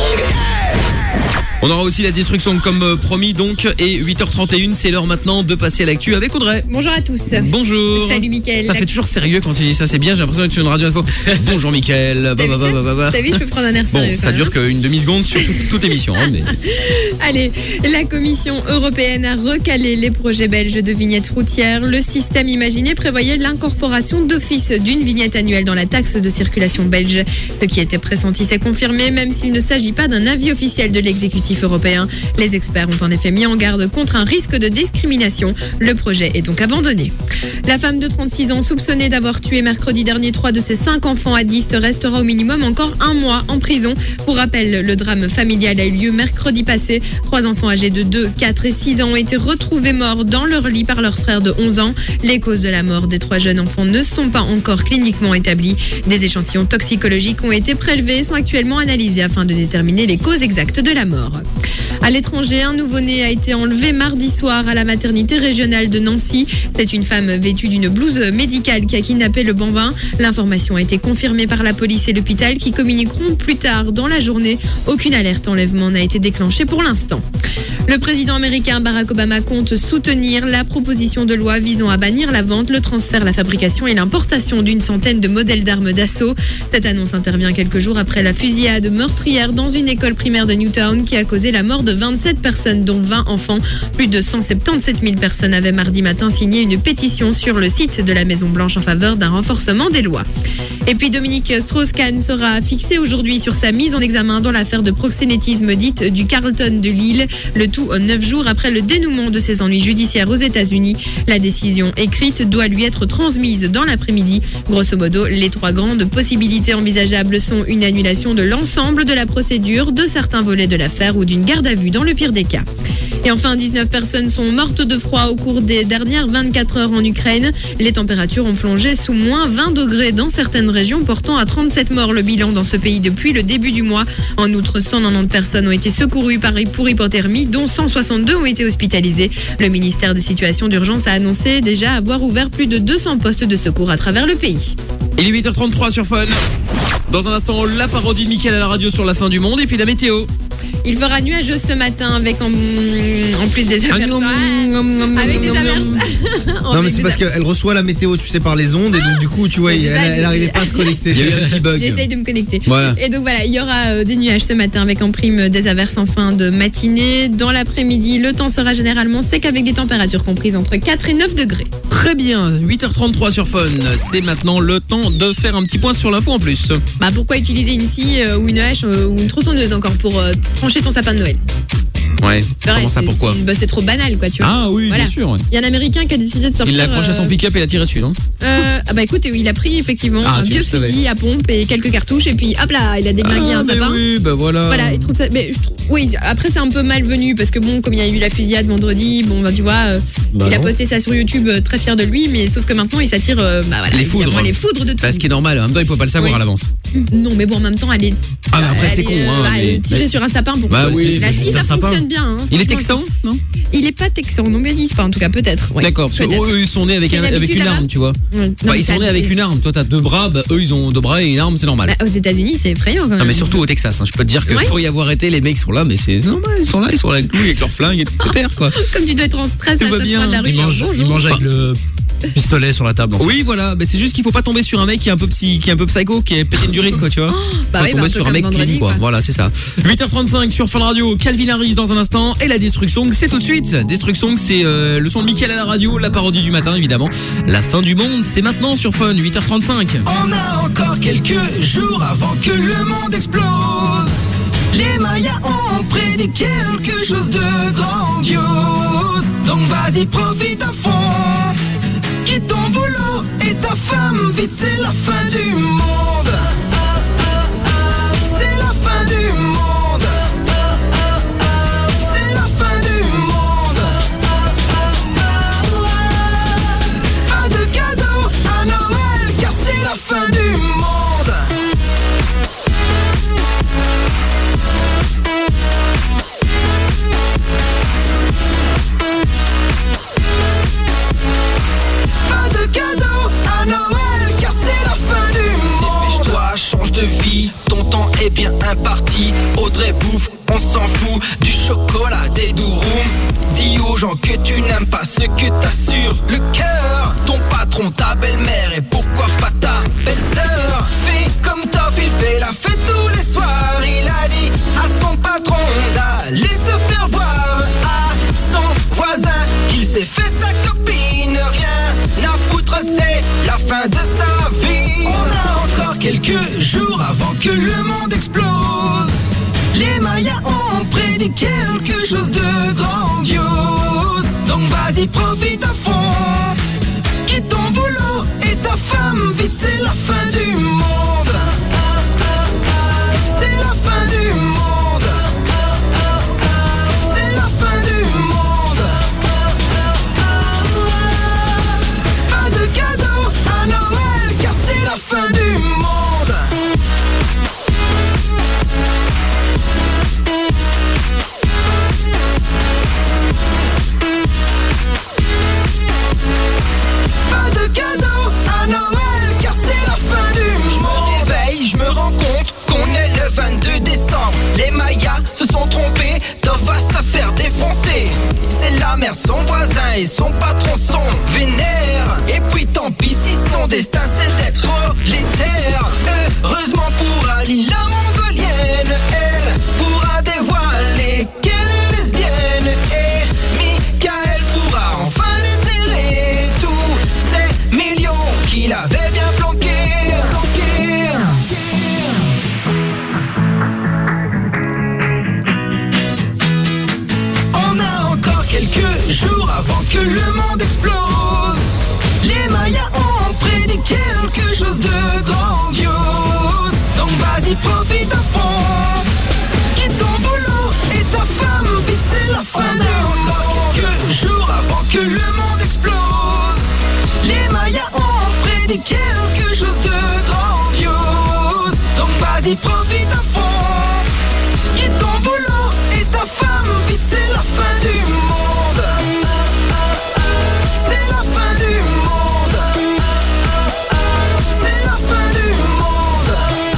On aura aussi la destruction comme euh, promis donc. Et huit heures trente et une, c'est l'heure maintenant de passer à l'actu avec Audrey. Bonjour à tous. Bonjour. Salut Mickaël. Ça fait toujours sérieux quand tu dis ça, c'est bien, j'ai l'impression que tu es une radio info. Bonjour Mickaël. Bah, bah, bah, bah, bah. T'as vu, je peux prendre un air sérieux. Bon, ça dure qu'une demi-seconde sur toute, toute émission. Hein, mais... Allez, la Commission européenne a recalé les projets belges de vignettes routières. Le système imaginé prévoyait l'incorporation d'office d'une vignette annuelle dans la taxe de circulation belge. Ce qui était pressenti s'est confirmé, même s'il ne s'agit pas d'un avis officiel de l'exécutif européen. Les experts ont en effet mis en garde contre un risque de discrimination. Le projet est donc abandonné. La femme de trente-six ans soupçonnée d'avoir tué mercredi dernier trois de ses cinq enfants à Diest restera au minimum encore un mois en prison. Pour rappel, le drame familial a eu lieu mercredi passé. Trois enfants âgés de deux, quatre et six ans ont été retrouvés morts dans leur lit par leur frère de onze ans. Les causes de la mort des trois jeunes enfants ne sont pas encore cliniquement établies. Des échantillons toxicologiques ont été prélevés et sont actuellement analysés afin de déterminer les causes exactes de la mort. À l'étranger, un nouveau-né a été enlevé mardi soir à la maternité régionale de Nancy. C'est une femme vêtue d'une blouse médicale qui a kidnappé le bambin. L'information a été confirmée par la police et l'hôpital qui communiqueront plus tard dans la journée. Aucune alerte enlèvement n'a été déclenchée pour l'instant. Le président américain Barack Obama compte soutenir la proposition de loi visant à bannir la vente, le transfert, la fabrication et l'importation d'une centaine de modèles d'armes d'assaut. Cette annonce intervient quelques jours après la fusillade meurtrière dans une école primaire de Newtown qui a causé la mort de vingt-sept personnes, dont vingt enfants. Plus de cent soixante-dix-sept mille personnes avaient mardi matin signé une pétition sur le site de la Maison-Blanche en faveur d'un renforcement des lois. Et puis Dominique Strauss-Kahn sera fixé aujourd'hui sur sa mise en examen dans l'affaire de proxénétisme dite du Carlton de Lille. Le tout neuf jours après le dénouement de ses ennuis judiciaires aux États-Unis. La décision écrite doit lui être transmise dans l'après-midi. Grosso modo, les trois grandes possibilités envisageables sont une annulation de l'ensemble de la procédure, de certains volets de l'affaire ou d'une garde à vue dans le pire des cas. Et enfin, dix-neuf personnes sont mortes de froid au cours des dernières vingt-quatre heures en Ukraine. Les températures ont plongé sous moins vingt degrés dans certaines régions, portant à trente-sept morts le bilan dans ce pays depuis le début du mois. En outre, cent quatre-vingt-dix personnes ont été secourues pour hypothermie, dont cent soixante-deux ont été hospitalisées. Le ministère des situations d'urgence a annoncé déjà avoir ouvert plus de deux cents postes de secours à travers le pays. Il est huit heures trente-trois sur Fun. Dans un instant, la parodie de Mickaël à la radio sur la fin du monde et puis la météo. Il fera nuageux ce matin avec en, en plus des averses. Avec des averses Non mais c'est parce qu'elle reçoit la météo, tu sais, par les ondes et donc du coup, tu vois, elle, ça, elle arrivait pas à se connecter. Il y a eu un petit bug. J'essaye de me connecter. Voilà. Et donc voilà, il y aura euh, des nuages ce matin avec en prime des averses en fin de matinée. Dans l'après-midi, le temps sera généralement sec avec des températures comprises entre quatre et neuf degrés. Très bien, huit heures trente-trois sur Fun. C'est maintenant le temps de faire un petit point sur l'info en plus. Bah pourquoi utiliser une scie euh, ou une hache euh, ou une tronçonneuse encore pour euh, trancher ton sapin de Noël? Ouais, Pareil, comment ça, c'est- pourquoi c'est- bah, c'est trop banal quoi, tu vois. Ah oui, Voilà. bien sûr. Ouais. Il y a un Américain qui a décidé de sortir. Il l'a accroché à son euh, pick-up et l'a tiré dessus, non euh, ah bah écoute, il a pris effectivement Ah, un tu vieux le savais. fusil à pompe et quelques cartouches et puis hop là, il a déglingué Ah, un mais sapin. oui, bah voilà. Voilà, il trouve ça. Mais je trouve, oui, après c'est un peu malvenu parce que bon, comme il y a eu la fusillade vendredi, bon bah tu vois, euh, Bah il a non. posté ça sur YouTube, euh, très fier de lui, mais sauf que maintenant il s'attire, euh, bah voilà, Les évidemment, foudres. les foudres de tout. Bah, ce qui est normal, en même temps, il faut pas le savoir Oui. à l'avance. Non, mais bon, en même temps, elle est. Ah, mais après, elle c'est est, con, euh, hein, bah, mais- tirer mais- sur un sapin pour. Bah oui, la c'est scie, juste ça un sapin. fonctionne bien. Hein, Il est franchement. texan, non Il est pas texan, non, mais ils disent pas en tout cas, peut-être. ouais. D'accord, parce que Peut-être. eux, ils sont nés avec, C'est un- une avec habitude une là-bas arme, tu vois. Ouais. Non, Bah, mais ils sont ça, nés avec c'est- une arme. Toi, t'as deux bras, bah, eux, ils ont deux bras et une arme, c'est normal. Bah, aux États-Unis, c'est effrayant quand même. Non, mais surtout au Texas, hein. Je peux te dire que Ouais. faut y avoir été, les mecs sont là, mais c'est normal, ils sont là, ils sont là avec nous, avec leurs flingues et tout, pépère, quoi. Comme tu dois être en stress Tout à va chaque bien. fois de la rue. Il mange, bonjour. il mange avec le pistolet sur la table. en fait. Oui, voilà, mais c'est juste qu'il faut pas tomber sur un mec qui est un peu psy, qui est un peu psycho, qui est pété de durite, quoi, tu vois. bah faut oui, bah, tomber un peu sur un comme mec vendredi, clean, quoi. quoi. Voilà, c'est ça. huit heures trente-cinq sur Fun Radio, Calvin Harris dans un instant, et la Destruction, c'est tout de suite. Destruction, c'est euh, le son de Mickaël à la radio, la parodie du matin, évidemment. La fin du monde, c'est maintenant sur Fun, huit heures trente-cinq. On a encore quelques jours avant que le monde explose. Les Mayas ont prédit quelque chose de grandiose. Donc vas-y, profite à fond. Quitte ton boulot et ta femme, vite c'est la fin du monde. C'est la fin du monde. C'est la fin du monde. Pas de cadeaux à Noël car c'est la fin du monde. Pas de cadeaux à Noël car c'est la fin du monde. Dépêche-toi, change de vie, ton temps est bien imparti. Audrey bouffe, on s'en fout du chocolat des douroums. Dis aux gens que tu n'aimes pas ce que t'as sur le cœur. Ton patron, ta belle-mère et pourquoi pas ta belle-sœur. Fais comme Toff, il fait la fête tous les soirs. Il a dit à son patron d'aller se faire voir à son voisin qu'il s'est fait sa copine. Rien à foutre, c'est la fin de sa vie. On a encore quelques jours avant que le monde explose. Les Mayas ont prédit quelque chose de grandiose. Donc vas-y, profite à fond. Quitte ton boulot et ta femme, vite c'est la fin du monde. C'est la fin du monde. C'est la fin du monde. Pas de cadeaux à Noël car c'est la fin du monde. Pas de cadeaux à Noël car c'est la fin du monde. Je me réveille, je me rends compte qu'on est le vingt-deux décembre. Les Mayas se sont trompés, Dov va se faire défoncer. C'est la merde, son voisin et son patron sont vénères. Et puis tant pis si son destin c'est d'être prolétaire. Heureusement pour Aline la mongolienne, elle pourra dévoiler qu'elle est lesbienne. Et Mickaël pourra enfin déterrer tous ces millions qu'il avait bien planqués. On a encore quelques jours avant que le monde explose. Les Mayas ont prédit quelque chose de grandiose. Donc vas-y, profite à fond. Quitte ton boulot et ta femme, vite c'est la fin du monde. Encore quelques jours avant que le monde explose. Les Mayas ont prédit quelque chose de grandiose. Donc vas-y, profite à fond. Quitte ton boulot et ta femme, vite c'est la fin du monde. C'est la fin du monde. C'est la fin du monde.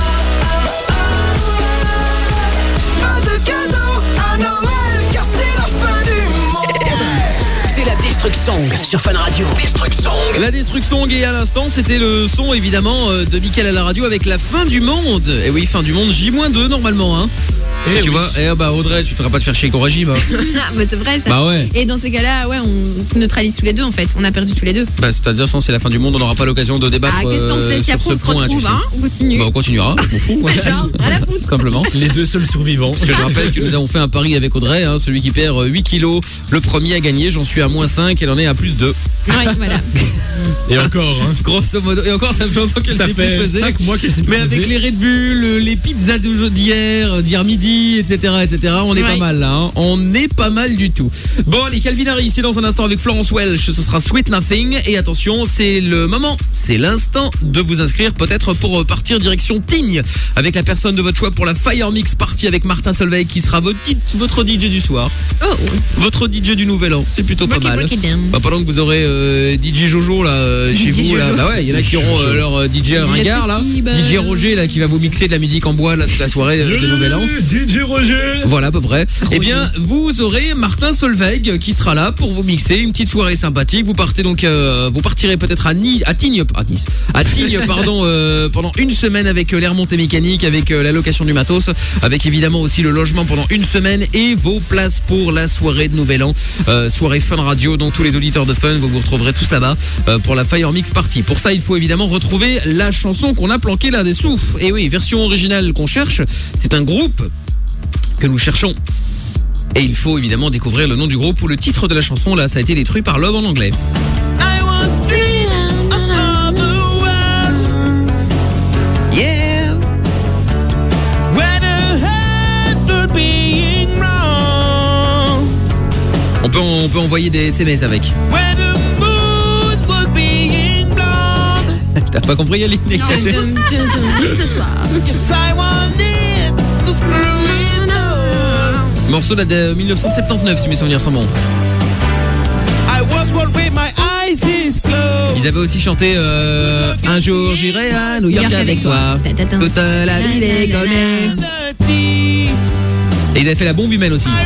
Pas de cadeaux à Noël car c'est la fin du monde. C'est la Destruction sur Fun Radio. Destruct Song. La Destruct Song et à l'instant c'était le son évidemment euh, de Mickaël à la radio avec la fin du monde. Et oui, fin du monde J moins deux normalement hein. Et tu oui. vois, et bah Audrey, tu feras pas te faire chier avec ton régime. Hein. bah c'est vrai ça. Bah ouais. Et dans ces cas-là, ouais, on se neutralise tous les deux en fait. On a perdu tous les deux. Bah c'est-à-dire si c'est la fin du monde, on n'aura pas l'occasion de débattre. Ah, qu'est-ce que t'en sais, si après on se retrouve, hein, on continue. Bah on continuera, je m'en fous. Ouais. Genre, à la foutre. Simplement. Les deux seuls survivants. Parce que je rappelle que nous avons fait un pari avec Audrey, hein, celui qui perd huit kilos, le premier a gagné, j'en suis à moins cinq, elle en est à plus deux. Ouais, voilà. Et encore, hein. Grosso modo, et encore ça fait longtemps qu'elle s'est plus pesée. cinq mois qu'elle s'est plus Mais pesée. avec les Red Bull, les pizzas d'hier, d'hier midi, et cetera, et cetera, on est ouais. pas mal là, hein. On est pas mal du tout. Bon, les Calvin Harris, c'est dans un instant avec Florence Welch, ce sera Sweet Nothing. Et attention, c'est le moment, c'est l'instant de vous inscrire peut-être pour partir direction Tignes avec la personne de votre choix pour la Fire Mix Party avec Martin Solveig qui sera votre, votre D J du soir. Oh. Votre D J du Nouvel An, c'est plutôt break pas it, mal. break it Bah, pendant que vous aurez euh, D J Jojo là euh, chez D J vous là, Jojo. bah ouais, il y en a qui auront euh, leur D J ringard là, bah... D J Roger là qui va vous mixer de la musique en bois là toute la soirée euh, de Nouvel An. D J Roger. Voilà à peu près. Et eh bien, vous aurez Martin Solveig qui sera là pour vous mixer une petite soirée sympathique. Vous partez donc euh, vous partirez peut-être à Nice à Tignes à Nice. À Tignes pardon euh, pendant une semaine avec euh, les remontées mécaniques, avec euh, la location du matos, avec évidemment aussi le logement pendant une semaine et vos places pour la soirée de Nouvel An, euh, soirée Fun Radio. Donc tous les auditeurs de Fun, vous vous retrouverez tous là-bas euh, pour la Fire Mix Party. Pour ça, il faut évidemment retrouver la chanson qu'on a planquée là dessous. Et oui, version originale qu'on cherche, c'est un groupe que nous cherchons. Et il faut évidemment découvrir le nom du groupe ou le titre de la chanson. Là, ça a été détruit par Love en anglais. Yeah. On peut, on peut envoyer des S M S avec. T'as pas compris, Yaline? Non, ce soir. Morceau de mille neuf cent soixante-dix-neuf si mes souvenirs sont bons. Ils avaient aussi chanté euh, Un jour j'irai à New York avec toi. Toute la ville est connue. Et ils avaient fait la bombe humaine aussi.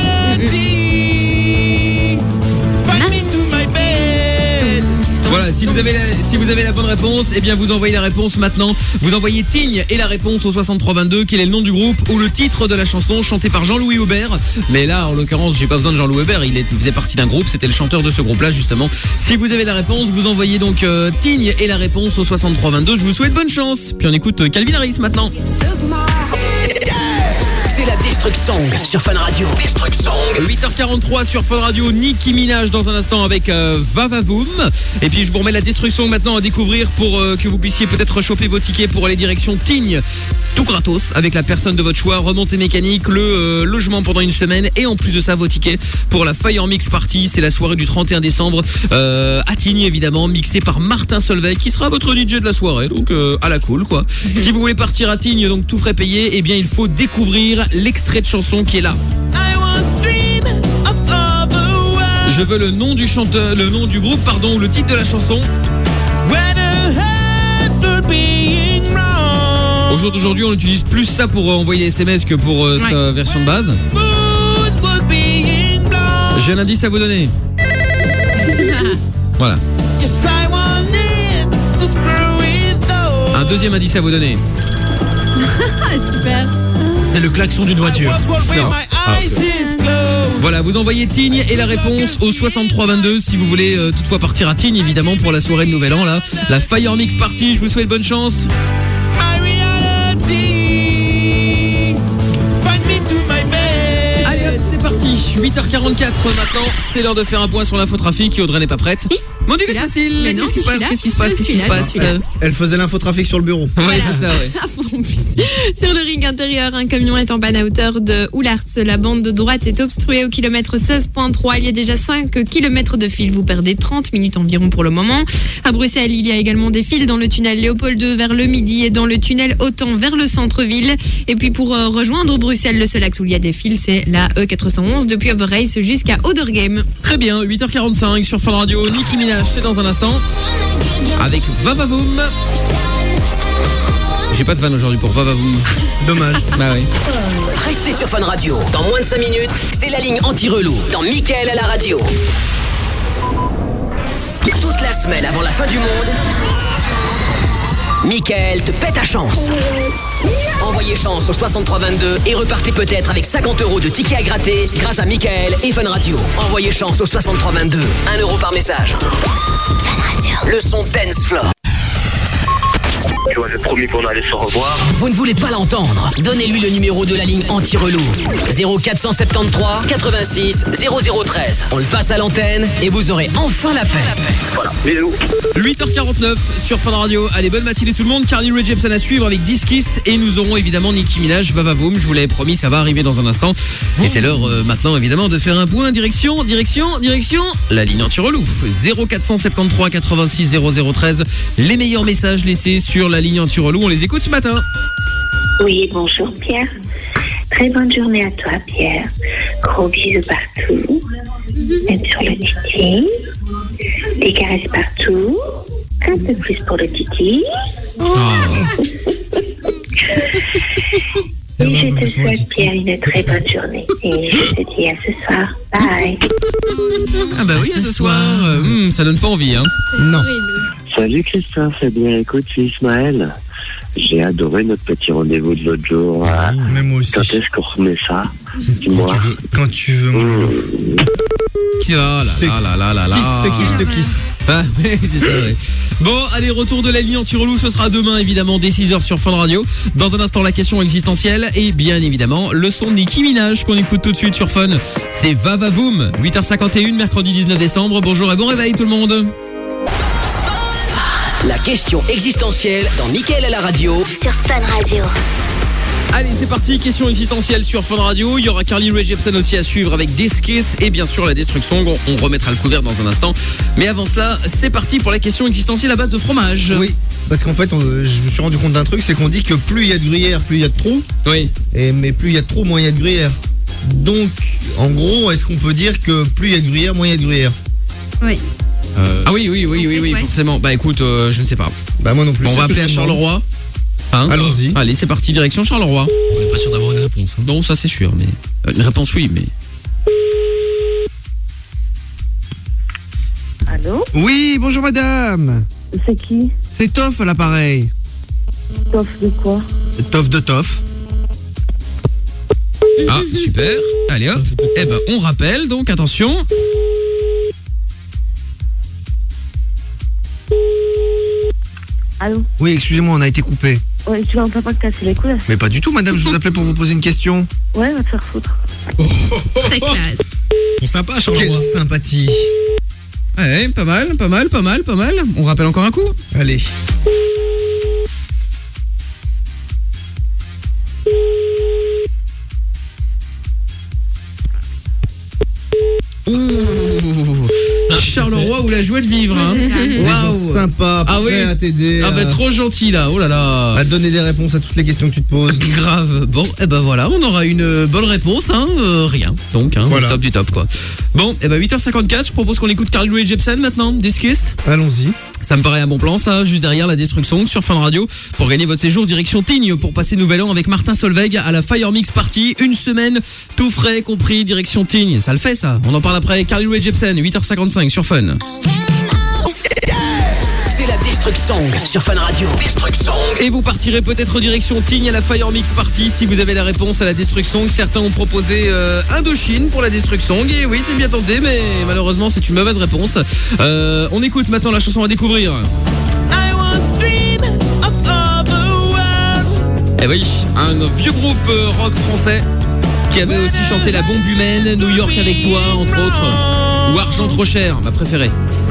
Voilà, si vous avez la, si vous avez la bonne réponse, eh bien vous envoyez la réponse maintenant. Vous envoyez Tignes et la réponse au soixante-trois vingt-deux. Quel est le nom du groupe ou le titre de la chanson chantée par Jean-Louis Aubert? Mais là, en l'occurrence, j'ai pas besoin de Jean-Louis Aubert. Il, est, il faisait partie d'un groupe. C'était le chanteur de ce groupe-là justement. Si vous avez la réponse, vous envoyez donc euh, Tignes et la réponse au soixante-trois vingt-deux. Je vous souhaite bonne chance. Puis on écoute euh, Calvin Harris maintenant. C'est la Destruct Song sur Fun Radio. Destruct Song. huit heures quarante-trois sur Fun Radio. Nicki Minaj dans un instant avec euh, Vavavoom. Et puis je vous remets la Destruct Song maintenant à découvrir pour euh, que vous puissiez peut-être choper vos tickets pour aller direction Tignes. Tout gratos avec la personne de votre choix, remontée mécanique, le euh, logement pendant une semaine et en plus de ça vos tickets pour la Fire Mix Party. C'est la soirée du trente et un décembre euh, à Tignes évidemment, mixée par Martin Solveig qui sera votre D J de la soirée, donc euh, à la cool quoi. Si vous voulez partir à Tignes, donc tout frais payé, eh bien il faut découvrir l'extrait de chanson qui est là. Je veux le nom du chanteur, le nom du groupe pardon, ou le titre de la chanson. Au jour d'aujourd'hui, on utilise plus ça pour euh, envoyer des S M S que pour euh, ouais. sa version de base. J'ai un indice à vous donner. Voilà. Un deuxième indice à vous donner. Super. C'est le klaxon d'une voiture. Non. Ah, okay. Voilà, vous envoyez Tignes et la réponse au soixante-trois vingt-deux si vous voulez euh, toutefois partir à Tignes évidemment pour la soirée de Nouvel An là, la Fire Mix Party. Je vous souhaite bonne chance. Allez hop, c'est parti. huit heures quarante-quatre maintenant, c'est l'heure de faire un point sur l'infotrafic et Audrey n'est pas prête. Mon Dieu, que se passe-t-il? Qu'est-ce qui se passe? Qu'est-ce qui se passe? Qu'est-ce qui se passe? Elle faisait l'infotrafic sur le bureau. Oui, c'est ça, ouais. Sur le ring intérieur, un camion est en panne à hauteur de Oularts. La bande de droite est obstruée au kilomètre seize virgule trois. Il y a déjà cinq kilomètres de fil. Vous perdez trente minutes environ pour le moment. À Bruxelles, il y a également des fils dans le tunnel Léopold deux vers le midi et dans le tunnel Autan vers le centre-ville. Et puis pour euh, rejoindre Bruxelles, le seul axe où il y a des fils, c'est la E quatre cent onze depuis Overijse jusqu'à Oudergame. Très bien, huit heures quarante-cinq sur Fun Radio. Nicki Minaj, c'est dans un instant. Avec Vavavoom. J'ai pas de van aujourd'hui pour Vavavoom. Dommage. Bah oui. Restez sur Fun Radio. Dans moins de cinq minutes, c'est la ligne anti-relou dans Mickaël à la radio. semaines avant la fin du monde, Mickaël te pète à chance. Envoyez chance au soixante-trois vingt-deux et repartez peut-être avec cinquante euros de tickets à gratter grâce à Mickaël et Fun Radio. Envoyez chance au soixante-trois vingt-deux, un euro par message. Fun Radio. Le son Dance Floor. Tu m'avais promis qu'on allait se revoir. Vous ne voulez pas l'entendre? Donnez-lui le numéro de la ligne anti-relou. zéro quatre cent soixante-treize quatre-vingt-six zéro zéro treize. On le passe à l'antenne et vous aurez enfin la paix. Voilà, bisous. huit heures quarante-neuf sur Fun Radio. Allez, bonne matinée tout le monde. Carly Rae Jepsen à suivre avec Diskiss. Et nous aurons évidemment Nicki Minaj, Vavavoum. Je vous l'avais promis, ça va arriver dans un instant. Et c'est l'heure euh, maintenant évidemment de faire un point. Direction, direction, direction la ligne anti-relou. zéro quatre cent soixante-treize quatre-vingt-six zéro zéro treize. Les meilleurs messages laissés sur la ligne anti-relou. On les écoute ce matin. Oui, bonjour Pierre. Très bonne journée à toi Pierre. Gros bisous partout. Même sur le titi. Des caresses partout. Un peu plus pour le titi. Oh. Et je te souhaite Pierre une très bonne journée. Et je te dis à ce soir. Bye. Ah bah oui, à ce soir. Euh, hum, ça donne pas envie, hein. Non. Salut Christophe, eh bien écoute, c'est Ismaël. J'ai adoré notre petit rendez-vous de l'autre jour. Ah, mais moi aussi. Quand est-ce qu'on remet ça? Dis-moi. Quand tu veux, quand tu veux mon mmh. Qui va là là là là là là. Kiss, te kiss, te kiss. Ah, oui, c'est ça, ouais. Bon, allez, retour de la ligne anti-relou, ce sera demain évidemment dès six heures sur Fun Radio. Dans un instant, la question existentielle et bien évidemment le son de Nicki Minaj qu'on écoute tout de suite sur Fun. C'est Vavavoum, huit heures cinquante et un, mercredi dix-neuf décembre. Bonjour et bon réveil tout le monde. La question existentielle dans Mickaël à la radio Sur Fun Radio. Allez, c'est parti, question existentielle sur Fun Radio. Il y aura Carly Rae Jepsen aussi à suivre avec Diskiss et bien sûr la Destruction. On, on remettra le couvert dans un instant. Mais avant cela, c'est parti pour la question existentielle à base de fromage. Oui, parce qu'en fait, on, je me suis rendu compte d'un truc, c'est qu'on dit que plus il y a de gruyère, plus il y a de trous. Oui. Et, mais plus il y a de trous, moins il y a de gruyère. Donc, en gros, est-ce qu'on peut dire que plus il y a de gruyère, moins il y a de gruyère? Oui. Euh... Ah oui, oui, oui, oui, oui, forcément. Bah écoute, euh, je ne sais pas. Bah moi non plus. Bon, on va appeler à Charleroi. Hein? Allons-y. Allez, c'est parti, direction Charleroi. On n'est pas sûr d'avoir une réponse. Hein. Non, ça c'est sûr, mais euh, une réponse oui, mais. Allô? Oui, bonjour madame. C'est qui? C'est Toff à l'appareil. Toff de quoi? Toff de Toff. Ah, super. Allez hop. Eh ben, on rappelle, donc attention. Allô? Oui, excusez-moi, on a été coupé. Ouais, tu l'entends pas te casser les couilles? Mais pas du tout, madame, je vous appelais pour vous poser une question. Ouais, va te faire foutre. Très classe. C'est sympa, Charleroi. Quelle sympathie. Ouais, pas mal, pas mal, pas mal, pas mal. On rappelle encore un coup? Allez. Ouh. Charleroi où la joie de vivre, hein. Waouh. Sympa, ah oui. à t'aider. Ah bah trop gentil là, oh là là. À donner des réponses à toutes les questions que tu te poses. Grave. Bon, et eh ben voilà, on aura une bonne réponse, hein. Euh, rien. Donc, hein, voilà. Top du top quoi. Bon, et eh ben huit heures cinquante-quatre, je propose qu'on écoute Carly Rae Jepsen maintenant, Diskiss. Allons-y. Ça me paraît un bon plan ça, juste derrière la Destruction sur Fun Radio pour gagner votre séjour direction Tignes pour passer Nouvel An avec Martin Solveig à la Fire Mix Party, une semaine tout frais compris direction Tignes. Ça le fait ça. On en parle après. Carly Rae Jepsen, huit heures cinquante-cinq sur Fun. C'est la Destruction sur Fun Radio. Destruction. Et vous partirez peut-être direction Tignes à la Fire Mix Party si vous avez la réponse à la Destruction. Certains ont proposé euh, Indochine pour la Destruction. Et oui, c'est bien tenté, mais malheureusement c'est une mauvaise réponse. Euh, on écoute maintenant la chanson à découvrir. Eh oui, un vieux groupe euh, rock français qui avait aussi chanté La Bombe Humaine, New York avec toi, entre autres, ou Argent trop cher, ma préférée.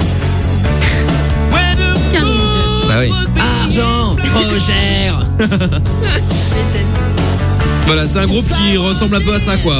Bah oui. Argent trop cher. Voilà, c'est un groupe qui ressemble un peu à ça, quoi.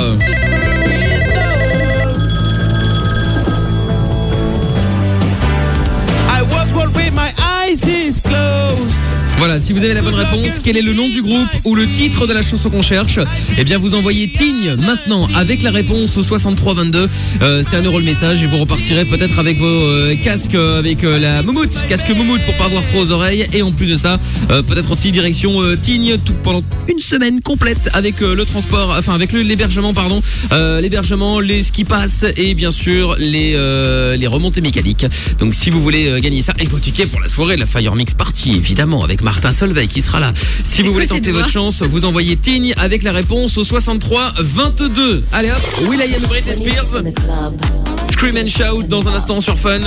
Voilà, si vous avez la bonne réponse, quel est le nom du groupe ou le titre de la chanson qu'on cherche? Eh bien, vous envoyez Tigne maintenant avec la réponse au soixante-trois vingt-deux. Euh, c'est un euro le message et vous repartirez peut-être avec vos euh, casques, euh, avec euh, la moumoute, casque moumoute pour pas avoir froid aux oreilles. Et en plus de ça, euh, peut-être aussi direction euh, Tigne tout, pendant une semaine complète avec euh, le transport, enfin avec le, l'hébergement, pardon, euh, l'hébergement, les ski pass et bien sûr les euh, les remontées mécaniques. Donc si vous voulez euh, gagner ça et vos tickets pour la soirée de la Fire Mix Party, évidemment avec Martin Solveig qui sera là. Si vous voulez tenter votre chance, vous envoyez Tigne avec la réponse au soixante-trois vingt-deux. Allez hop, will.i.am, Britney Spears, Scream and Shout dans un instant sur Fun.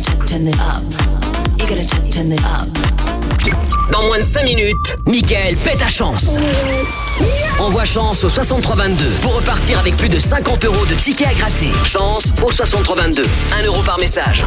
Dans moins de cinq minutes, Mickaël pète ta chance. Envoie chance au soixante-trois vingt-deux pour repartir avec plus de cinquante euros de tickets à gratter. Chance au soixante-trois vingt-deux. un euro par message.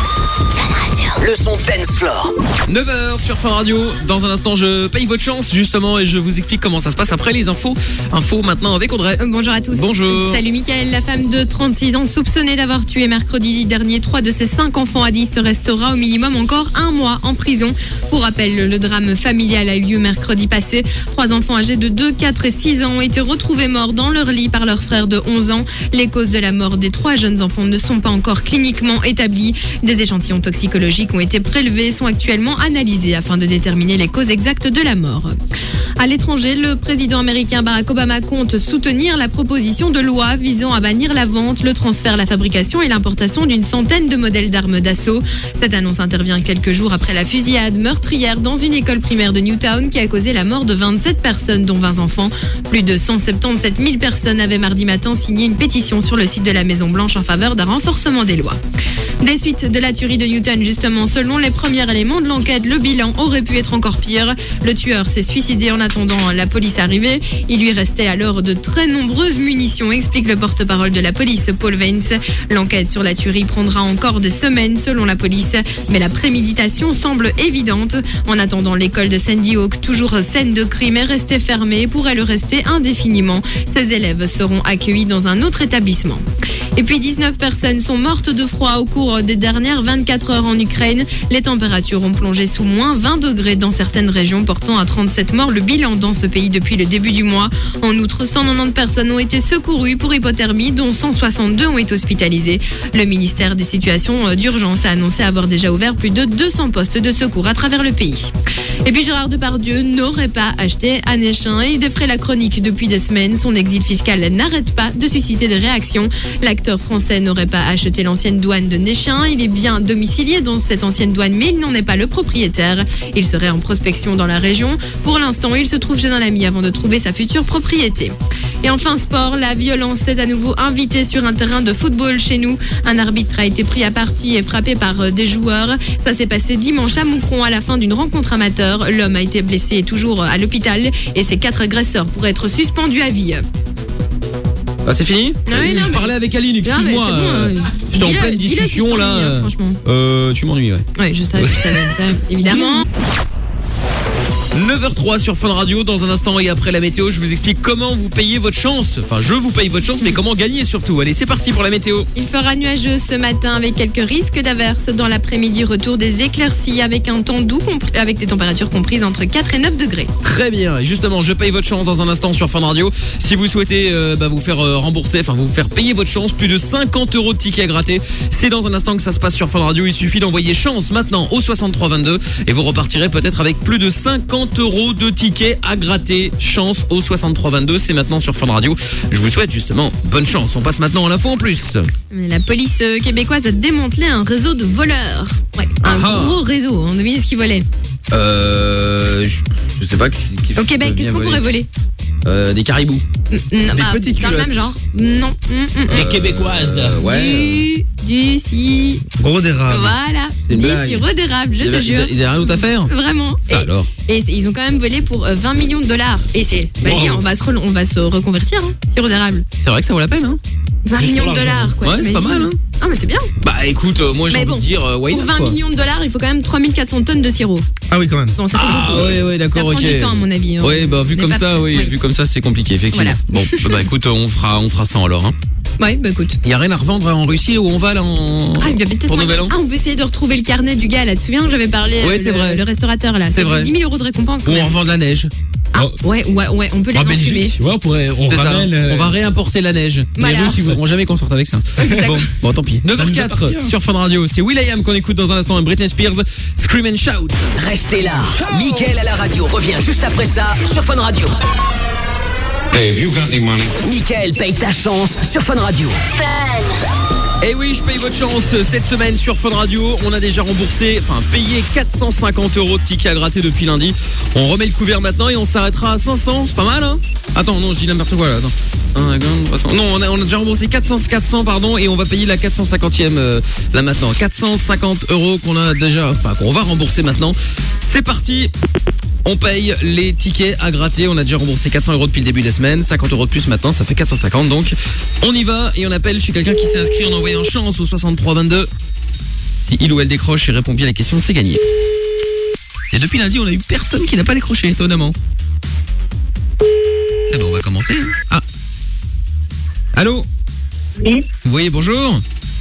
Le son Dance Floor. neuf heures sur Fun Radio. Dans un instant, je paye votre chance justement et je vous explique comment ça se passe après les infos. Infos maintenant avec Audrey. Euh, bonjour à tous. Bonjour. Salut Mickaël. La femme de trente-six ans soupçonnée d'avoir tué mercredi dernier trois de ses cinq enfants à Diest restera au minimum encore un mois en prison. Pour rappel, le drame familial a eu lieu mercredi passé. Trois enfants âgés de deux, quatre et six ans ont été retrouvés morts dans leur lit par leur frère de onze ans. Les causes de la mort des trois jeunes enfants ne sont pas encore cliniquement établies. Des échantillons toxicologiques ont été prélevés et sont actuellement analysés afin de déterminer les causes exactes de la mort. À l'étranger, le président américain Barack Obama compte soutenir la proposition de loi visant à bannir la vente, le transfert, la fabrication et l'importation d'une centaine de modèles d'armes d'assaut. Cette annonce intervient quelques jours après la fusillade meurtrière dans une école primaire de Newtown qui a causé la mort de vingt-sept personnes, dont vingt enfants. Plus de cent soixante-dix-sept mille personnes avaient mardi matin signé une pétition sur le site de la Maison-Blanche en faveur d'un renforcement des lois. Des suites de la tuerie de Newtown, justement, selon les premiers éléments de l'enquête, le bilan aurait pu être encore pire. Le tueur s'est suicidé en attendant la police arrivée. Il lui restait alors de très nombreuses munitions, explique le porte-parole de la police, Paul Vance. L'enquête sur la tuerie prendra encore des semaines, selon la police, mais la préméditation semble évidente. En attendant, l'école de Sandy Hook, toujours scène de crime, est restée fermée et pourrait le rester indéfiniment. Ses élèves seront accueillis dans un autre établissement. Et puis dix-neuf personnes sont mortes de froid au cours des dernières vingt-quatre heures en Ukraine. Les températures ont plongé sous moins vingt degrés dans certaines régions, portant à trente-sept morts le bilan dans ce pays depuis le début du mois. En outre, cent quatre-vingt-dix personnes ont été secourues pour hypothermie, dont cent soixante-deux ont été hospitalisées. Le ministère des situations d'urgence a annoncé avoir déjà ouvert plus de deux cents postes de secours à travers le pays. Et puis Gérard Depardieu n'aurait pas acheté à Nechin et il défraie la chronique depuis des semaines. Son exil fiscal n'arrête pas de susciter des réactions. L'acteur français n'aurait pas acheté l'ancienne douane de Nechin. Il est bien domicilié dans cette ancienne douane, mais il n'en est pas le propriétaire. Il serait en prospection dans la région. Pour l'instant, il se trouve chez un ami avant de trouver sa future propriété. Et enfin sport, la violence est à nouveau invitée sur un terrain de football chez nous. Un arbitre a été pris à partie et frappé par des joueurs. Ça s'est passé dimanche à Moucron à la fin d'une rencontre amateur. L'homme a été blessé et toujours à l'hôpital et ses quatre agresseurs pourraient être suspendus à vie. Ah, c'est fini? Non, oui, non, Je mais... parlais avec Aline, excuse-moi. Non, mais c'est bon, euh, euh, J'étais en dis-le- pleine dis-le si discussion je là. t'ennuie, hein, euh, franchement. Euh, tu m'ennuies, ouais. Ouais, je savais, je savais ça, évidemment. neuf heures trois sur Fun Radio. Dans un instant et après la météo, je vous explique comment vous payez votre chance. Enfin, je vous paye votre chance, mais comment gagner surtout. Allez, c'est parti pour la météo. Il fera nuageux ce matin avec quelques risques d'averses. Dans l'après-midi, retour des éclaircies avec un temps doux compris- avec des températures comprises entre quatre et neuf degrés. Très bien. Et justement, je paye votre chance dans un instant sur Fun Radio. Si vous souhaitez euh, bah, vous faire euh, rembourser, enfin vous faire payer votre chance, plus de cinquante euros de tickets à gratter. C'est dans un instant que ça se passe sur Fun Radio. Il suffit d'envoyer chance maintenant au soixante-trois vingt-deux et vous repartirez peut-être avec plus de cinquante euros de tickets à gratter. Chance au soixante-trois vingt-deux. C'est maintenant sur Fun Radio. Je vous souhaite justement bonne chance. On passe maintenant à l'info en plus. La police euh, québécoise a démantelé un réseau de voleurs. Ouais, un Ah. gros réseau. On devine ce qu'ils volaient. Euh, je, je sais pas qui, qui Au Québec, peut qu'est-ce qu'on bien pourrait voler? Euh, des caribous. Mm, mm, bah, petites Dans le culottes. même genre. Non. Mm, mm, mm. Des Québécoises. Euh, ouais. Du, du si. Gros d'érable. Voilà. C'est une Du blague. sirop d'érable, je Ils te avaient- jure. ils avaient rien d'autre à faire. Vraiment. Ça et, alors. et c'est- ils ont quand même volé pour euh, vingt millions de dollars. Et c'est. Vas-y, Wow. on va se, re- on va se reconvertir. Hein, sirop d'érable. C'est vrai que ça vaut la peine, hein. vingt Juste millions pour de l'argent. dollars, quoi. Ouais, c'est pas t'imagines? mal, hein. Ah, mais c'est bien. Bah écoute, euh, moi j'ai Mais envie bon, de dire euh, why pour not, vingt quoi. millions de dollars, il faut quand même trois mille quatre cents tonnes de sirop. Ah oui, quand même. Bon, ça fait Ah beaucoup. ouais ouais d'accord, Ça ok. prend du temps, à mon avis. Ouais, bah vu On est comme pas ça, prêt. oui, Oui. vu comme ça c'est compliqué effectivement. Voilà. Bon, bah écoute, on fera on fera ça alors hein. Ouais, bah écoute. Il y a rien à revendre en Russie où on va là en Ah, il y a peut-être pour moyen. Nouvel An. Ah, on peut essayer de retrouver le carnet du gars là. Tu te souviens, j'avais parlé Ouais, euh, c'est le, vrai. le restaurateur là. C'est vrai. dix mille euros de récompense. Ou quand on même. revend de la neige. Ah, ouais, ouais, ouais, on peut les En enfumer. Belgique, ouais, on pourrait, on C'est ça. ramène. euh, On va réimporter la neige. Voilà. Les Russes, ils voudront jamais qu'on sorte avec ça. Bon, bon, tant pis. neuf heures quatre sur Fun Radio. C'est will.i.am qu'on écoute dans un instant. Et Britney Spears, Scream and Shout. Restez là. Mickaël à la radio revient juste après ça sur Fun Radio. Hey, have you got any money? Mickaël paye ta chance sur Fun Radio. Et oui, je paye votre chance cette semaine sur Fun Radio. On a déjà remboursé, enfin payé quatre cent cinquante euros de tickets à gratter depuis lundi. On remet le couvert maintenant et on s'arrêtera à cinq cents. C'est pas mal, hein? Attends, non, je dis n'importe quoi là. Attends. Un, trois cents. Non, on a, on a déjà remboursé quatre cents, quatre cents pardon, et on va payer la quatre cent cinquantième euh, là maintenant. quatre cent cinquante euros qu'on a déjà, enfin qu'on va rembourser maintenant. C'est parti. On paye les tickets à gratter. On a déjà remboursé quatre cents euros depuis le début de la semaine. cinquante euros de plus maintenant, ça fait quatre cent cinquante. Donc, on y va et on appelle chez quelqu'un qui s'est inscrit en envoyant chance au soixante-trois vingt-deux. Si il ou elle décroche et répond bien à la question, c'est gagné. Et depuis lundi, on a eu personne qui n'a pas décroché, étonnamment. Eh ben, on va commencer. Ah. Allô? Oui. Oui, bonjour.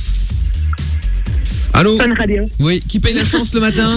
Allô? Fun Radio. Oui, qui paye la chance le matin?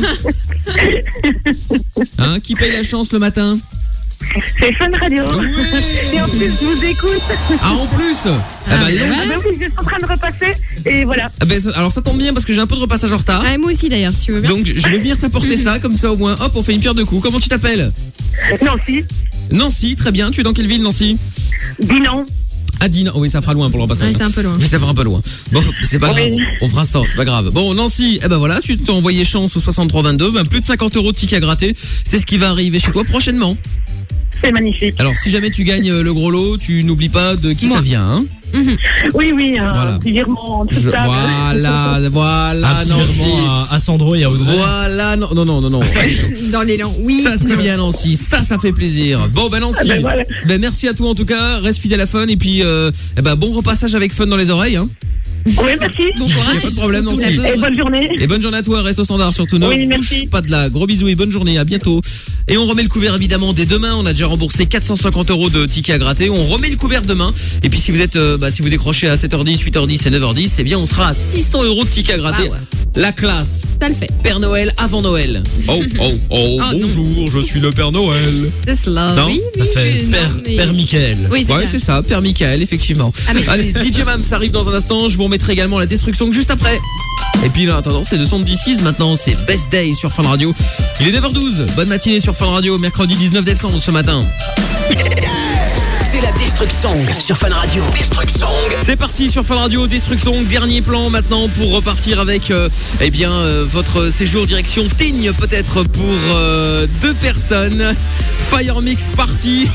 Hein, qui paye la chance le matin? C'est Fun Radio. Oui. Et en plus, je vous écoute. Ah, en plus? Ah, bah, dis donc. Ah bah oui, je suis en train de repasser et voilà. Ah ben, ça- alors ça tombe bien parce que j'ai un peu de repassage en retard. Ah, et moi aussi d'ailleurs, si tu veux bien. Donc je vais venir t'apporter ça, comme ça au moins, hop, on fait une pierre deux coups. Comment tu t'appelles? Nancy. Nancy, très bien. Tu es dans quelle ville, Nancy? Dinan. Ah, Dinan. Oh, oui, ça fera loin pour le repassage. Ouais, c'est un peu loin. Oui, ça fera un peu loin. Bon, c'est pas Oui. grave. On fera ça, c'est pas grave. Bon, Nancy, eh ben voilà, tu t'es envoyé chance au soixante-trois vingt-deux. Ben, plus de cinquante euros de tickets à gratter. C'est ce qui va arriver chez toi prochainement. C'est magnifique. Alors, si jamais tu gagnes euh, le gros lot, tu n'oublies pas de qui Moi. ça vient, hein? Oui, oui, un Voilà. petit virement, tout Je- ça. Voilà, voilà, Un petit Nancy. virement à, à Sandro et à Audrey. Voilà, non, non, non, non, non. Dans l'élan, oui. Ça c'est bien Nancy, ça ça fait plaisir. Bon ben Nancy, Ah ben voilà. ben merci à toi en tout cas, reste fidèle à Fun et puis euh, eh ben bon repassage avec Fun dans les oreilles hein. Oui, merci. Bon courage. Y a pas de problème, surtout Nancy. là-bas. Et bonne journée. Et bonne journée à toi, reste au standard surtout, ne Oui, merci. bouge pas de là. Gros bisous et bonne journée, à bientôt. Et on remet le couvert évidemment dès demain, on a déjà remboursé quatre cent cinquante euros de tickets à gratter, on remet le couvert demain. Et puis si vous êtes, euh, bah, si vous décrochez à sept heures dix, huit heures dix et neuf heures dix, eh bien on sera à six cents euros de tickets à gratter. Ah ouais. La classe. Ça le fait. Père Noël avant Noël. Oh, oh, oh, Oh, non. bonjour, je suis le Père Noël. C'est cela. Non, oui, Ça oui, fait oui, Père, non, mais- Père Mickaël. Oui, c'est Ouais, ça. c'est ça, Père Michael, effectivement. Ah, mais- Allez, D J Mam, ça arrive dans un instant. Je vous remettrai également la destruction juste après. Et puis là, en attendant, c'est de son D six maintenant. C'est Best Day sur Fun Radio. Il est neuf heures douze. Bonne matinée sur Fun Radio, mercredi dix-neuf décembre ce matin. C'est la Destruction sur Fun Radio. Destruction. C'est parti sur Fun Radio, destruction. Dernier plan maintenant pour repartir avec euh, eh bien euh, votre séjour direction Tignes peut-être pour euh, deux personnes. Fire Mix Party.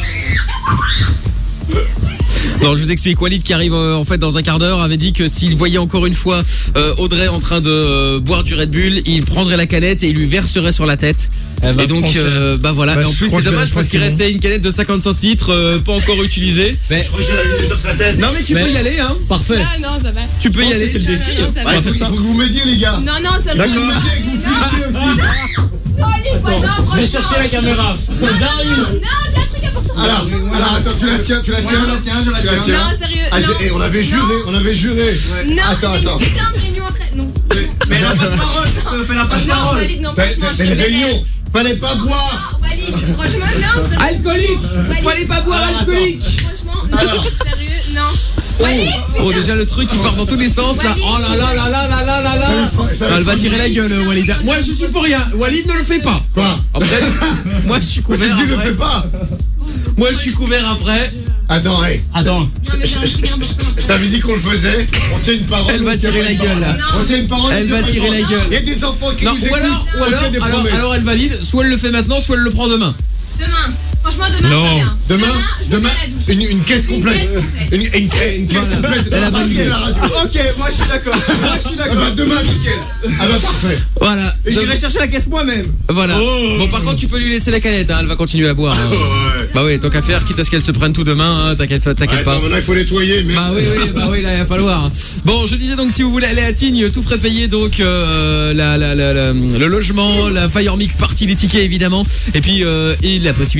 Non, je vous explique. Walid qui arrive euh, en fait dans un quart d'heure avait dit que s'il voyait encore une fois euh, Audrey en train de euh, boire du Red Bull, il prendrait la canette et il lui verserait sur la tête. Elle va Et donc prendre euh, bah voilà. Bah, et en je plus crois c'est que- dommage je crois parce qu'il que c'est restait une canette de cinquante centilitres euh, pas encore utilisée. Mais, Je crois que je l'ai mis sur sa tête. Non mais tu Mais- peux y aller hein. Parfait. Ah non, ça va. Tu peux y Non, aller, c'est c'est le le défi. Non, ça va. Ouais, il faut, il faut que vous m'aidiez les gars. Non, non, ça va. D'accord. Vous m'aidiez et que vous filmiez aussi. Non, allez, quoi, non, franchement. Vais chercher la caméra. Non, non, non, j'ai un truc important. Alors, alors attends, tu la tiens, tu la tiens. je la tiens, je la Tu la tiens. tiens. Non, sérieux, Ah, non. j'ai- et on avait juré, Non. on avait juré. Non, Attends, j'ai attends. une putain de réunion entre... Non. Mais elle a pas de parole. Elle a pas de Non, parole. Walid, non, Fais franchement, fais je une te vénère. réunion. Fallait pas boire. Non, Walid, franchement, non, sérieux. Alcoolique. Walid. Fallait pas boire Alors, alcoolique. Franchement, non, Alors. sérieux, non. Walid, Oh déjà le truc il part dans tous les sens là. Oh là là là là là là là là. Ah, elle va tirer la gueule Walid. Moi je suis pour rien. Walid ne le fait pas. Quoi? Après, moi je suis Tu couvert dis le après. fais pas. Moi je suis couvert après. Attends, hey. Attends. non, mais j'ai un truc important. Je t'avais dit qu'on le faisait. On tient une parole. Elle va on tient tirer pas la une gueule, parole. là. On tient une parole. Elle on tient va pas une tirer la parole. gueule. Il y a des enfants qui Non, nous ou écoutent. alors, ou On alors, tient des alors, promesses. alors elle valide, soit elle le fait maintenant, soit elle le prend demain. Demain. Franchement, demain, Non. ça vient. Demain, je me demain, mets à la douche. une, une caisse Une complète. caisse complète. Une, une, une caisse complète. Elle a Dans validé. la radio. Ok, moi je suis d'accord. Moi je suis Ah bah demain, nickel. Ah bah parfait. Voilà. Et Donc, j'irai chercher la caisse moi-même. voilà. Bon par contre tu peux lui laisser la canette, hein, elle va continuer à boire. hein. Ouais. Bah oui, tant qu'à faire, quitte à ce qu'elle se prenne tout demain, hein, t'inquiète pas, t'inquiète pas. Attends, maintenant il faut nettoyer. Mais... Bah oui, oui, bah oui, là il va falloir. Bon, je disais donc si vous voulez aller à Tignes, tout frais payé, donc euh, la, la, la, la- le logement, la Fire Mix Party, les tickets évidemment, et puis euh, et la possibilité le,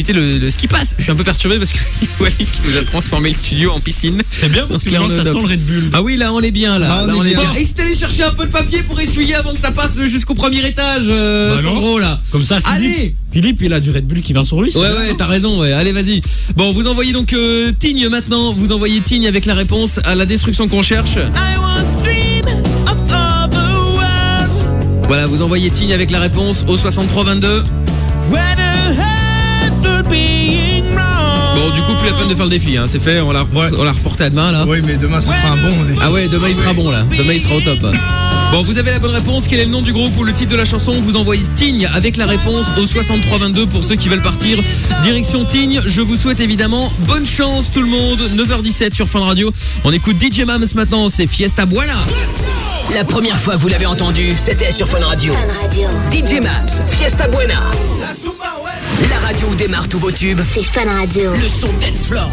de ce qui passe. Je suis un peu perturbé parce que Walid qui nous a transformé le studio en piscine. C'est bien parce que là, ça sent le Red Bull. Ah oui, là on est bien là. Ah, on Là, est on est bien. bien. Et si t'allais chercher un peu de papier pour essuyer avant que ça passe jusqu'au premier étage, euh, Bah non. Sandro là. Comme ça, Philippe, Allez. Philippe, il a du Red Bull qui vient sur lui. c'est Ouais bien, ouais, non t'as raison, ouais. Allez, vas-y. Bon, vous envoyez donc euh, Tigne maintenant. Vous envoyez Tigne avec la réponse à la destruction qu'on cherche. Voilà, vous envoyez Tigne avec la réponse au soixante-trois vingt-deux. Bon, du coup, plus la peine de faire le défi, hein. C'est fait, on l'a Ouais. on l'a reporté à demain là. Oui, mais demain ce sera un bon défi. Ah ouais, demain il sera bon là. Demain il sera au top. Bon, vous avez la bonne réponse. Quel est le nom du groupe ou le titre de la chanson? Vous envoyez Tigne avec la réponse au soixante-trois vingt-deux pour ceux qui veulent partir. Direction Tigne. Je vous souhaite évidemment bonne chance tout le monde. neuf heures dix-sept sur Fun Radio. On écoute D J Mams maintenant. C'est Fiesta Buena. La première fois que vous l'avez entendu, c'était sur Fun Radio. Fun Radio. D J Mams, Fiesta Buena. La radio où démarre tous vos tubes. C'est Fun Radio. Le son dance floor.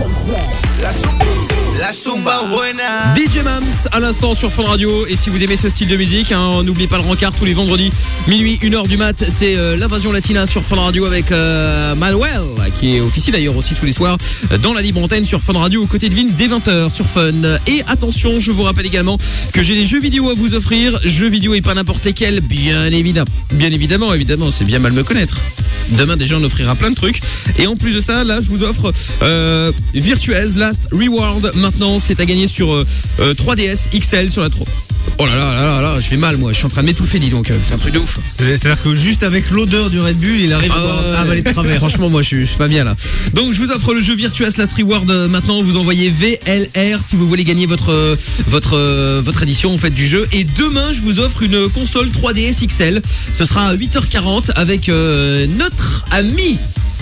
La Zumba Buena. D J Mams à l'instant sur Fun Radio. Et si vous aimez ce style de musique, hein, n'oubliez pas le rencard tous les vendredis minuit, une heure du mat. C'est euh, l'invasion latina sur Fun Radio avec euh, Manuel qui officie d'ailleurs aussi tous les soirs euh, dans la libre antenne sur Fun Radio aux côtés de Vince dès vingt heures sur Fun. Et attention, je vous rappelle également que j'ai des jeux vidéo à vous offrir. Jeux vidéo et pas n'importe lesquels, bien évidemment. Bien évidemment, évidemment, c'est bien mal me connaître. Demain déjà on offrira plein de trucs. Et en plus de ça, là je vous offre euh, Virtuez Last Reward. Maintenant c'est à gagner sur euh, euh, trois D S X L sur la trop. Oh là là là là là, je fais mal moi, je suis en train de m'étouffer, dis donc, c'est un truc de ouf. C'est-à-dire que juste avec l'odeur du Red Bull, il arrive Euh, à avaler de travers. Franchement moi je suis, je suis pas bien là. Donc je vous offre le jeu Virtuous Last Reward. euh, Maintenant vous envoyez V L R si vous voulez gagner votre euh, votre euh, votre édition en fait du jeu. Et demain je vous offre une console trois D S X L. Ce sera à huit heures quarante avec euh, notre ami,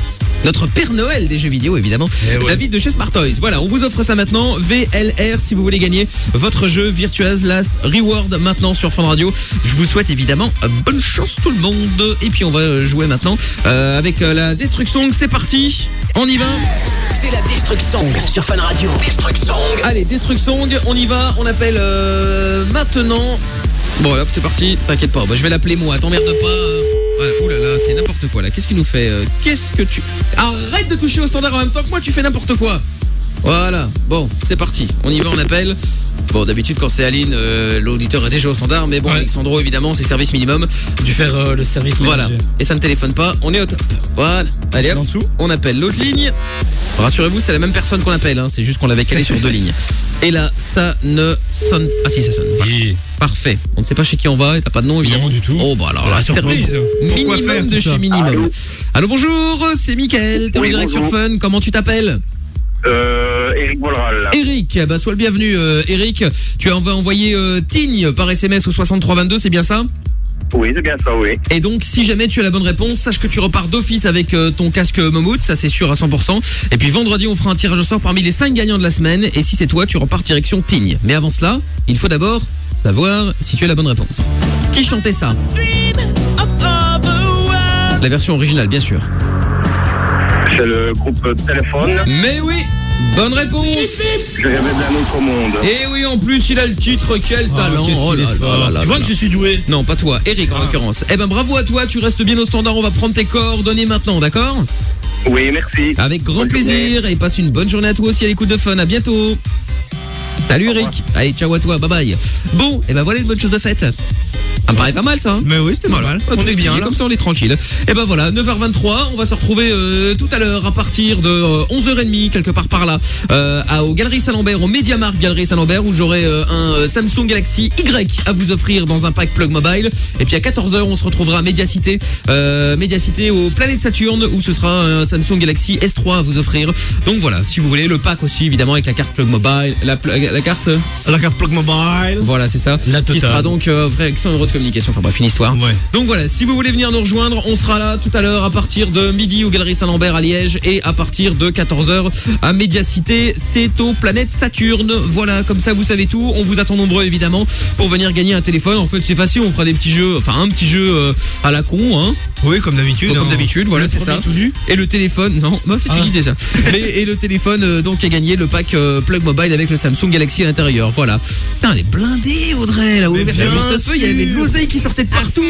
notre Père Noël des jeux vidéo évidemment, Eh ouais. David de chez Smart Toys. Voilà, on vous offre ça maintenant, V L R si vous voulez gagner votre jeu Virtuous Last Reward maintenant sur Fun Radio. Je vous souhaite évidemment euh, bonne chance tout le monde. Et puis on va jouer maintenant euh, avec euh, la Destruction. C'est parti, on y va. C'est la Destruction sur Fun Radio. Destruction. Allez, Destruction, on y va, on appelle euh, maintenant. Bon hop, c'est parti, t'inquiète pas, bah, je vais l'appeler moi, t'emmerde pas. euh. Voilà, oulala, c'est n'importe quoi là, qu'est-ce qu'il nous fait euh, Qu'est-ce que tu... Arrête de toucher au standard en même temps que moi, tu fais n'importe quoi. Voilà, bon, c'est parti, on y va, on appelle. Bon, d'habitude quand c'est Aline, euh, l'auditeur est déjà au standard, mais bon, Ouais. Alexandro évidemment, c'est service minimum. Dû faire euh, le service Voilà, manager. et ça ne téléphone pas, on est au top. Voilà, allez hop, En dessous. on appelle l'autre ligne. Rassurez-vous, c'est la même personne qu'on appelle, hein. C'est juste qu'on l'avait calé sur deux lignes. Et là, ça ne sonne... Ah si, ça sonne. Voilà. Oui. Parfait. On ne sait pas chez qui on va, et t'as pas de nom évidemment. Non, du tout. Oh bah alors La là, surprise. service Pourquoi minimum faire de tout chez ça? minimum. Allô Allô, bonjour, c'est Mickaël, t'es en Oui, direct sur bonjour. Fun, comment tu t'appelles? Euh, Eric Bolleral. Eric, bah sois le bienvenu euh, Eric, tu vas envoyer euh, Tigne par S M S au soixante-trois vingt-deux, c'est bien ça? Oui, c'est bien ça, oui. Et donc si jamais tu as la bonne réponse, sache que tu repars d'office avec euh, ton casque Momout, ça c'est sûr à cent pour cent. Et puis vendredi on fera un tirage au sort parmi les cinq gagnants de la semaine. Et si c'est toi, tu repars direction Tigne. Mais avant cela, il faut d'abord savoir si tu as la bonne réponse. Qui chantait ça? La version originale bien sûr. C'est le groupe Téléphone. Mais oui, bonne réponse. Je rêvais d'un autre monde. Et oui, en plus il a le titre, quel talent. qu'est-ce Oh qu'il là est fort. là là là Tu vois là. que je suis doué. Non, pas toi, Eric en l'occurrence. Eh ben bravo à toi, tu restes bien au standard, on va prendre tes coordonnées maintenant, d'accord? Oui, merci. Avec grand Bonne plaisir, et passe une bonne journée à toi aussi à l'écoute de Fun, à bientôt. Salut Eric, allez ciao à toi, bye bye. Bon, et ben voilà une bonne chose de faite. Ça me paraît pas mal ça, hein? Mais oui, c'était pas mal. On est bien là. comme ça on est tranquille. Et ben voilà, neuf heures vingt-trois, on va se retrouver euh, tout à l'heure à partir de euh, onze heures trente quelque part par là euh, à, aux Galeries Saint-Lambert, au MediaMarkt Galeries Saint-Lambert où j'aurai euh, un euh, Samsung Galaxy Y à vous offrir dans un pack Plug Mobile. Et puis à quatorze heures, on se retrouvera à Médiacité euh, Médiacité au Planète Saturne où ce sera un Samsung Galaxy S trois à vous offrir. Donc voilà, si vous voulez le pack aussi évidemment avec la carte Plug Mobile, la, pl- la carte La carte Plug Mobile. voilà, c'est ça. La qui totale. sera donc euh, vrai avec cent euros de communication. Enfin bref, une histoire. Ouais. Donc voilà, si vous voulez venir nous rejoindre, on sera là tout à l'heure à partir de midi aux Galeries Saint-Lambert à Liège et à partir de quatorze heures à Médiacité. C'est au Planète Saturne. Voilà, comme ça vous savez tout. On vous attend nombreux évidemment pour venir gagner un téléphone. En fait, c'est facile. On fera des petits jeux, enfin un petit jeu euh, à la con, hein. Oui, comme d'habitude. Comme hein. d'habitude, voilà, Le c'est premier ça. tout nu. Et le téléphone, non, bah, c'est Ah. une idée ça. Mais, et le téléphone, euh, donc, a gagné le pack euh, Plug Mobile avec le Samsung Galaxy à l'intérieur. Voilà. Putain, elle est blindée, Audrey, là. Au Mais version bien portefeuille, il y avait de sûr. l'oseille qui sortait de partout.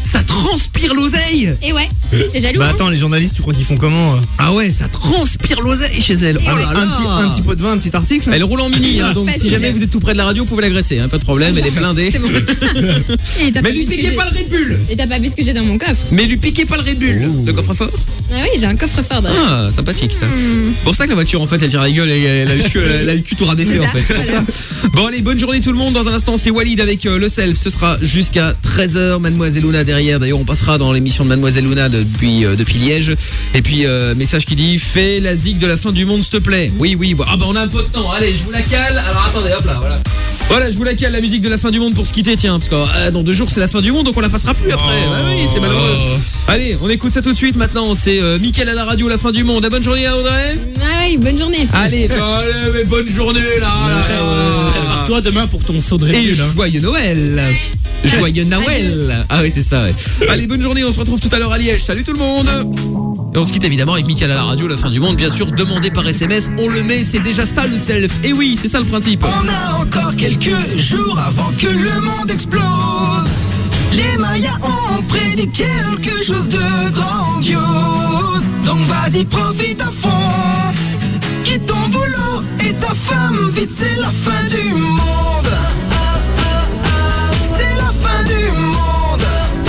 ça transpire l'oseille. Et ouais, t'es jaloux. Bah hein attends, les journalistes, tu crois qu'ils font comment euh Ah ouais, ça transpire l'oseille chez elle. Oh un, là là. un petit, un petit pot de vin, un petit article. Elle roule en mini, hein, donc Facile. si jamais vous êtes tout près de la radio, vous pouvez l'agresser, hein, pas de problème, elle est blindée. C'est bon. Et t'as Mais pas lui vu ce que piquez j'ai- pas le Red Bull. Et t'as pas vu ce que j'ai dans mon coffre? Mais lui piquez pas le Red Bull. Le coffre-fort. Ah oui, j'ai un coffre-fort derrière. Ah, sympathique ça. Hmm. Pour ça que la voiture en fait elle tire la gueule et elle a le cul, elle a le cul tout rabaissé C'est en ça, fait. C'est pour ça. Bon allez, bonne journée tout le monde. Dans un instant c'est Walid avec euh, le self. Ce sera jusqu'à treize heures. Mademoiselle Luna derrière. D'ailleurs on passera dans l'émission de Mademoiselle Luna de- depuis euh, depuis Liège. Et puis euh, message qui dit fais la zig de la fin du monde s'il te plaît. Oui oui. Bon, ah bah on a un peu de temps. Allez je vous la cale. Alors attendez hop là voilà. Voilà, je vous la cale la musique de la fin du monde pour se quitter, tiens, parce que euh, dans deux jours c'est la fin du monde, donc on la passera plus après. Bah oui, c'est malheureux. Allez, on écoute ça tout de suite maintenant. C'est euh, Mickaël à la radio, la fin du monde. Ah, bonne journée à Audrey. Ah oui, bonne journée. Allez, allez, mais bonne journée là. là. Prépare-toi demain pour ton saut de Et Red Bull, hein. joyeux Noël. Joyeux Noël. Ah oui, c'est ça. Ouais. Allez, bonne journée. On se retrouve tout à l'heure à Liège. Salut tout le monde. Et on se quitte évidemment avec Mickaël à la radio, la fin du monde. Bien sûr, demandé par S M S. On le met, c'est déjà ça le self. Et oui, c'est ça le principe. On a encore quelques jours avant que le monde explose. Les Mayas ont prédit quelque chose de grandiose. Donc vas-y, profite à fond. Quitte ton boulot et ta femme, vite c'est la fin du monde. C'est la fin du monde.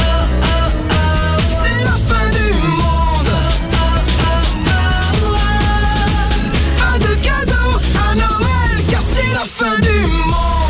C'est la fin du monde. Pas de cadeaux à Noël car c'est la fin du monde.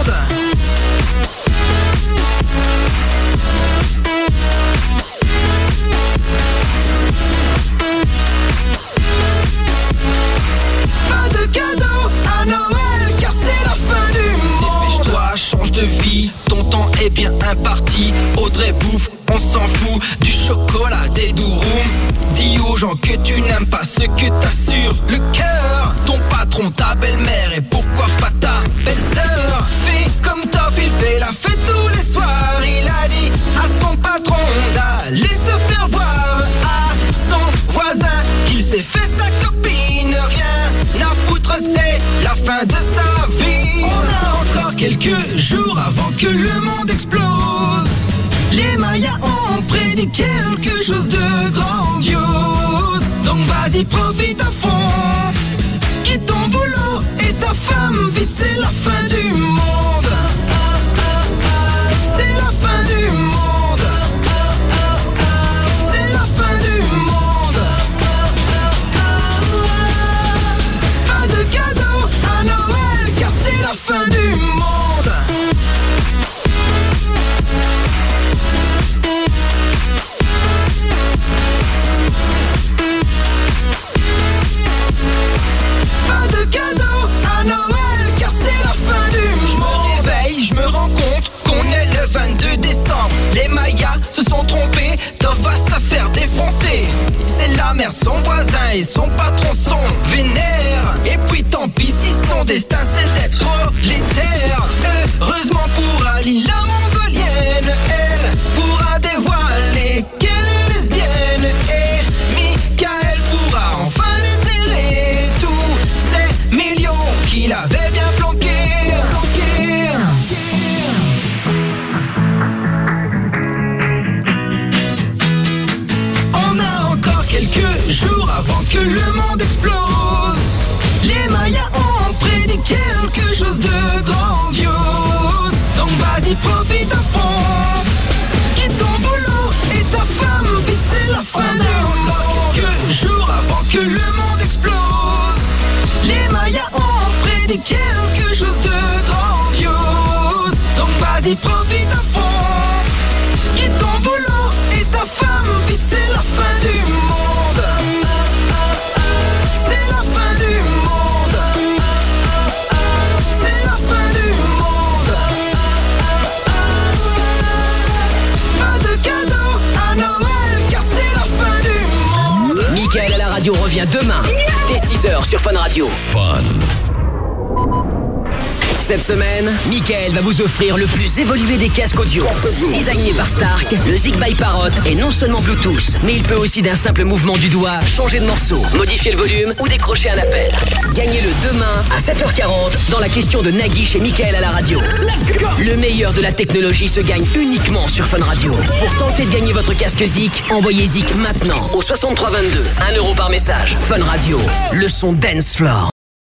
Pas de cadeaux à Noël car c'est la fin du monde. Dépêche-toi, change de vie, ton temps est bien imparti. Audrey bouffe, on s'en fout du chocolat, des douroums. Dis aux gens que tu n'aimes pas ce que t'as sur le cœur. Ton patron, ta belle-mère et pourquoi pas ta belle-sœur. Fais comme Top, il fait la fête tous les soirs. Il a dit à son patron d'aller se faire voir à son voisin qu'il s'est fait sa copine. Rien à foutre, c'est la fin de sa vie. On a encore quelques jours avant que le monde explose. Les Mayas ont prédit quelque chose de grandiose. Donc vas-y, profite à fond. Quitte ton boulot et ta femme, vite c'est la fin du monde. C'est la fin du monde. C'est la fin du monde. Pas de cadeaux à Noël car c'est la fin du monde. Pas de cadeaux à Noël car c'est la fin du monde. Je me réveille, je me rends compte qu'on est le vingt-deux décembre. Les Mayas se sont trompés, Tov va se faire défoncer. C'est la merde, son voisin et son patron sont vénères. Et puis tant pis si son destin c'est d'être prolétaire. Heureusement pour Aline la mongolienne, elle pourra dévoiler qu'elle est lesbienne. Et Mickaël pourra enfin déterrer tous ces millions qu'il avait bien planqués. planqués. On a encore quelques jours avant que le monde explose. Les Mayas ont prédit quelque chose de grandiose. Donc vas-y, profite à fond. Quitte ton boulot et ta femme, vite c'est la fin du monde. Quelques jours avant que le monde explose. Les Mayas ont prédit quelque chose de grandiose. Donc vas-y, profite à fond. Quitte ton boulot et ta femme, vite c'est la fin du monde. C'est la fin du monde. C'est la fin du monde. Pas de cadeaux à Noël car c'est la fin du monde. Mickaël à la radio revient demain dès six heures sur Fun Radio. Fun. Cette semaine, Mickaël va vous offrir le plus évolué des casques audio. Designé par Stark, le Zig by Parrot est non seulement Bluetooth, mais il peut aussi d'un simple mouvement du doigt changer de morceau, modifier le volume ou décrocher un appel. Gagnez-le demain à sept heures quarante dans la question de Nagui chez Mickaël à la radio. Le meilleur de la technologie se gagne uniquement sur Fun Radio. Pour tenter de gagner votre casque Zik, envoyez Zik maintenant au soixante-trois vingt-deux. un euro par message. Fun Radio, le son dance floor.